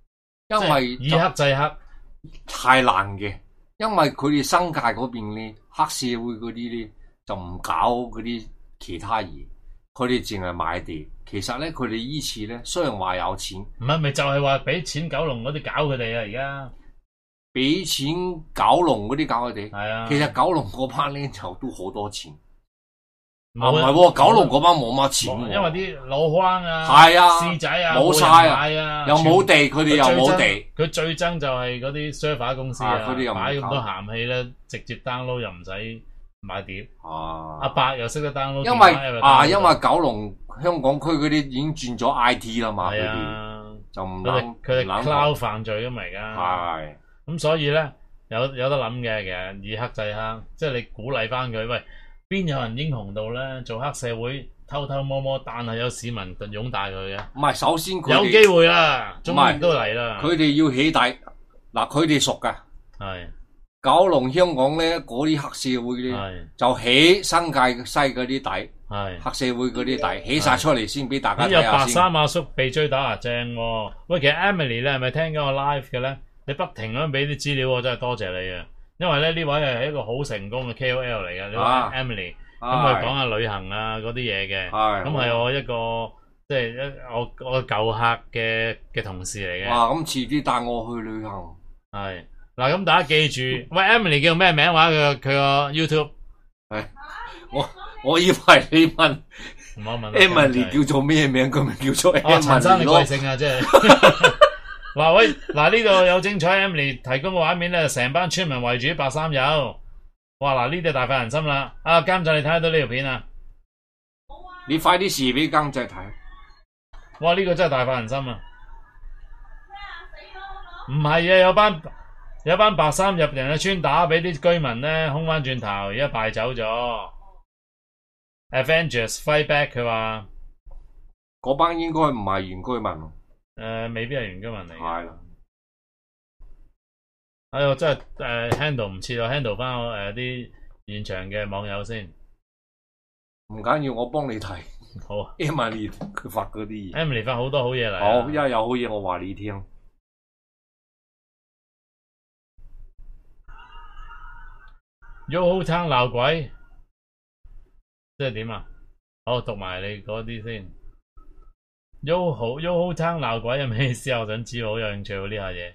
因為以黑制黑太難嘅，因為佢哋新界嗰邊咧，黑社會嗰啲咧就唔搞嗰啲其他嘢，佢哋淨係買地。其實咧，佢哋依次咧雖然話有錢， 唔係咪就係話俾錢九龍嗰啲搞佢哋啊？而家俾錢九龍嗰啲搞佢哋， 係啊。其實九龍嗰班咧就都好多錢。唔係喎，九龍嗰班冇乜錢喎， 因為啲老坑啊、 係啊、 獅仔啊冇晒啊，又冇地，佢哋又冇地。 佢最憎就係嗰啲 server 公司啊， 佢哋又買咁多鹹氣咧，直接 download 又唔使買碟。阿伯又識得 download。 因為九龍香港區嗰啲已經轉咗 IT 啦嘛，佢哋就唔佢哋 cloud 犯罪咁嚟噶。 係。 咁所以咧有得諗嘅，其實以黑制黑，即係你鼓勵翻佢喂。邊有人英雄到咧做黑社會偷偷摸摸，但係有市民擁戴佢嘅？ 唔係，首先佢有機會啦，終於都嚟啦。 佢哋要起底，嗱佢哋熟㗎。係九龍香港咧，嗰啲黑社會咧，就起新界西嗰啲底，係黑社會嗰啲底，起晒出嚟先俾大家睇下先。 有白衫阿叔被追打啊，正喎！喂，其實 Emily 咧係咪聽緊我 live 嘅咧？你不停咁俾啲資料，我真係多謝你啊！因為咧呢位係一個好成功嘅 KOL 嚟嘅，呢位 Emily，咁佢講下旅行啊嗰啲嘢嘅，咁係我一個即係我舊客嘅同事嚟嘅。 哇！咁遲啲帶我去旅行。 係嗱，咁大家記住，喂 Emily 叫咩名話？佢個 YouTube。係我以為你問， 唔好問 Emily 叫做咩名？佢咪叫做 Emily 陳生你貴姓啊？即係。嗱喂，嗱呢度有精彩 Emily 提供嘅畫面咧，成班村民圍住白衫友，哇！嗱呢啲大快人心啦！啊監製你睇得到呢條片啊？ 你快啲示俾監製睇。 哇！呢個真係大快人心啊！唔係啊，有班白衫入人嘅村打俾啲居民咧，空翻轉頭，而家敗走咗。Avengers Fight Back 佢話， 嗰班應該唔係原居民。 未必係原居民嚟嘅。 係啦。 哎呀，真係handle 唔切，我 handle 翻我啲現場嘅網友先。 唔緊要，我幫你睇。 好啊。 Emily 佢發嗰啲嘢。 Emily 發好多好嘢嚟。 好，因為有好嘢我話你聽。 Yoho Town 鬧鬼，即係點啊？好，讀埋你嗰啲先。Yoho Town 鬧鬼係咩意思啊？我想知，好有興趣喎呢下嘢。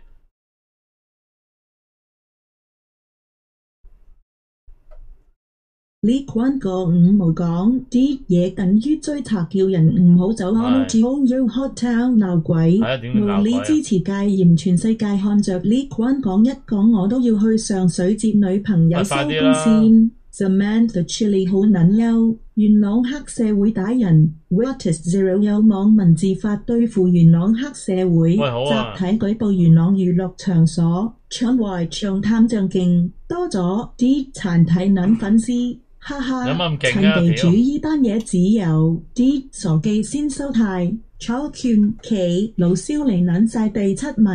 呢關個五毛講啲嘢等於追查，叫人唔好走。Yoho Town 鬧鬼，無理支持戒嚴，全世界看着呢關講一講，我都要去上水接女朋友收工先。Samantha Chili 好撚憂，元朗黑社會打人 ，Watis Zero 有網民自發對付元朗黑社會，集體舉報元朗娛樂場所，搶壞唱貪仗勁，多咗啲殘體撚粉絲。哈哈，趁地主依單嘢只有啲傻記先收態，炒拳企老蕭嚟撚晒地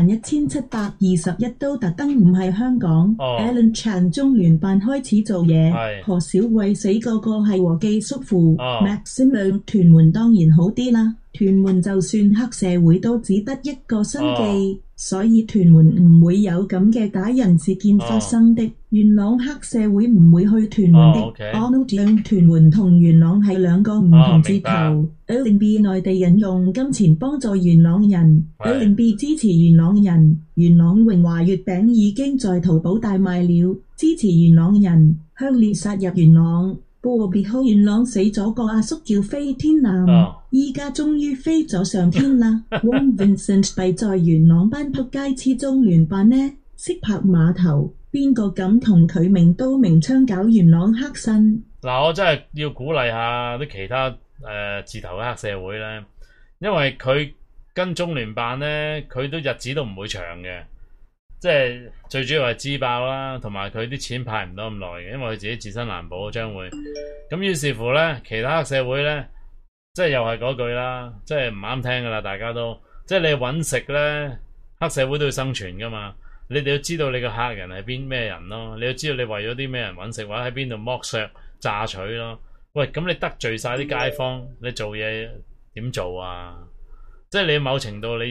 71721都特登唔係香港。Alan Chan 中聯辦開始做嘢，何小慧死個係和記叔父。Maxim 屯門當然好啲啦，屯門就算黑社會都只得一個新記。所以屯門唔會有咁嘅打人事件發生的，元朗黑社會唔會去屯門的。Only 屯門同元朗係兩個唔同字頭。LNB 內地人用金錢幫助元朗人 ，LNB 支持元朗人。元朗榮華月餅已經在淘寶大賣了，支持元朗人。香烈殺入元朗。別號元朗死咗個阿叔叫飛天男，依家終於飛咗上天啦。Wong Vincent 弊在元朗班仆街黐中聯辦呢，識拍碼頭，邊個敢同佢明刀明槍搞元朗黑身？ 嗱，我真係要鼓勵下啲其他字頭嘅黑社會咧，因為佢跟中聯辦咧，佢都日子都唔會長嘅。即係最主要係自爆啦，同埋佢啲錢派唔到咁耐嘅，因為佢自己自身難保將會。咁於是乎咧，其他黑社會咧，即係又係嗰句啦，即係唔啱聽噶啦，大家都即係你搵食咧，黑社會都要生存噶嘛。你哋要知道你個客人係咩人咯，你要知道你為咗啲咩人搵食，或者喺邊度剝削榨取咯。喂，咁你得罪晒啲街坊，你做嘢點做啊？即係你某程度你要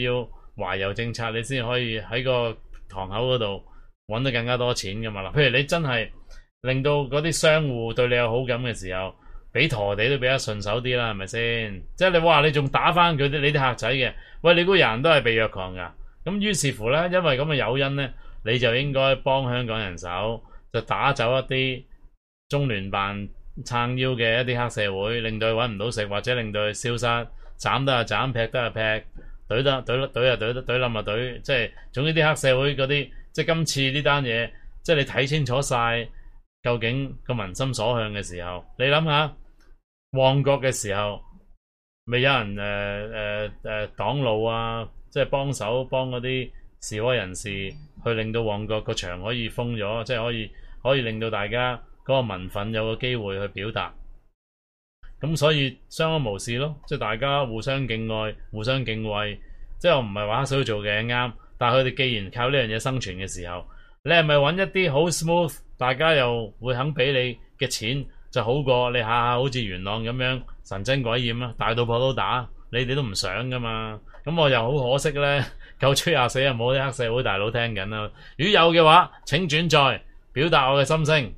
懷柔政策，你先可以喺個堂口嗰度揾到更加多錢噶嘛。嗱，譬如你真係令到嗰啲商戶對你有好感嘅時候，俾陀地都俾得順手啲啦，係咪先？即係你話你仲打翻佢啲你啲客仔嘅，喂，你估人都係被虐狂噶。咁於是乎咧，因為咁嘅誘因咧，你就應該幫香港人手，就打走一啲中聯辦撐腰嘅一啲黑社會，令到佢揾唔到食，或者令到佢消失，斬得就斬，劈得就劈，懟得懟冧就懟，即係總之啲黑社會嗰啲，即係今次呢單嘢，即係你睇清楚晒究竟個民心所向嘅時候，你諗下旺角嘅時候，未有人擋路啊，即係幫手幫嗰啲示威人士去令到旺角個場可以封咗，即係可以令到大家嗰個民憤有個機會去表達，咁所以相安無事咯，即係大家互相敬愛、互相敬畏，即係我唔係話黑社會做嘅啱，但係佢哋既然靠呢樣嘢生存嘅時候，你係咪揾一啲好 smooth，大家又會肯俾你嘅錢就好過你下下好似元朗咁樣神憎鬼厭啊，大到破都打，你哋都唔想噶嘛。咁我又好可惜咧，夠吹廿四又冇啲黑社會大佬聽緊啦。如果有嘅話，請轉載表達我嘅心聲。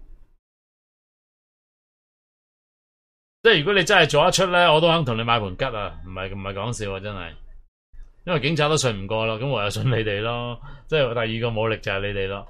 即係如果你真係做得出咧，我都肯同你買盤吉啊！唔係講笑啊，真係。因為警察都信唔過咯，咁唯有信你哋咯。即係第二個武力就係你哋咯。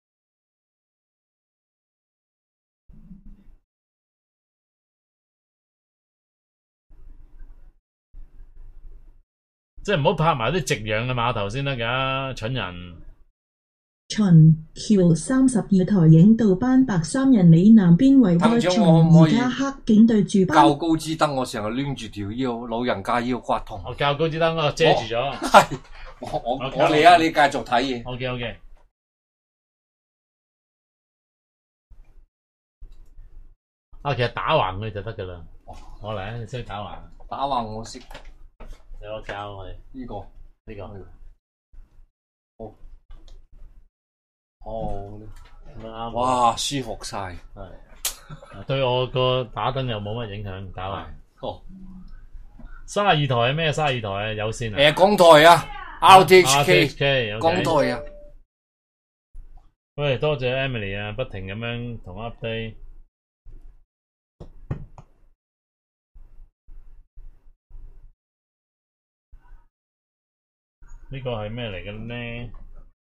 即係唔好拍埋啲夕陽嘅碼頭先得㗎，蠢人。 秦橋32台影到班白衫人里南邊圍開秦而家黑警對住班較高支燈，我成日攣住條腰，老人家腰骨痛。 我較高支燈我遮住咗。 係我嚟啊！你繼續睇嘢。 OK。啊，其實打橫佢就得㗎啦。我嚟，你識打橫？ 打橫我識。 你我教我哋呢個。 咁啱。 哇，舒服晒。 係。對我個打燈又冇乜影響，打橫。 哦。 32台係咩？32台啊，有線啊。 港台啊 ，RTHK 港 okay。 台啊。 喂，多謝 Emily 啊，不停咁樣同我 update。呢個係咩嚟嘅呢？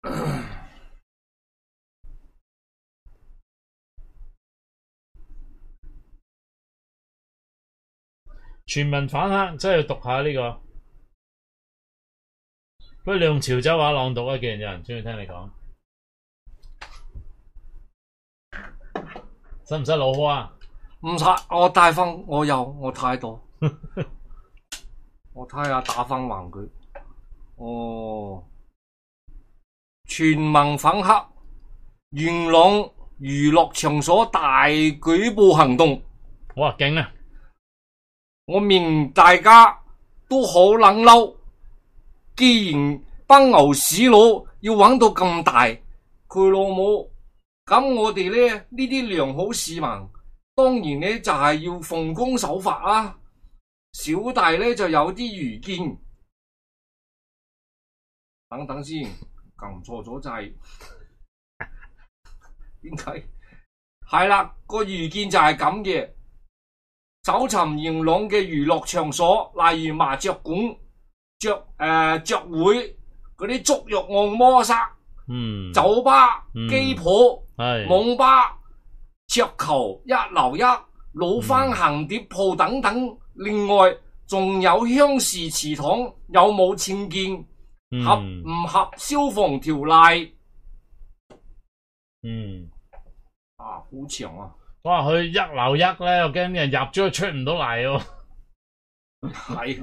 全民反黑，真係要讀下呢個。不如你用潮州話朗讀啊，既然有人中意聽你講。使唔使老開啊？ 唔使，我帶翻，我態度。我睇下打翻橫佢。哦，全民反黑，元朗娛樂場所大舉報行動。 哇，勁啊！ 我明大家都好撚嬲，既然班牛屎佬要玩到咁大，佢老母，咁我哋咧呢啲良好市民，當然咧就係要奉公守法啦。小弟咧就有啲愚見。等等先，撳錯咗掣。點解？係啦，個愚見就係咁嘅。搜尋元朗嘅娛樂場所，例如麻雀館、雀會嗰啲足浴按摩室、酒吧、機鋪、網吧、桌球、一樓一、老番行碟鋪等等。另外仲有鄉事祠堂，有冇僭建？合唔合消防條例？好長啊！ 哇，佢一樓一咧，我驚啲人入咗出唔到嚟喎。 係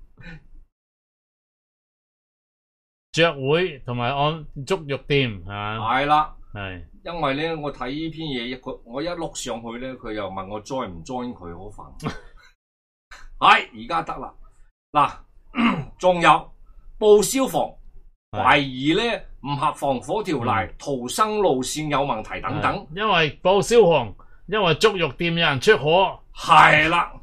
雀會同埋按足浴店係嘛？ 係啦， 係。 因為咧，我睇呢篇嘢，我一碌上去咧，佢又問我 join 唔 join 佢，好煩。係而家得啦，嗱，仲有。報消防，懷疑咧唔合防火條例，逃生路線有問題等等。 因為報消防，因為足浴店有人出火。 係啦，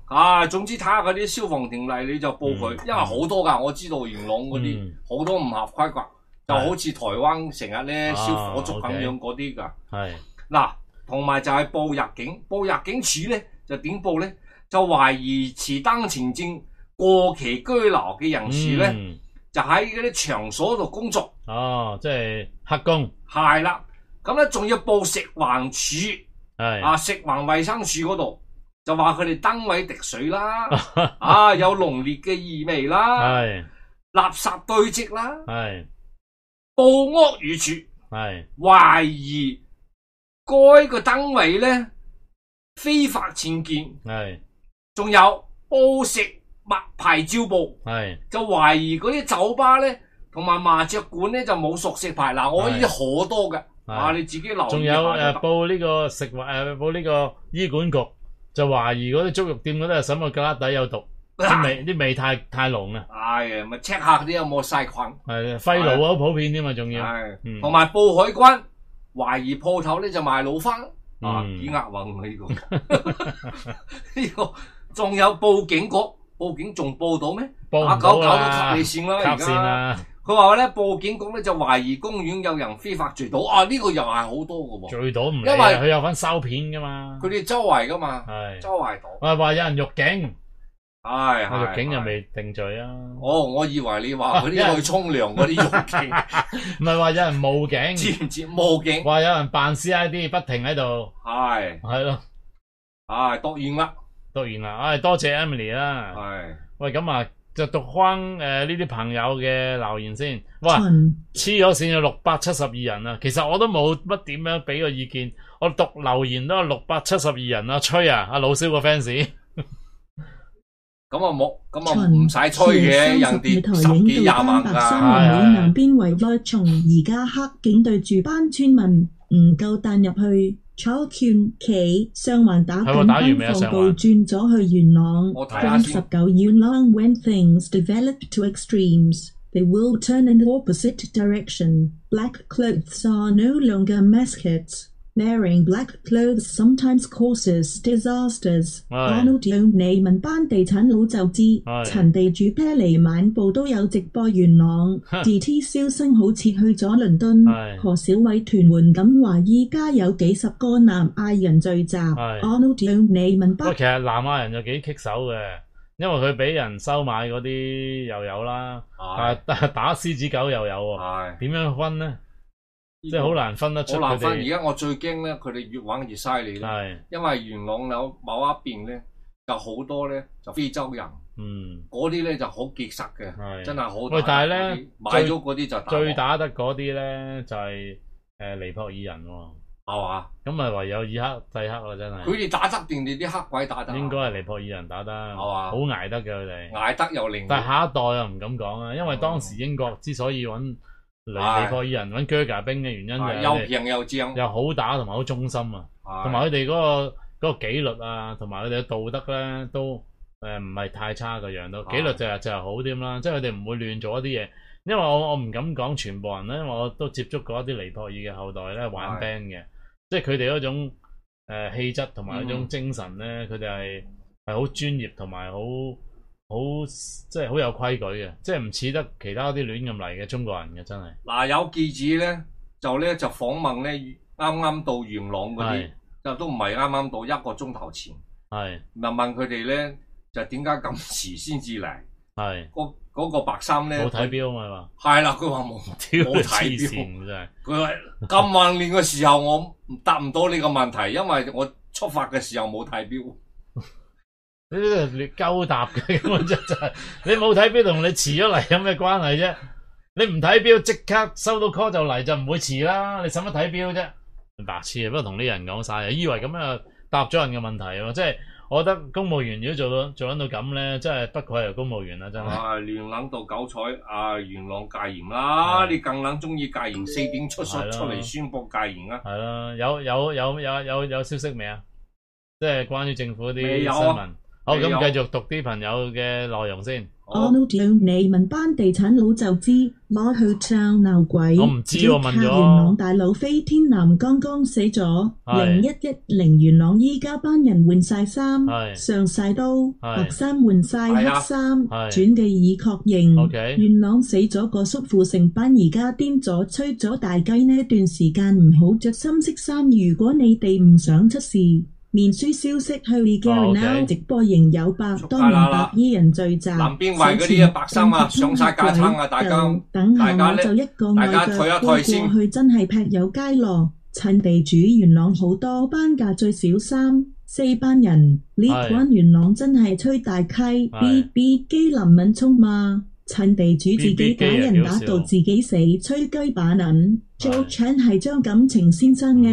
總之睇下嗰啲消防條例你就報佢，因為好多噶，我知道元朗嗰啲好多唔合規格，就好似台灣成日咧燒火燭咁樣嗰啲噶。係嗱，同埋就係報入境，報入境處咧就點報咧？就懷疑持單程證過期居留嘅人士咧，就喺嗰啲場所度工作。哦，即係黑工。係啦，咁咧仲要報食環署，食環衛生署嗰度。就話佢哋單位滴水啦，有濃烈嘅異味啦，垃圾堆積啦，報屋宇署，懷疑該個單位咧非法僭建，仲有報食物牌照部，就懷疑嗰啲酒吧咧同埋麻雀館咧就冇熟食牌，嗱我呢啲好多嘅，你自己留意下。仲有報呢個報呢個醫管局。就懷疑嗰啲粥肉店嗰啲係什麼格拉底有毒，啲味太濃啦。係咪 check 下啲有冇細菌？係肺癆好普遍添嘛，仲要。係，同埋報海關，懷疑鋪頭咧就賣老花，幾押韻呢個。呢個仲有報警局，報警仲報到咩？打999都卡你線啦，而家。佢話咧報警局咧就懷疑公園有人非法聚賭，呢個又係好多噶喎。聚賭唔理，因為佢有份收片噶嘛。佢哋周圍噶嘛，周圍賭。話有人辱警，辱警又未定罪啊。我以為你話嗰啲去沖涼嗰啲辱警，唔係話有人冒警，知唔知冒警？話有人扮 CID 不停喺度，係咯，讀完啦，多謝 Emily 啦。喂，咁啊。就讀翻呢啲朋友嘅留言先，哇黐咗線有672人啊！其實我都冇乜點樣俾個意見，我讀留言都係672人啊！吹啊，阿老蕭個 fans，咁啊冇，咁啊唔使吹嘅，人哋10幾20萬㗎。係南邊圍內從而家黑警對住班村民唔夠彈入去。坐券企上環打緊分防暴轉咗去元朗。關19元朗 When things develop to extremes, they will turn in the opposite direction. Black clothes are no longer mascots. Wearing black clothes sometimes causes disasters. Arnold 你問班地產佬就知，陳地主啤梨晚報都有直播元朗。DT 蕭生好似去咗倫敦。何小偉屯門咁話依家有幾十個南亞人聚集。Arnold 你問班，其實南亞人就幾棘手嘅，因為佢俾人收買嗰啲又有啦，但係打獅子狗又有喎，點樣分呢？即係好難分得出佢哋。好難分，而家我最驚咧，佢哋越玩越犀利啦。係，因為元朗有某一邊咧，就好多咧就非洲人。嗰啲咧就好結實嘅，真係好。喂，但係咧買咗嗰啲就最打得嗰啲咧就係尼泊爾人喎。係嘛？咁咪唯有以黑制黑咯，真係。佢哋打得定，你啲黑鬼打得？應該係尼泊爾人打得。係嘛？好捱得嘅佢哋。捱得又靈。但係下一代又唔敢講啊，因為當時英國之所以揾尼泊爾人揾啹喀兵嘅原因就係又平又正，又好打同埋好忠心啊，同埋佢哋嗰個紀律啊，同埋佢哋嘅道德咧都唔係太差嘅樣都，紀律就係好啲啦，即係佢哋唔會亂做一啲嘢。因為我唔敢講全部人咧，因為我都接觸過一啲尼泊爾嘅後代咧玩 band 嘅，即係佢哋嗰種氣質同埋嗰種精神咧，佢哋係好專業同埋好即係好有規矩嘅，即係唔似得其他啲亂咁嚟嘅中國人嘅，真係。嗱，有記者咧就訪問咧啱啱到元朗嗰啲，就都唔係啱啱到1個鐘頭前，係問佢哋咧就點解咁遲先至嚟？係嗰個白衫咧冇睇錶嘛嘛？係啦，佢話冇睇錶，真係。佢話咁晚練嘅時候我答唔到呢個問題，因為我出發嘅時候冇睇錶。你鳩答嘅咁就係你冇睇錶同你遲咗嚟有咩關係啫？你唔睇錶即刻收到 call 就嚟就唔會遲啦，你使乜睇錶啫？白痴啊！不過同啲人講晒，以為咁樣答咗人嘅問題喎，即係我覺得公務員如果做到咁咧，真係不愧係公務員啦，真係。亂諗到九彩元朗戒嚴啦，你更撚中意戒嚴，4點出嚟宣佈戒嚴啊！係啦，有消息未啊？即係關於政府啲新聞。 好，咁繼續讀啲朋友嘅內容先。 我老兩你問班地產佬就知，攞去唱鬧鬼。 我唔知喎，問咗。 元朗大佬飛天男剛剛死咗，0110元朗依家班人換晒衫，上晒刀，白衫換晒黑衫，轉嘅已確認。元朗死咗個叔父，成班而家癲咗，吹咗大雞呢段時間唔好着深色衫，如果你哋唔想出事。面書消息去 Gary Now 直播仍有100多名白衣人聚集， 南邊圍嗰啲白衫啊，上晒架撐啊，大家等下我就一個外腳飛過去，真係劈友街咯！趁地主元朗好多班價最少3-4班人，呢關元朗真係吹大溪 ，BB 機林敏聰嘛！趁地主自己打人打到自己死，吹雞把撚。Joe Chan 係張錦程先生嘅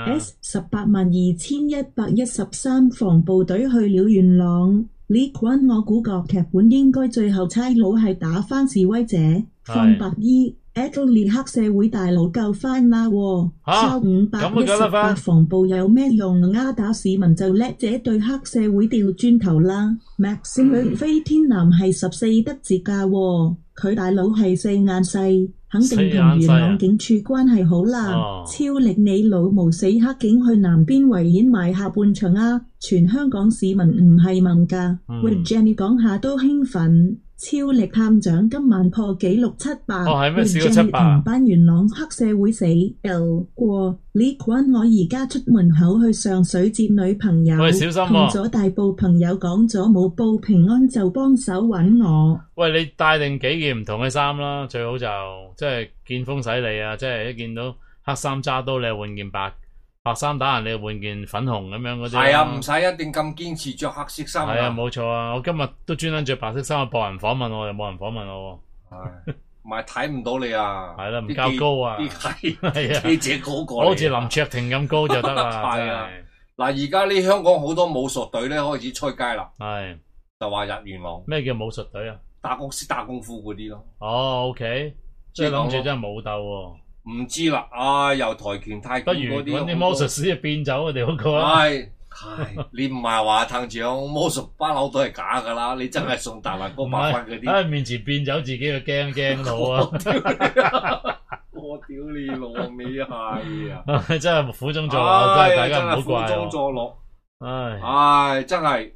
S182,113 防暴隊去了元朗。呢款我估個劇本應該最後差佬係打返示威者，放白衣。Adelaide 黑社會大佬救返啦喎，收518防暴有咩用啊？打市民就叻者對黑社會掉磚頭啦。Maxim 飛天男係14得節㗎喎，佢大佬係4眼細，肯定同元朗警署關係好啦。超力你老無死黑警去南邊維園賣下半場啊！全香港市民唔係問㗎，喂 Jenny 講下都興奮。超力探長今晚破紀錄700， 會將同班元朗黑社會死 L 過呢關。我而家出門口去上水接女朋友，同咗大埔朋友講咗冇報平安就幫手揾我。 喂，你帶定幾件唔同嘅衫啦，最好就即係見風使利啊！即係一見到黑衫揸刀，你換件白衫打人，你換件粉紅咁樣嗰啲。係啊， 唔使一定咁堅持着黑色衫。 係啊，冇錯啊！我今日都專登着白色衫去博人訪問我，又冇人訪問我。 係，唔係睇唔到你啊！ 係啦，唔夠高啊！ 係啊，記者嗰個， 好似林卓廷咁高就得啦。 係啊，嗱，而家呢香港好多武術隊咧開始出街啦。 係， 就話入元朗。 咩叫武術隊啊？ 打功夫嗰啲咯。 哦 ，OK， 即係諗住真係武鬥喎。 唔知啦，又跆拳泰拳嗰啲， 不如搵啲魔術師變走我哋嗰個啊！係，你唔係話探長魔術班佬都係假噶啦，你真係送大環哥麻煩嗰啲， 面前變走自己就驚到啊！ 我屌你老味係啊！ 真係苦中作樂，真係大家唔好怪我。 苦中作樂，唉，真係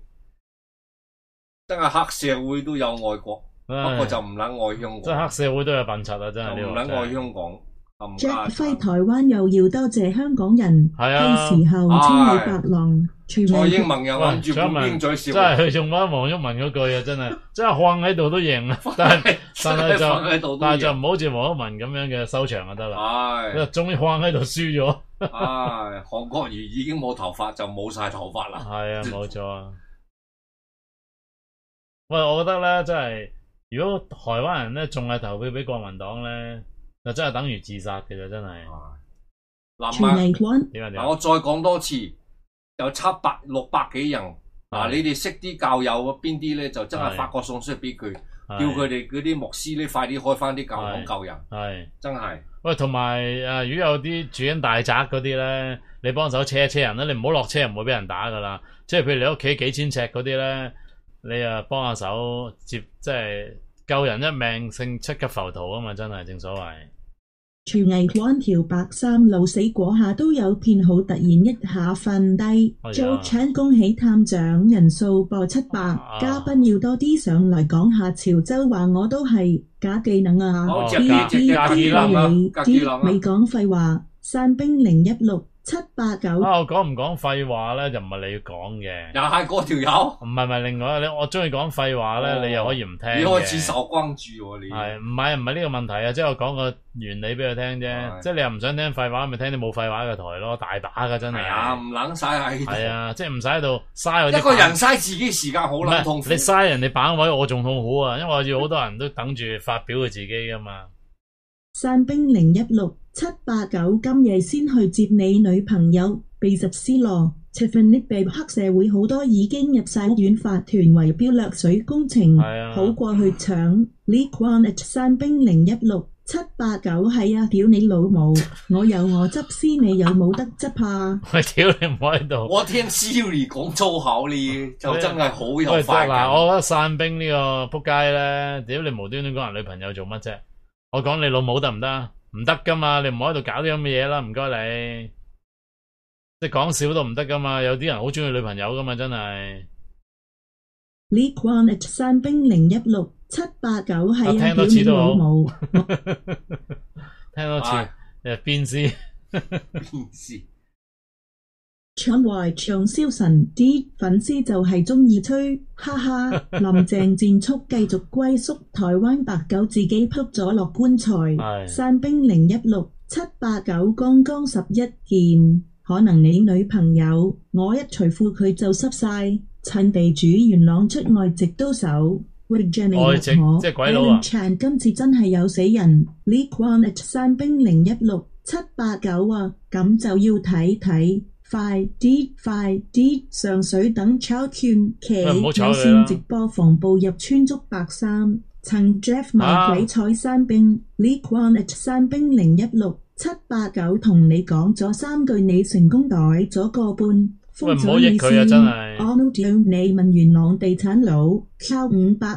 黑社會都有愛國，不過就唔撚愛香港。 即係黑社會都有笨柒啊！真係唔撚愛香港。 Jack 輝台灣又要多謝香港人，係時候清理白狼。 蔡英文又諗住滿英嘴笑， 真係佢仲翻黃毓民嗰句啊！真係晃喺度都贏啊！但係就唔好似黃毓民咁樣嘅收場就得啦。係，終於晃喺度輸咗。 唉，韓國瑜已經冇頭髮就冇晒頭髮啦。 係啊，冇錯啊。喂，我覺得咧，真係如果台灣人咧仲係投票俾國民黨咧，就真係等於自殺嘅啫，真係。 嗱，我再講多次，有600幾人。嗱，你哋識啲教友邊啲咧，就真係發個信息俾佢，叫佢哋嗰啲牧師咧快啲開翻啲教堂救人。係，真係。 喂，同埋如果有啲住緊大宅嗰啲咧，你幫手車人啦，你唔好落車，唔會俾人打噶啦。即係譬如你屋企幾千尺嗰啲咧，你幫下手接，即係救人一命勝7級浮屠啊嘛，真係正所謂。 廚藝灣條白衫路死果下都有片好，突然一下瞓低。早餐恭喜探長人數破700，嘉賓要多啲上嚟講下潮州話，我都係假技能啊！未講廢話，山兵016。789 我講唔講廢話咧，就唔係你要講嘅， 又係嗰條友。 唔係另外我中意講廢話咧，你又可以唔聽。 你開始受關注喎，你係唔係呢個問題啊？即係我講個原理俾佢聽啫。即係你又唔想聽廢話，咪聽啲冇廢話嘅台咯，大把噶真係。係啊， 唔撚晒係。係啊，即係唔使喺度嘥。 一個人嘥自己時間好撚痛苦。 你嘥人哋版位，我仲痛苦啊，因為我要好多人都等住發表佢自己噶嘛。 山兵016。789今夜先去接你女朋友，被實施咯。Tiffany 被黑社會好多已經入晒院，法團圍標掠水工程，好過去搶。Lee Kwan 山兵016 789係啊，屌你老母！我有我執絲，你有冇得執啊？ 喂，屌你唔好喺度！ 我聽 Siri 講粗口咧，就真係好有快感。 嗱，我覺得散兵呢個仆街咧，屌你無端端講人女朋友做乜啫？我講你老母得唔得？唔得噶嘛，你唔好喺度搞啲咁嘅嘢啦，唔該你。即係講少都唔得噶嘛，有啲人好中意女朋友噶嘛，真係。 Lee Kuan Yew 散兵016 789係啊， 聽多次都好。 屌你老母！ 聽多次，邊師邊師。 唱壞唱燒神啲粉絲就係鍾意吹，哈哈！林鄭戰速繼續歸宿，台灣白狗自己撲咗落棺材。散兵016 789剛剛11件，可能你女朋友我一除褲佢就濕晒。趁地主元朗出外籍都手。外籍即係鬼佬啊！ 今次真係有死人。Lee Kuan Yew 散兵016 789啊，咁就要睇睇。快啲上水等炒券企有線直播防暴入村捉白衫，趁 Jeff 賣鬼彩散兵。Lee Kuan Yew 散兵016 789同你講咗3句，你成功袋咗個半。 喂，唔好益佢啊！真係。 你問元朗地產佬靠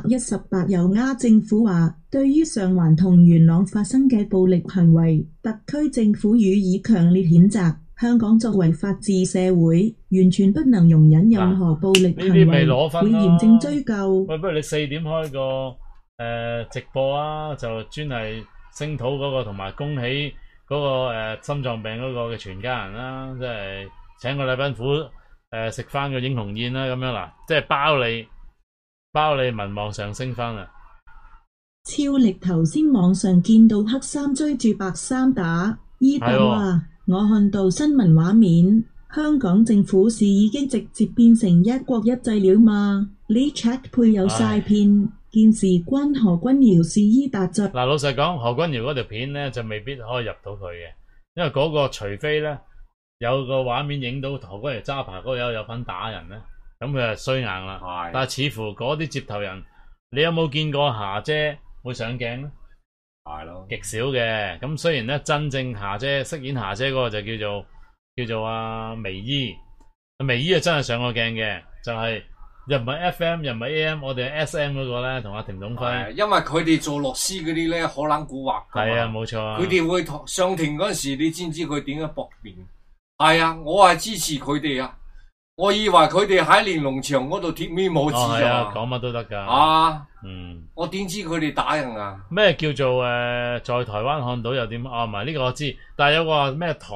518又呃政府話，對於上環同元朗發生嘅暴力行為，特區政府予以強烈譴責。香港作為法治社會，完全不能容忍任何暴力行為，會嚴正追究。 喂，不如你4點開個直播啊，就專係聲討嗰個同埋恭喜嗰個心臟病嗰個嘅全家人啦，即係請個禮賓府食翻個英雄宴啦，咁樣嗱，即係包你民望上升翻啦。 超力頭先網上見到黑衫追住白衫打，依度啊！我看到新聞畫面，香港政府是已經直接變成一國一制了嘛？呢 check 配有晒片，件事關何君堯是伊達罪。 嗱，老實講，何君堯嗰條片咧就未必可以入到佢嘅，因為嗰個除非咧有個畫面影到何君堯揸牌嗰個有份打人咧，咁佢就衰硬啦。但係似乎嗰啲接頭人，你有冇見過霞姐會上鏡咧？係咯，極少嘅。咁雖然咧，真正霞姐飾演霞姐嗰個就叫做阿眉姨，眉姨啊真係上過鏡嘅，就係又唔係 FM 又唔係 AM， 我哋係 SM 嗰個咧，同阿田董輝。因為佢哋做律師嗰啲咧，好撚蠱惑。係啊，冇錯啊。佢哋會上庭嗰陣時，你知唔知佢點樣駁辯？係啊，我係支持佢哋啊。我以為佢哋喺連儂牆嗰度貼面冇字咋，講乜都得噶。我點知佢哋打人啊？咩叫做在台灣看到又點？唔係呢個我知，但係有個話咩台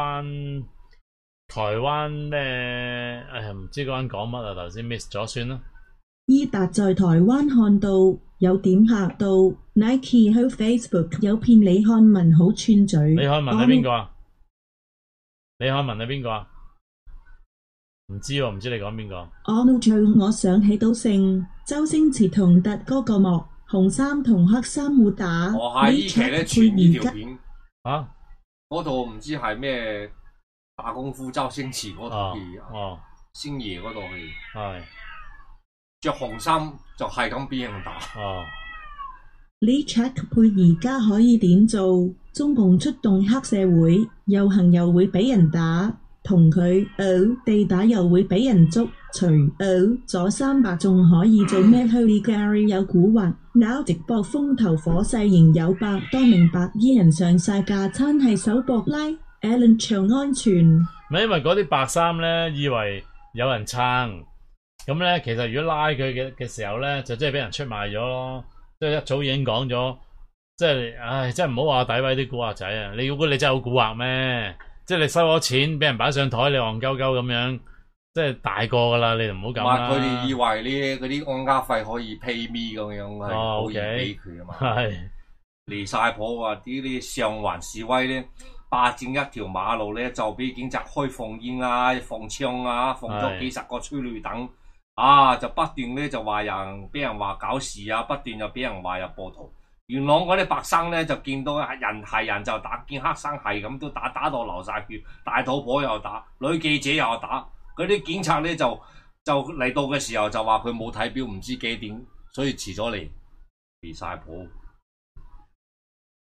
灣咩？唔知嗰個人講乜啊？頭先 miss 咗，算啦。伊達在台灣看到有點嚇到 ，Nike 喺 Facebook 有片李漢文好串嘴。李漢文係邊個啊？李漢文係邊個啊？唔知喎，唔知你講邊個？我想起到姓周星馳同達哥個幕，紅衫同黑衫互打。我喺呢期咧傳呢條片啊，嗰度唔知係咩打功夫周星馳嗰套戲星爺嗰套戲，係着紅衫就係咁俾人打。呢 check 配而家可以點做？中共出動黑社會遊行又會俾人打。同佢地打又會俾人捉，除咗300仲可以做咩？Holy Gary 有蠱惑，搞直播風頭火勢，仍有百多名白衣人上晒架撐係手博拉 Alan 長安全。咪因為嗰啲白衫咧，以為有人撐，咁咧其實如果拉佢嘅時候咧，就真係俾人出賣咗咯。即係一早已經講咗，即係真係唔好話詆毀啲蠱惑仔啊！你估你真係好蠱惑咩？即係你收咗錢，俾人擺上台，你戇鳩鳩咁樣，即係大個噶啦，你就唔好咁啦。佢哋以為呢嗰啲安家費可以 pay me 咁樣，係好易俾佢啊嘛。係離晒譜啊！啲上環示威咧，霸佔一條馬路咧，就俾警察開放煙啊、放槍啊，放咗幾10個催淚彈啊，就不斷咧就話俾人話搞事啊，不斷就俾人話有暴徒。元朗嗰啲白生咧就見到人係人就打，見黑生係咁都打到流晒血，大肚婆又打，女記者又打，嗰啲警察咧就嚟到嘅時候就話佢冇睇表，唔知幾點，所以遲咗嚟，離晒譜。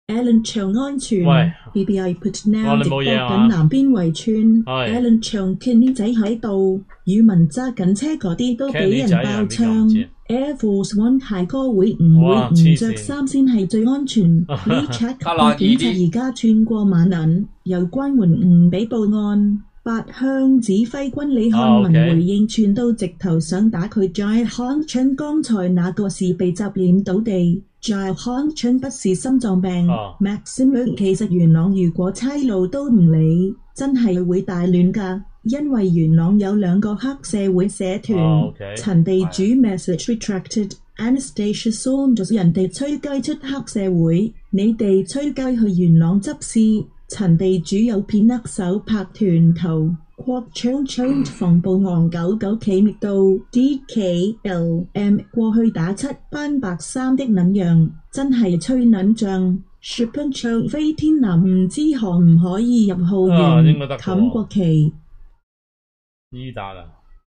Allen 場安全喂 BBI Put Now 你直播冇嘢啊緊南邊圍村係 Allen 場 Kenny 仔喺度，與民揸緊車嗰啲都俾 Kenny 人仔啊爆邊個唔知槍。Air Force One 太哥會唔會哇唔黐線着衫先係最安全？呢 check 警察而家轉過馬銀，由關門唔俾報案。八鄉指揮官李漢文回應串到直頭想打佢。在康春剛才那個是被襲臉倒地，在康春不是心臟病。Maxim 其實元朗如果差路都唔理，真係會大亂㗎。因為元朗有2個黑社會社團，陳地主 message retracted Anastasia Saunders 人哋吹雞出黑社會，你哋吹雞去元朗執事。陳地主有片握手拍團頭，擴槍防暴昂99企滅到 DKLM 過去打7班白衫的撚樣，真係吹撚脹。Shipper 唱飛天南唔知可唔可以入後園冚國旗。 伊達啊！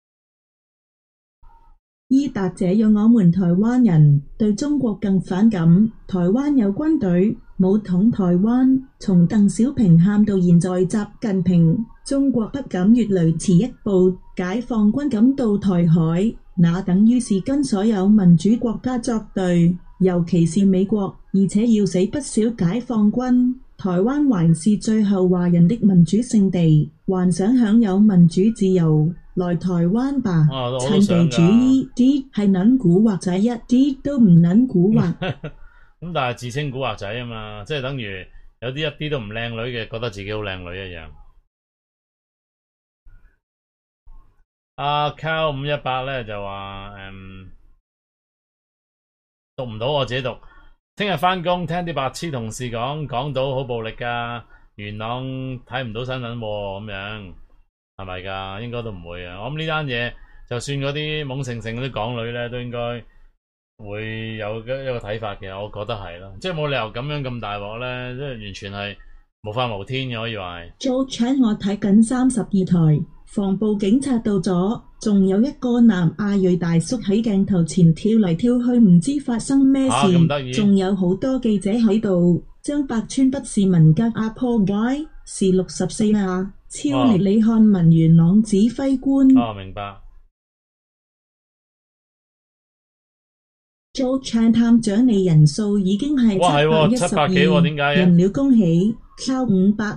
伊達這樣我們台灣人對中國更反感。台灣有軍隊，武統台灣，從鄧小平喊到現在習近平，中國不敢越雷池一步，解放軍敢到台海，那等於是跟所有民主國家作對，尤其是美國，而且要死不少解放軍。台灣還是最後華人的民主聖地，還想享有民主自由，來台灣吧！趁地主義啲係撚古惑仔，一啲都唔撚古惑。 咁但係自稱古惑仔啊嘛，即係等於有啲一啲都唔靚女嘅，覺得自己好靚女一樣。阿 Cow 518咧就話讀唔到，我自己讀。聽日返工，聽啲白痴同事講到好暴力㗎，元朗睇唔到新聞喎，咁樣係咪㗎？應該都唔會啊！我諗呢單嘢，就算嗰啲懵盛盛嗰啲港女咧，都應該會有一個睇法嘅，我覺得係咯，即係冇理由咁樣咁大鑊咧，即係完全係無法無天嘅，可以話係。 早搶我睇緊32台，防暴警察到咗，仲有一個南亞裔大叔喺鏡頭前跳嚟跳去，唔知發生咩事，仲有好多記者喺度。張百川不是文革阿婆街，是64啊，超烈李漢文元朗指揮官。 明白。 早搶探長你人數已經係712人了，恭喜！靠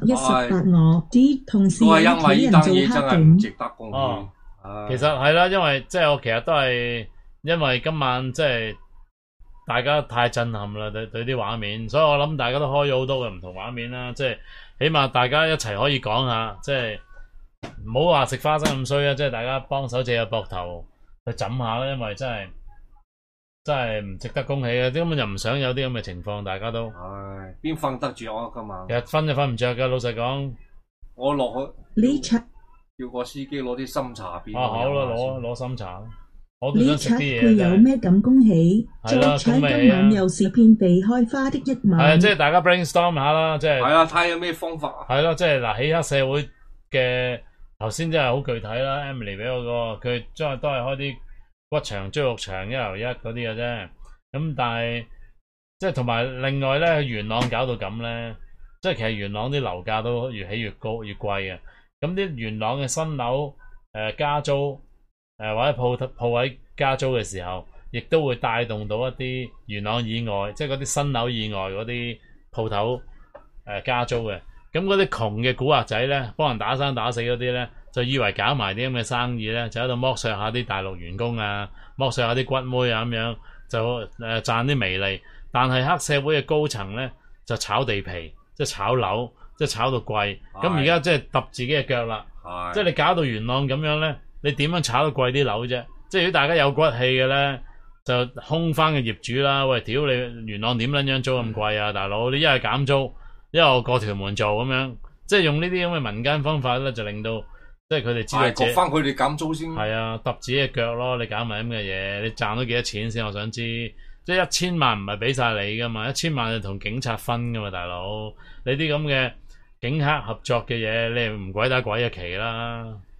518我啲同事屋企人做黑警。 其實係啦，因為即係我其實都係因為今晚即係大家太震撼啦，對啲畫面，所以我諗大家都開咗好多嘅唔同畫面啦，即係起碼大家一齊可以講下，即係唔好話食花生咁衰啊！即係大家幫手借個膊頭去枕下啦，因為真係唔值得恭喜嘅，根本就唔想有啲咁嘅情況，大家都。 唉，邊瞓得住啊今晚？ 其實瞓就瞓唔着噶，老實講。 我落去。叫個司機攞啲深茶俾我。 好啦，攞深茶。我都想食啲嘢。 佢有咩咁恭喜？ 係啦， 今晚又是遍地開花的一晚。 係即係大家 brainstorm 下啦，即係。 係啊，睇下有咩方法。 係咯，即係嗱，起黑社會嘅頭先真係好具體啦。Emily 俾我個，佢都係開啲骨場、豬肉場1樓1嗰啲嘅啫。咁但係即係同埋另外咧，元朗搞到咁咧，即係其實元朗啲樓價都越起越高、越貴嘅。咁啲元朗嘅新樓加租或者鋪位加租嘅時候，亦都會帶動到一啲元朗以外，即係嗰啲新樓以外嗰啲鋪頭加租嘅。咁嗰啲窮嘅古惑仔咧，幫人打生打死嗰啲咧，就以為搞埋啲咁嘅生意咧，就喺度剝削下啲大陸員工啊，剝削下啲骨妹啊咁樣，就賺啲微利。但係黑社會嘅高層咧，就炒地皮，即係炒樓。即係炒到貴，咁而家即係揼自己嘅腳啦。即係你搞到元朗咁樣咧，你點樣炒到貴啲樓啫？即係如果大家有骨氣嘅咧，就空翻嘅業主啦。喂，屌你元朗點撚樣租咁貴啊，大佬！你一係減租，一係我過條門做咁樣，即係用呢啲咁嘅民間方法咧，就令到即係佢哋知道焗翻佢哋減租先。 係啊，揼自己嘅腳咯！你搞埋咁嘅嘢，你賺到幾多錢先？我想知。即係1000萬唔係俾晒你噶嘛，1000萬就同警察分噶嘛，大佬。你啲咁嘅警黑合作嘅嘢，你唔鬼打鬼一期啦。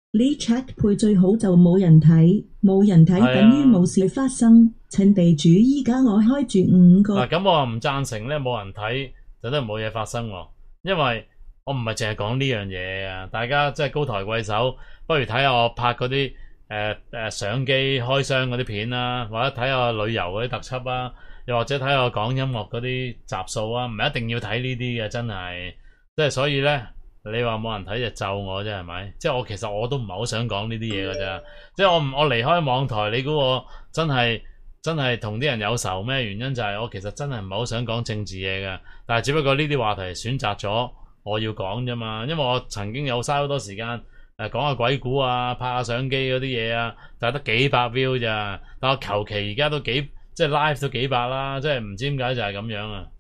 呢 check 配最好就冇人睇，冇人睇等於冇事發生。趁地主依家我開住5個。 嗱，咁我唔贊成咧，冇人睇就都冇嘢發生喎。因為我唔係淨係講呢樣嘢啊，大家即係高抬貴手，不如睇下我拍嗰啲相機開箱嗰啲片啦，或者睇下旅遊嗰啲特輯啊，又或者睇下我講音樂嗰啲集數啊，唔係一定要睇呢啲嘅，真係即係所以咧。你話冇人睇就咒我啫，係咪？即係我其實我都唔係好想講呢啲嘢㗎咋。即係我離開網台，你估我真係同啲人有仇咩？原因就係我其實真係唔係好想講政治嘢㗎。但係只不過呢啲話題選擇咗我要講啫嘛。因為我曾經有嘥好多時間講下鬼故啊，拍下相機嗰啲嘢啊，但係得幾百 view 咋。但我求其而家都即係 live 都幾百啦，即係唔知點解就係咁樣啊。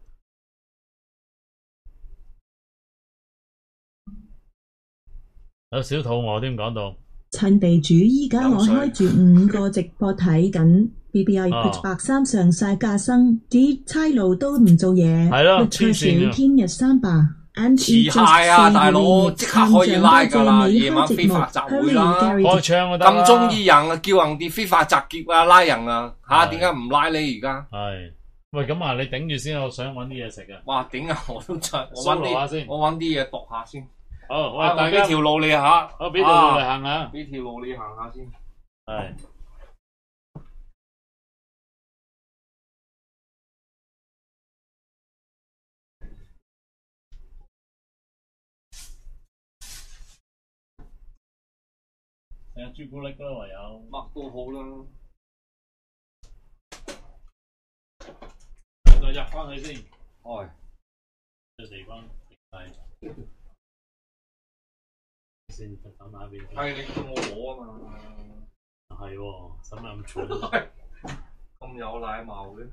有少肚餓添，講到趁地主依家我開住5個直播睇緊 BBI 白衫上晒架生，啲差佬都唔做嘢， 係咯， 黐線天日3罷。 遲蟹啊，大佬即刻可以拉㗎啦！夜晚非法集會啦， 開槍都得啦。 咁中意人啊，叫人哋非法集結啊，拉人啊嚇，點解唔拉你而家？ 係喂，咁啊，你頂住先，我想揾啲嘢食啊！ 哇，頂啊！我都真，我揾啲嘢讀下先。 好，喂，大家俾條路你行， 我俾條路你行下， 俾條路你行下先。 係。食下朱古力啦，唯有。 乜都好啦。 再入翻去先。 係。 個地方係。先等下邊。 係你叫我攞啊嘛。 係喎，使乜咁蠢？ 咁有禮貌嘅。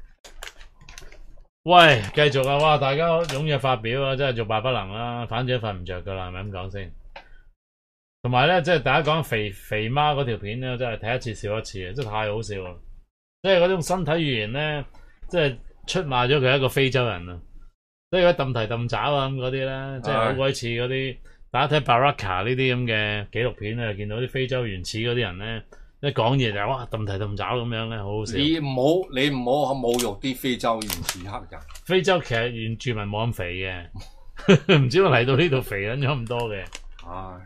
喂，繼續啊！哇，大家踴躍發表啊，真係欲罷不能啦，反正都瞓唔着噶啦，係咪咁講先？同埋咧，即係大家講肥媽嗰條片咧，真係睇一次笑一次啊！真係太好笑啦！即係嗰種身體語言咧，即係出賣咗佢一個非洲人啊！即係嗰啲揼蹄揼爪啊咁嗰啲咧，即係好鬼似嗰啲。大家睇 Baraka 呢啲咁嘅紀錄片咧，見到啲非洲原始嗰啲人咧，一講嘢就哇揼蹄揼爪咁樣咧，好好笑。你唔好侮辱啲非洲原始黑人。非洲其實原住民冇咁肥嘅，唔知我嚟到呢度肥撚咗咁多嘅。 唉，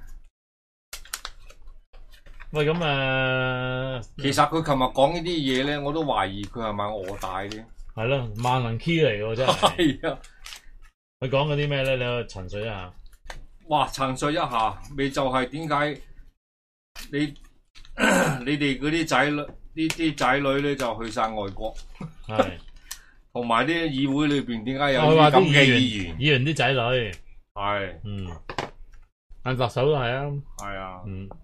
喂，咁其實佢琴日講呢啲嘢咧，我都懷疑佢係咪我帶咧。係咯，萬能 key 嚟嘅真係。 係啊， 佢講嗰啲咩咧？你去陳述一下。 哇！陳述一下，咪就係點解你哋嗰啲仔女，呢啲仔女咧就去晒外國， 係同埋啲議會裏邊點解有啲咁嘅議員啲仔女係但特首都係啊， 係啊，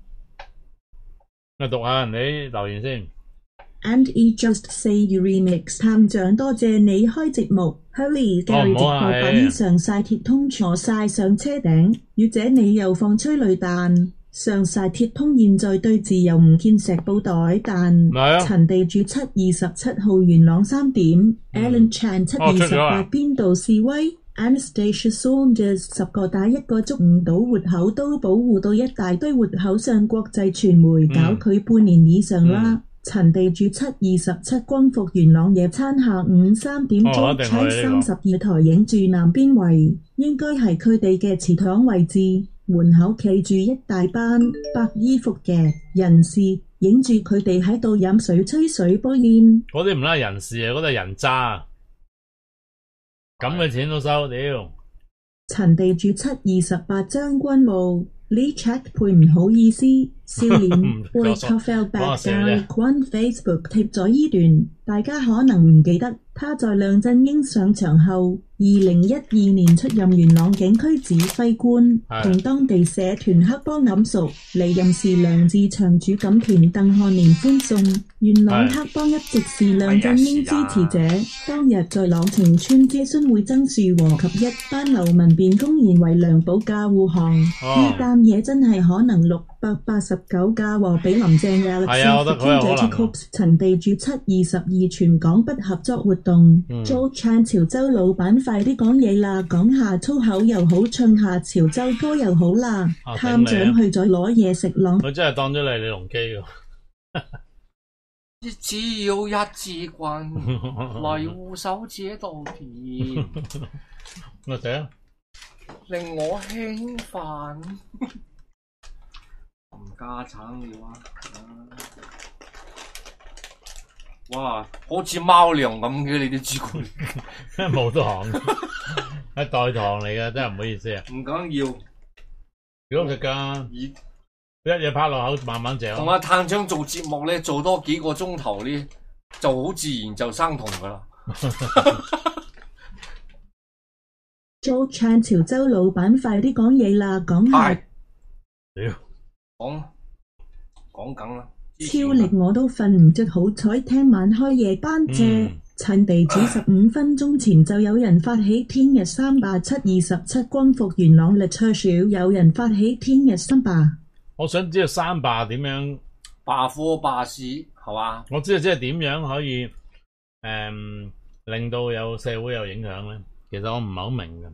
我讀下人哋留言先。 And he just say you remix 探長多謝你開節目 ，Hurry Gary 直播品上晒鐵通坐晒上車頂，雨姐你又放催淚彈，上晒鐵通現在對字又唔見石布袋彈，陳地主727號元朗3點 ，Alan Chan 728邊度示威 ，Anastasia Saunders 10個打1個捉唔到活口都保護到一大堆活口上國際傳媒搞佢半年以上啦。陳地主727軍服元朗野餐下午3點鐘32台影住南邊圍，應該係佢哋嘅祠堂位置，門口企住一大班白衣服嘅人士，影住佢哋喺度飲水吹水杯煙。 嗰啲唔係人士啊，嗰啲係人渣，咁嘅錢都收屌。 陳地主728將軍澳。呢 check 配唔好意思，少年 boy fell back Gary Kwan Facebook 貼咗依段，大家可能唔記得，他在梁振英上場後，2012年出任元朗警區指揮官，同當地社團黑幫暗熟，離任時梁志祥主錦田鄧漢年歡送，元朗黑幫一直是梁振英支持者。當日在朗晴村諮詢會曾樹和及一班流民便公然為梁保駕護航，呢單嘢真係可能錄。 689價和比林鄭亞律係啊，我覺得佢有可能。 陳地主7/12全港不合作活動。Jo Chan 潮州老闆快啲講嘢啦，講下粗口又好，唱下潮州歌又好啦。探長去咗攞嘢食咯。 佢真係當咗你係李龍基喎。 只要一支棍嚟護守這稻田， 乜嘢？ 令我興奮。冚家產了啊！哇，好似貓糧咁嘅你啲朱古力， 冇糖，係代糖嚟嘅，真係唔好意思啊。 唔緊要， 幾好食㗎，一嘢拍落口，慢慢嚼。 同阿探長做節目咧，做多幾個鐘頭咧，就好自然就生酮㗎啦。 Jo Chan 潮州老闆快啲講嘢啦，講下。 講緊啦。 超力我都瞓唔着，好彩聽晚開夜班啫。趁地主15分鐘前就有人發起天日三罷7/27光復元朗力吹少，有人發起天日三罷。 我想知道三罷點樣罷課罷市係嘛？ 我知道即係點樣可以令到有社會有影響咧。其實我唔係好明嘅，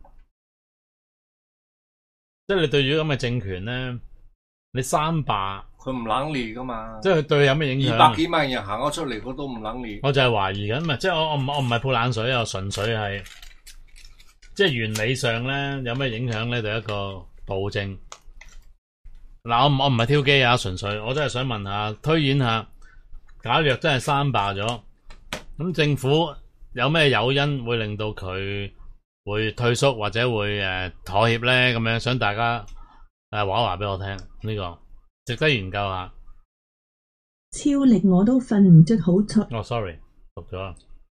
即係你對住咁嘅政權咧，你三罷佢唔冷你噶嘛？ 即係佢對佢有咩影響 ？200幾萬人行咗出嚟，佢都唔冷你。 我就係懷疑緊嘛，即係我唔係潑冷水啊，純粹係即係原理上咧有咩影響咧？對一個暴政嗱，我唔係挑機啊，純粹我真係想問下，推演下，假若真係三罷咗，咁政府有咩誘因會令到佢會退縮或者會妥協咧？咁樣想大家話俾我聽，呢個值得研究下。 超力我都瞓唔着，好彩。 哦，sorry， 讀咗。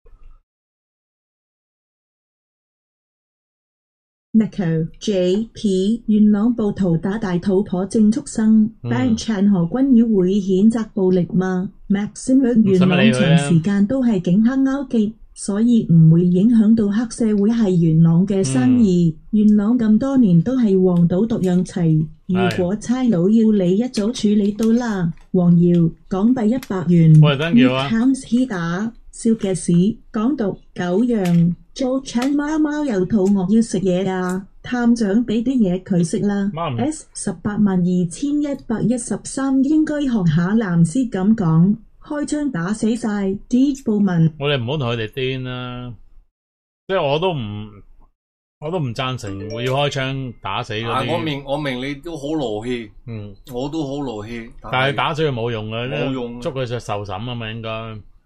Nico JP 元朗暴徒打大肚婆正畜生 ，Ban Chan 何君堯會譴責暴力嗎 ？Maxim 元朗長時間都係警黑勾結，所以唔會影響到黑社會係元朗嘅生意。元朗咁多年都係黃賭毒養齊，如果差佬要你一早處理到啦。黃堯港幣100元。 喂，thank you 啊。 Counts he 打笑嘅屎，港獨9樣。Jo Chan 貓貓又肚餓要食嘢啊！探長俾啲嘢佢食啦。S182,113 應該學下藍絲咁講，開槍打死晒啲暴民。 我哋唔好同佢哋癲啦，即係我都唔贊成會要開槍打死嗰啲。 我明你都好勞氣，我都好勞氣。 但係打死佢冇用嘅， 冇用， 捉佢就受審啊嘛應該。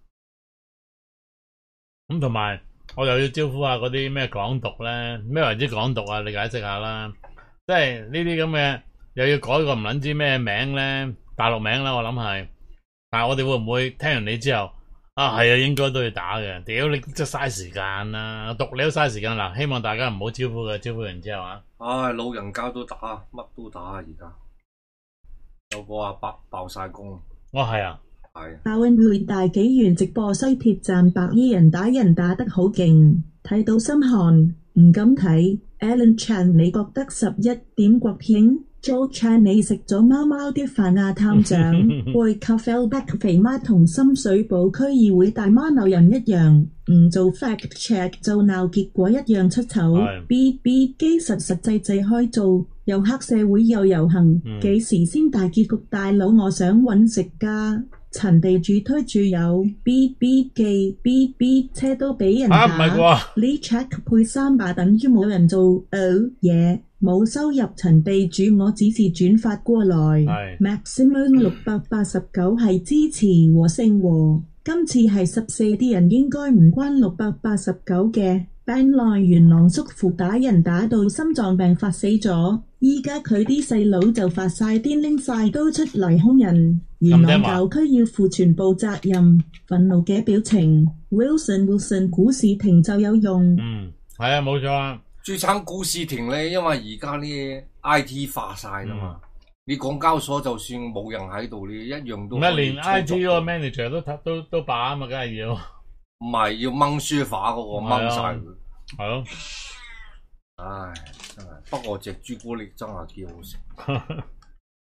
咁同埋。我又要招呼下嗰啲咩港獨咧？咩為之港獨啊？你解釋下啦。即係呢啲咁嘅，又要改個唔撚知咩名咧，大陸名啦，我諗係。但係我哋會唔會聽完你之後啊？係啊，應該都要打嘅。屌你，即係嘥時間啦，讀你都嘥時間啦。希望大家唔好招呼佢，招呼完之後啊。 唉，老人家都打，乜都打啊！而家有個阿伯爆晒功。 哦，係啊。 亞運會大紀元直播西鐵站白衣人打人打得好勁，睇到心寒，唔敢睇。Alan Chan 你覺得11點國慶 Jo Chan 你食咗貓貓啲飯啊？探長會 Cafellback 肥媽同深水埗區議會大媽鬧人一樣，唔做 fact check 就鬧結果一樣出醜。BB 機實際開做，又黑社會又遊行，幾時先大結局？大佬我想搵食㗎。陳地主推住有 BB 記 BB 車都俾人打， 唔係啩？ 呢 check 配3罷等於冇人做嘢，冇收入。陳地主我只是轉發過來。Maximum 689係支持和勝和，今次係14啲人應該唔關689嘅。班內元朗叔父打人打到心臟病發死咗，依家佢啲細佬就發晒癲拎晒刀出嚟兇人。元朗教區要負全部責任。憤怒嘅表情 Wilson 股市停就有用。 係啊，冇錯啊。 最慘股市停咧，因為而家呢 IT 化晒啦嘛。你港交所就算冇人喺度，你一樣都唔係連 IT 嗰個 manager 都罷啊嘛，梗係要。 唔係要掹書法嗰個掹晒佢。 係咯。 唉，真係。不過隻朱古力真係幾好食。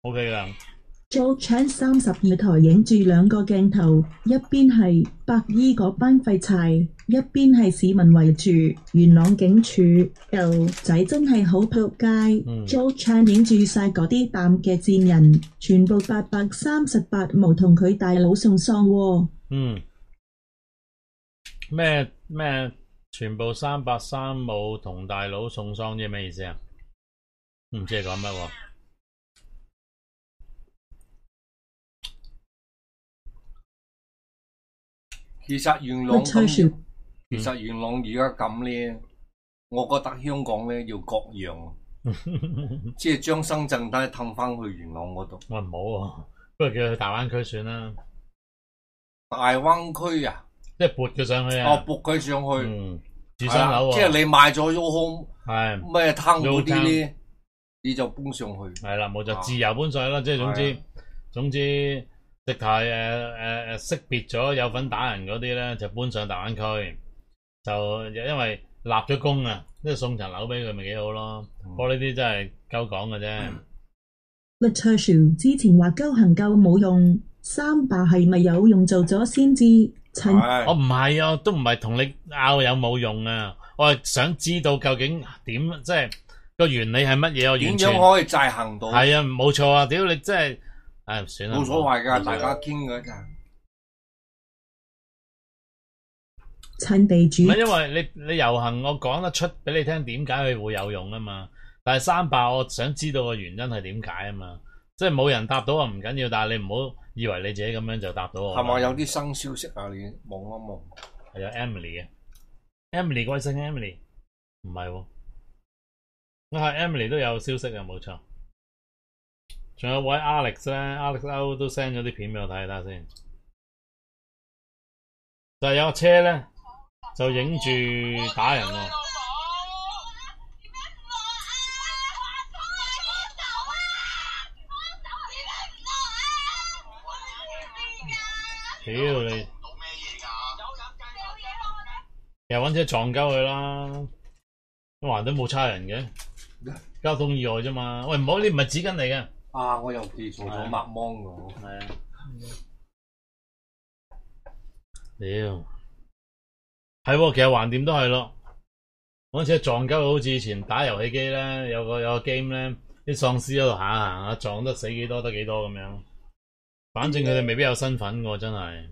OK 啦。 Joe Chan 32台影住兩個鏡頭，一邊係白衣嗰班廢柴，一邊係市民圍住元朗警署。L 仔真係好仆街。Joe Chan 影住晒嗰啲淡嘅賤人，全部838冇同佢大佬送喪喎。 咩？全部383冇同大佬送喪啫，咩意思啊？唔知係講乜喎？ 其實元朗咁，其實元朗而家咁咧，我覺得香港咧要割讓，即係將深圳都氹翻去元朗嗰度。 我唔好喎，不如叫佢去大灣區算啦。 大灣區啊， 即係撥佢上去啊！ 撥佢上去， 住新樓喎。 即係你賣咗 Yoho 係咩攤嗰啲咧，你就搬上去。係啦，冇就自由搬上去啦。即係總之。直頭識別咗有份打人嗰啲咧，就搬上大灣區，就因為立咗功啊，即係送層樓俾佢，咪幾好咯。不過呢啲真係鳩講嘅啫。 Latasha 之前話鳩行夠冇用，3罷係咪有用做咗先至？ 我唔係啊，都唔係同你拗有冇用啊，我係想知道究竟點，即係個原理係乜嘢？我完全點樣可以制衡到？ 係啊，冇錯啊！屌你真係。算啦， 冇所謂噶，大家傾嘅咋。 趁地主， 唔係因為你遊行，我講得出俾你聽點解佢會有用啊嘛。但係3罷，我想知道個原因係點解啊嘛。即係冇人答到我唔緊要，但係你唔好以為你自己咁樣就答到我。 係咪有啲新消息啊？你望一望。 係有 Emily 嘅 ，Emily 貴姓 Emily？ 唔係喎，係 Emily 都有消息嘅，冇錯。仲有位 Alex 咧 ，Alex O 都 send 咗啲片俾我睇下先。就係有個車咧，就影住打人喎。屌你！又搵車撞鳩佢啦，橫都冇差人嘅，交通意外啫嘛。喂，唔好，呢唔係紙巾嚟嘅。 我又記錯咗抹芒㗎。係啊。 屌，係喎，其實橫掂都係咯。嗰次撞鳩，好似以前打遊戲機咧，有個 game 咧，啲喪屍喺度行下行下，撞得死幾多得幾多咁樣。反正佢哋未必有身份喎，真係。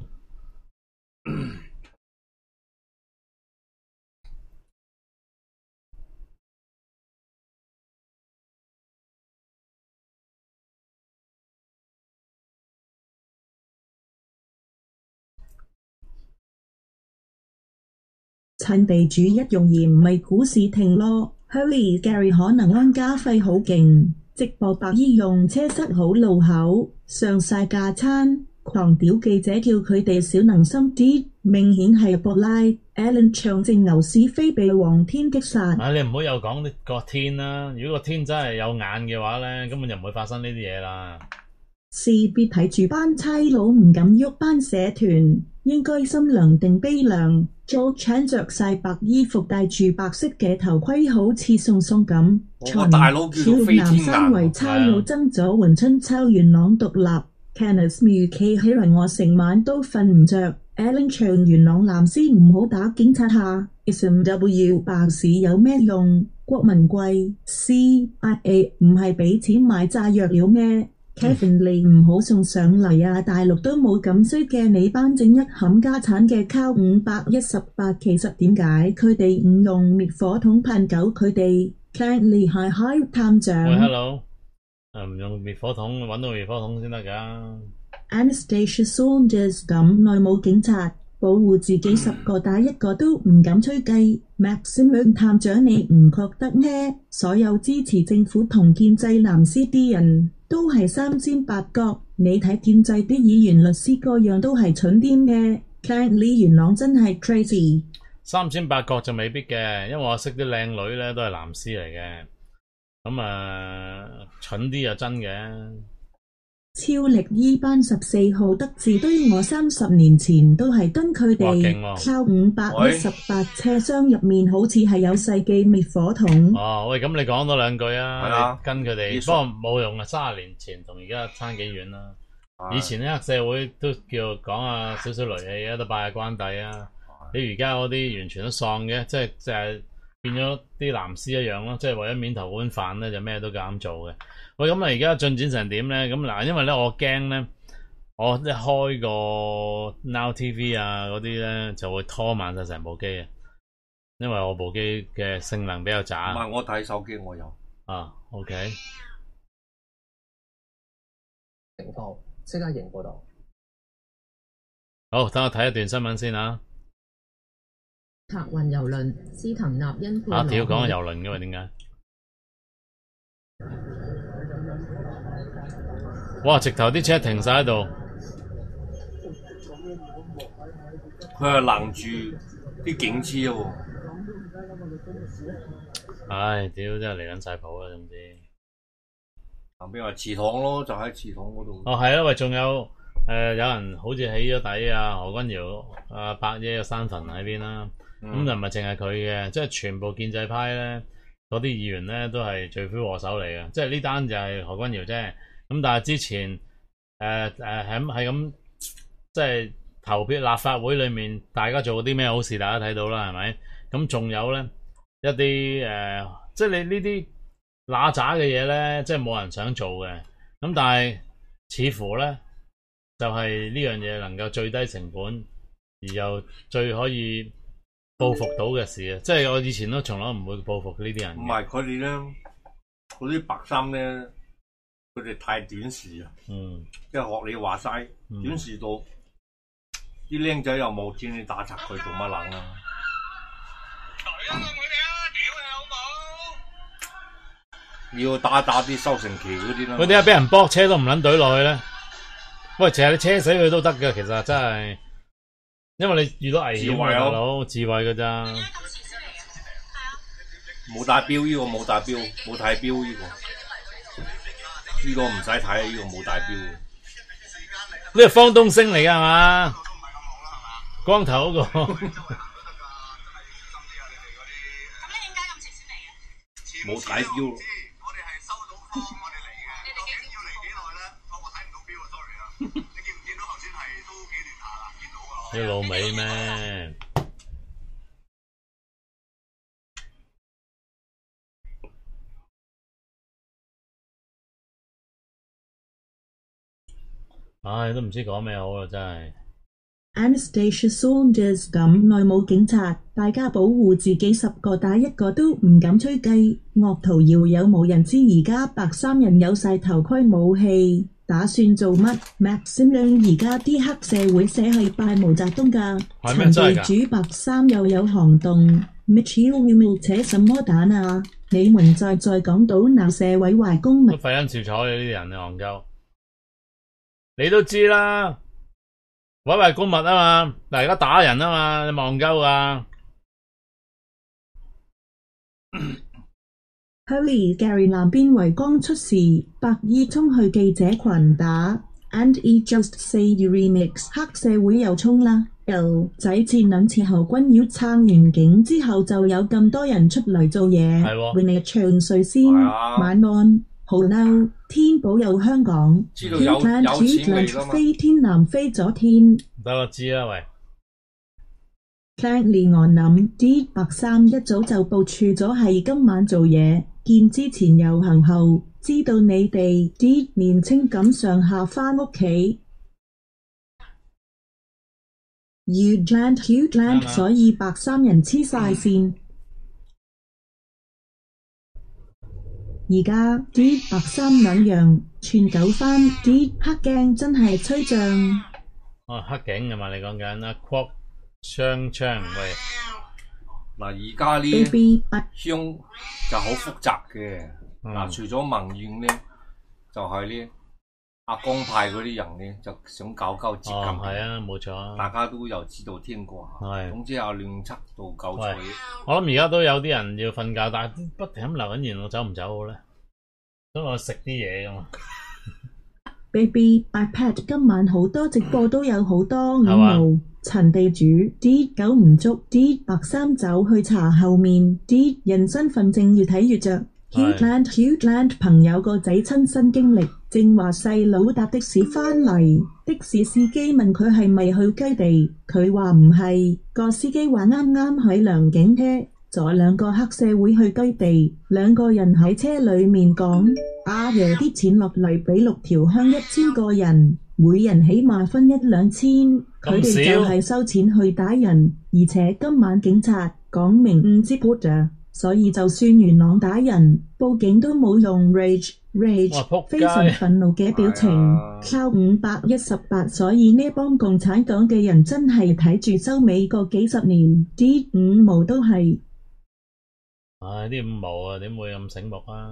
趁地主一用鹽咪股市停咯。Holy Gary 可能安家費好勁，直播白衣用車室好路口，上晒架餐，狂屌記者叫佢哋小能心啲，明顯係博拉。Alan 長正牛屎飛被黃天擊殺。 你唔好又講呢個天啦，如果個天真係有眼嘅話咧，根本就唔會發生呢啲嘢啦。 事別睇住班差佬唔敢喐班社團，應該心涼定悲涼。Joe Chan 着晒白衣服，戴住白色嘅頭盔，好似宋宋咁。 大佬叫做飛天眼。 南山圍差佬爭咗換春秋元朗獨立。Kenneth 妙企起來，我成晚都瞓唔着。Alan 長元朗藍絲唔好打警察下。SMW 白市有咩用？郭文貴 CIA 唔係俾錢買炸藥料咩？Kevin 你唔好送上嚟啊！大陸都冇咁衰嘅，你班整一冚家產嘅靠518，其實點解佢哋唔用滅火筒噴狗佢哋？Clan 厲害開探長。 喂 ，hello， 唔用滅火筒，搵到滅火筒先得噶。 Anastasia Saunders 咁耐冇警察保護自己，10個打1個都唔敢吹雞。Maximum 探長你唔覺得咩？所有支持政府同建制藍絲啲人都係三尖八角，你睇建制啲議員、律師個樣都係蠢啲嘅。Clan 李元朗真係 crazy。 三尖八角就未必嘅，因為我識啲靚女咧都係藍絲嚟嘅，咁蠢啲就真嘅。 超力醫班14號德字堆，我30年前都係跟佢哋抄518車廂入面，好似係有世紀滅火筒。 哦，喂，咁你講多兩句啊，跟佢哋，不過冇用啊，30年前同而家差幾遠啦。以前咧黑社會都叫講下少少雷氣啊，都拜下關帝啊。你而家嗰啲完全都喪嘅，即係變咗啲藍絲一樣咯，即係為咗面頭碗飯咧，就咩都敢做嘅。喂，咁啊，而家進展成點咧？咁嗱，因為咧我驚咧，我一開個 Now TV 啊嗰啲咧，就會拖慢晒成部機嘅，因為我部機嘅性能比較渣。 唔係，我睇手機我有。 啊 ，OK。 情況即刻迎報道。 好，等我睇一段新聞先啊。 客運郵輪斯騰納因佩羅海屌講郵輪嘅嘛？點解？哇！直頭啲車停晒喺度， 佢係攔住啲警車喎。 唉，屌真係嚟緊晒譜啦，總之。 後邊話祠堂咯，就喺祠堂嗰度。 哦，係啊，喂，仲有有人好似起咗底啊，何君堯啊，伯爺有山墳喺邊啦。咁就唔係淨係佢嘅，即係全部建制派咧，嗰啲議員咧都係罪魁禍首嚟嘅。即係呢單就係何君堯啫。咁但係之前係咁，即係投票立法會裏面，大家做啲咩好事，大家睇到啦，係咪？咁仲有咧一啲即係你呢啲揦渣嘅嘢咧，即係冇人想做嘅。咁但係似乎咧就係呢樣嘢能夠最低成本，而又最可以報復到嘅事啊！即係我以前都從來唔會報復呢啲人。 唔係佢哋咧，嗰啲白衫咧，佢哋太短視啊！即係學你話齋，短視到啲僆仔又冇錢，你打賊佢做乜撚啊？要打啲收成期嗰啲啦。 佢點解俾人駁車都唔撚懟落去咧？喂，其實你車死佢都得㗎，其實真係。因為你遇到危險啊，大佬，自衛㗎咋？ 冇帶標呢個冇帶標，冇睇標呢個，呢個唔使睇，呢個冇帶標。 呢個方東升嚟㗎係嘛？光頭嗰個。 冇睇標。 你老味咩？唉，都唔知講咩好啦，真係。 Anastasia Saunders 咁耐冇警察，大家保護自己10個打1個都唔敢吹雞，惡徒謠有無人知，而家白衫人有晒頭盔武器。打算做乜 ？Maximilian 而家啲黑社會寫係拜毛澤東㗎，陳地主白衫又有行動 ，Mitchell 要冇扯什麼蛋啊？你們再講到鬧社毀壞公民， 費恩笑彩呢啲人戇鳩，你都知啦，毀壞公物啊嘛，嗱而家打人啊嘛，你戇鳩啊！ Holy Gary 南邊圍江出事，白衣衝去記者群打 ，And he just say you remix， 黑社會又衝啦，仔前兩次何君堯撐完警之後就有咁多人出嚟做嘢，換你唱睡先，晚安，好嬲，天保佑香港，天飛天南飛咗天， 得我知啦喂。 Clanley 我諗啲白衫一早就部署咗係今晚做嘢，見之前遊行後，知道你哋啲年青咁上下返屋企。You plant，所以白衫人黐晒線。而家啲白衫兩樣，全狗翻啲黑鏡真係吹脹。 哦，黑警㗎嘛？你講緊啊？雙槍喂， 嗱而家呢槍就好複雜嘅，嗱除咗民怨咧，就係咧阿江派嗰啲人咧就想搞接近， 係啊冇錯， 大家都有知道聽過，係，總之有亂七度搞錯嘢。 我諗而家都有啲人要瞓覺，但係不停咁留緊言，我走唔走好咧？因為我食啲嘢噶嘛。 Baby iPad 今晚好多直播都有好多五毛。陳地主 D 九唔足 D 白衫走去查後面 D 人身份證越睇越着。Hughland 朋友個仔親身經歷，正話細佬搭的士返嚟，的士司機問佢係咪去雞地，佢話唔係，個司機話啱啱喺良景車咗兩個黑社會去雞地，兩個人喺車裏面講，阿爺啲錢落嚟俾6條鄉1000個人，每人起碼分1-2千，佢哋就係收錢去打人，而且今晚警察講明唔知 put 所以就算元朗打人，報警都冇用 rage 非常憤怒嘅表情，抄518，所以呢幫共產黨嘅人真係睇住收尾個幾十年，啲五毛都係。 唉，啲五毛啊，點會咁醒目啊？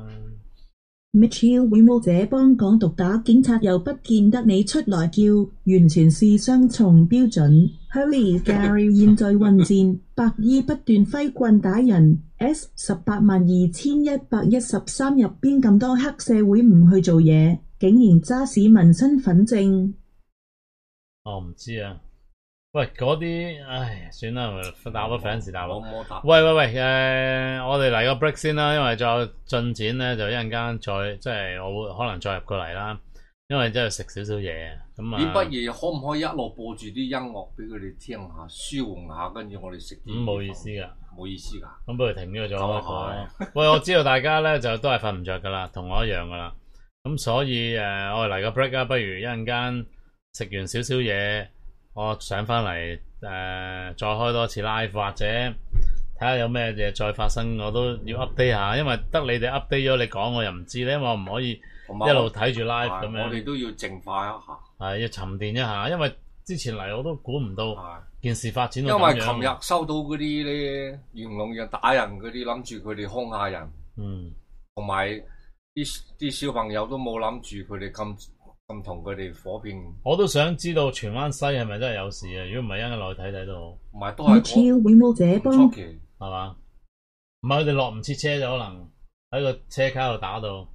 Mitchell 會冇這幫港獨打警察又不見得你出來叫，完全是雙重標準。Holy Gary 現在混戰，白衣不斷揮棍打人。S182,113入邊咁多黑社會唔去做嘢，竟然揸市民身份證。 我唔知啊。喂，嗰啲，唉，算啦，打個 fans 打我。喂，我哋嚟個 break 先啦，因為再有進展咧，就一陣間再即係我會可能再入過嚟啦，因為真係食少少嘢。咁啊， 你不如可唔可以一路播住啲音樂俾佢哋聽下，舒緩下，跟住我哋食啲。 咁冇意思噶， 冇意思噶。 咁不如停呢個咗。喂，我知道大家咧就都係瞓唔着噶啦，同我一樣噶啦。咁所以我哋嚟個 break 啊，不如一陣間食完少少嘢。我上返嚟再開多次 live， 或者睇下有咩嘢再發生，我都要 update 下，因為得你哋 update 咗，你講我又唔知咧，因為我唔可以一路睇住 live 咁樣。我哋都要淨化一下，係要沉澱一下，因為之前嚟我都估唔到件事發展到咁樣。因為琴日收到嗰啲咧元朗人打人嗰啲，諗住佢哋兇下人，同埋啲小朋友都冇諗住佢哋咁同佢哋火拼，我都想知道荃灣西係咪真係有事啊？如果唔係，一陣落去睇睇都好。唔係都係我初期係嘛？唔係佢哋落唔切車就可能喺個車卡度打到。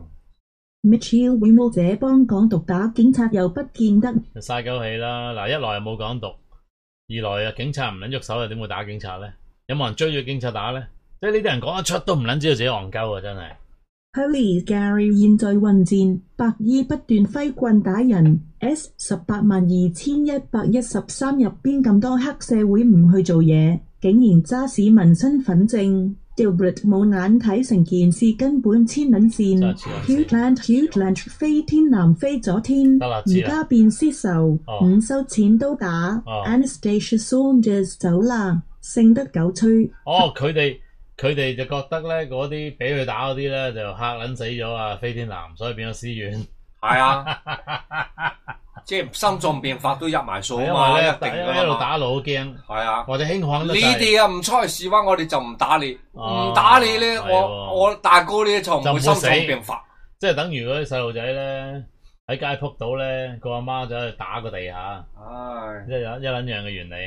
Mitchell 會冇這幫港獨打警察又不見得。 嘥鳩氣啦！嗱，一來又冇港獨，二來啊警察唔撚喐手又點會打警察咧？有冇人追住警察打咧？即係呢啲人講得出都唔撚知道自己戇鳩啊！真係。 Holy Gary 現在混戰，白衣不斷揮棍打人。S182,113入邊咁多黑社會唔去做嘢，竟然揸市民身份證。Dilbert 冇眼睇成件事根本黐撚線。Hughland 飛天南飛咗天，而家變屍仇，唔收錢都打。Anastasia Saunders 走啦，勝得狗吹。 佢哋就覺得咧，嗰啲俾佢打嗰啲咧就嚇撚死咗啊！飛天南，所以變咗屍院。係啊，即係心臟病發都入埋數啊嘛，一定一路打一路好驚。係啊，或者輕狂得滯。你哋啊唔出嚟示威，我哋就唔打你，唔打你咧，我大哥咧就唔會心臟病發。即係等於嗰啲細路仔咧喺街撲到咧，個阿媽就喺度打個地下。唉，一撚樣嘅原理。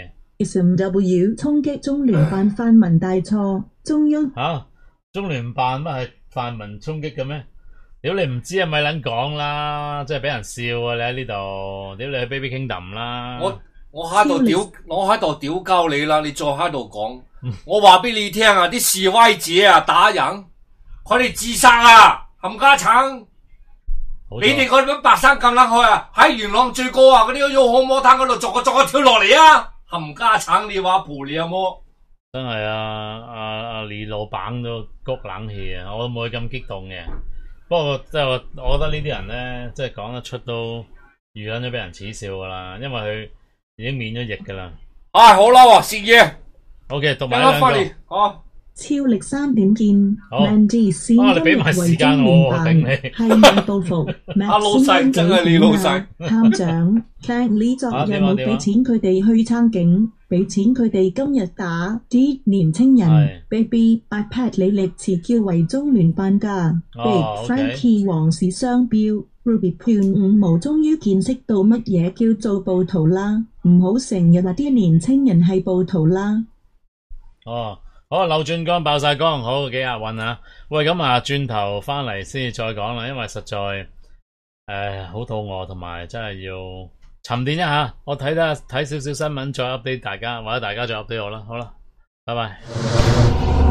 SMW 衝擊中聯辦泛民大錯，中央中聯辦乜係泛民衝擊嘅咩？屌你唔知啊，咪撚講啦，即係俾人笑啊！你喺呢度，屌你去 Baby Kingdom 啦！我喺度屌鳩你啦！你再喺度講，我話俾你聽啊！啲示威者啊打人，佢哋自殺啊，冚家鏟！你哋嗰啲白衫咁撚開啊，喺元朗最高啊嗰啲要好摩灘嗰度逐個跳落嚟啊！冚家鏟，你話賠你有冇？真係啊！李老闆都谷冷氣啊！我冇咁激動嘅。不過即係我覺得呢啲人咧，即係講得出都預緊咗俾人恥笑噶啦，因為佢已經免咗疫噶啦。唉，好嬲啊！食嘢。OK，讀埋兩個。 超力3點見 Mandy 先今日為中聯辦係咪報復？阿老細真係你老細。探長 Clank 呢昨日冇俾錢佢哋去撐警，俾錢佢哋今日打啲年青人。Baby iPad 李力持叫為中聯辦㗎。Big Frankie 黃氏商標 Ruby 判5毛，終於見識到乜嘢叫做暴徒啦！唔好成日話啲年青人係暴徒啦。 好，劉俊江爆晒光，好幾押韻啊！喂，咁啊，轉頭翻嚟先至再講啦，因為實在好肚餓，同埋真係要沉澱一下。我睇少少新聞，再 update 大家，或者大家再 update 我啦。好啦，拜拜。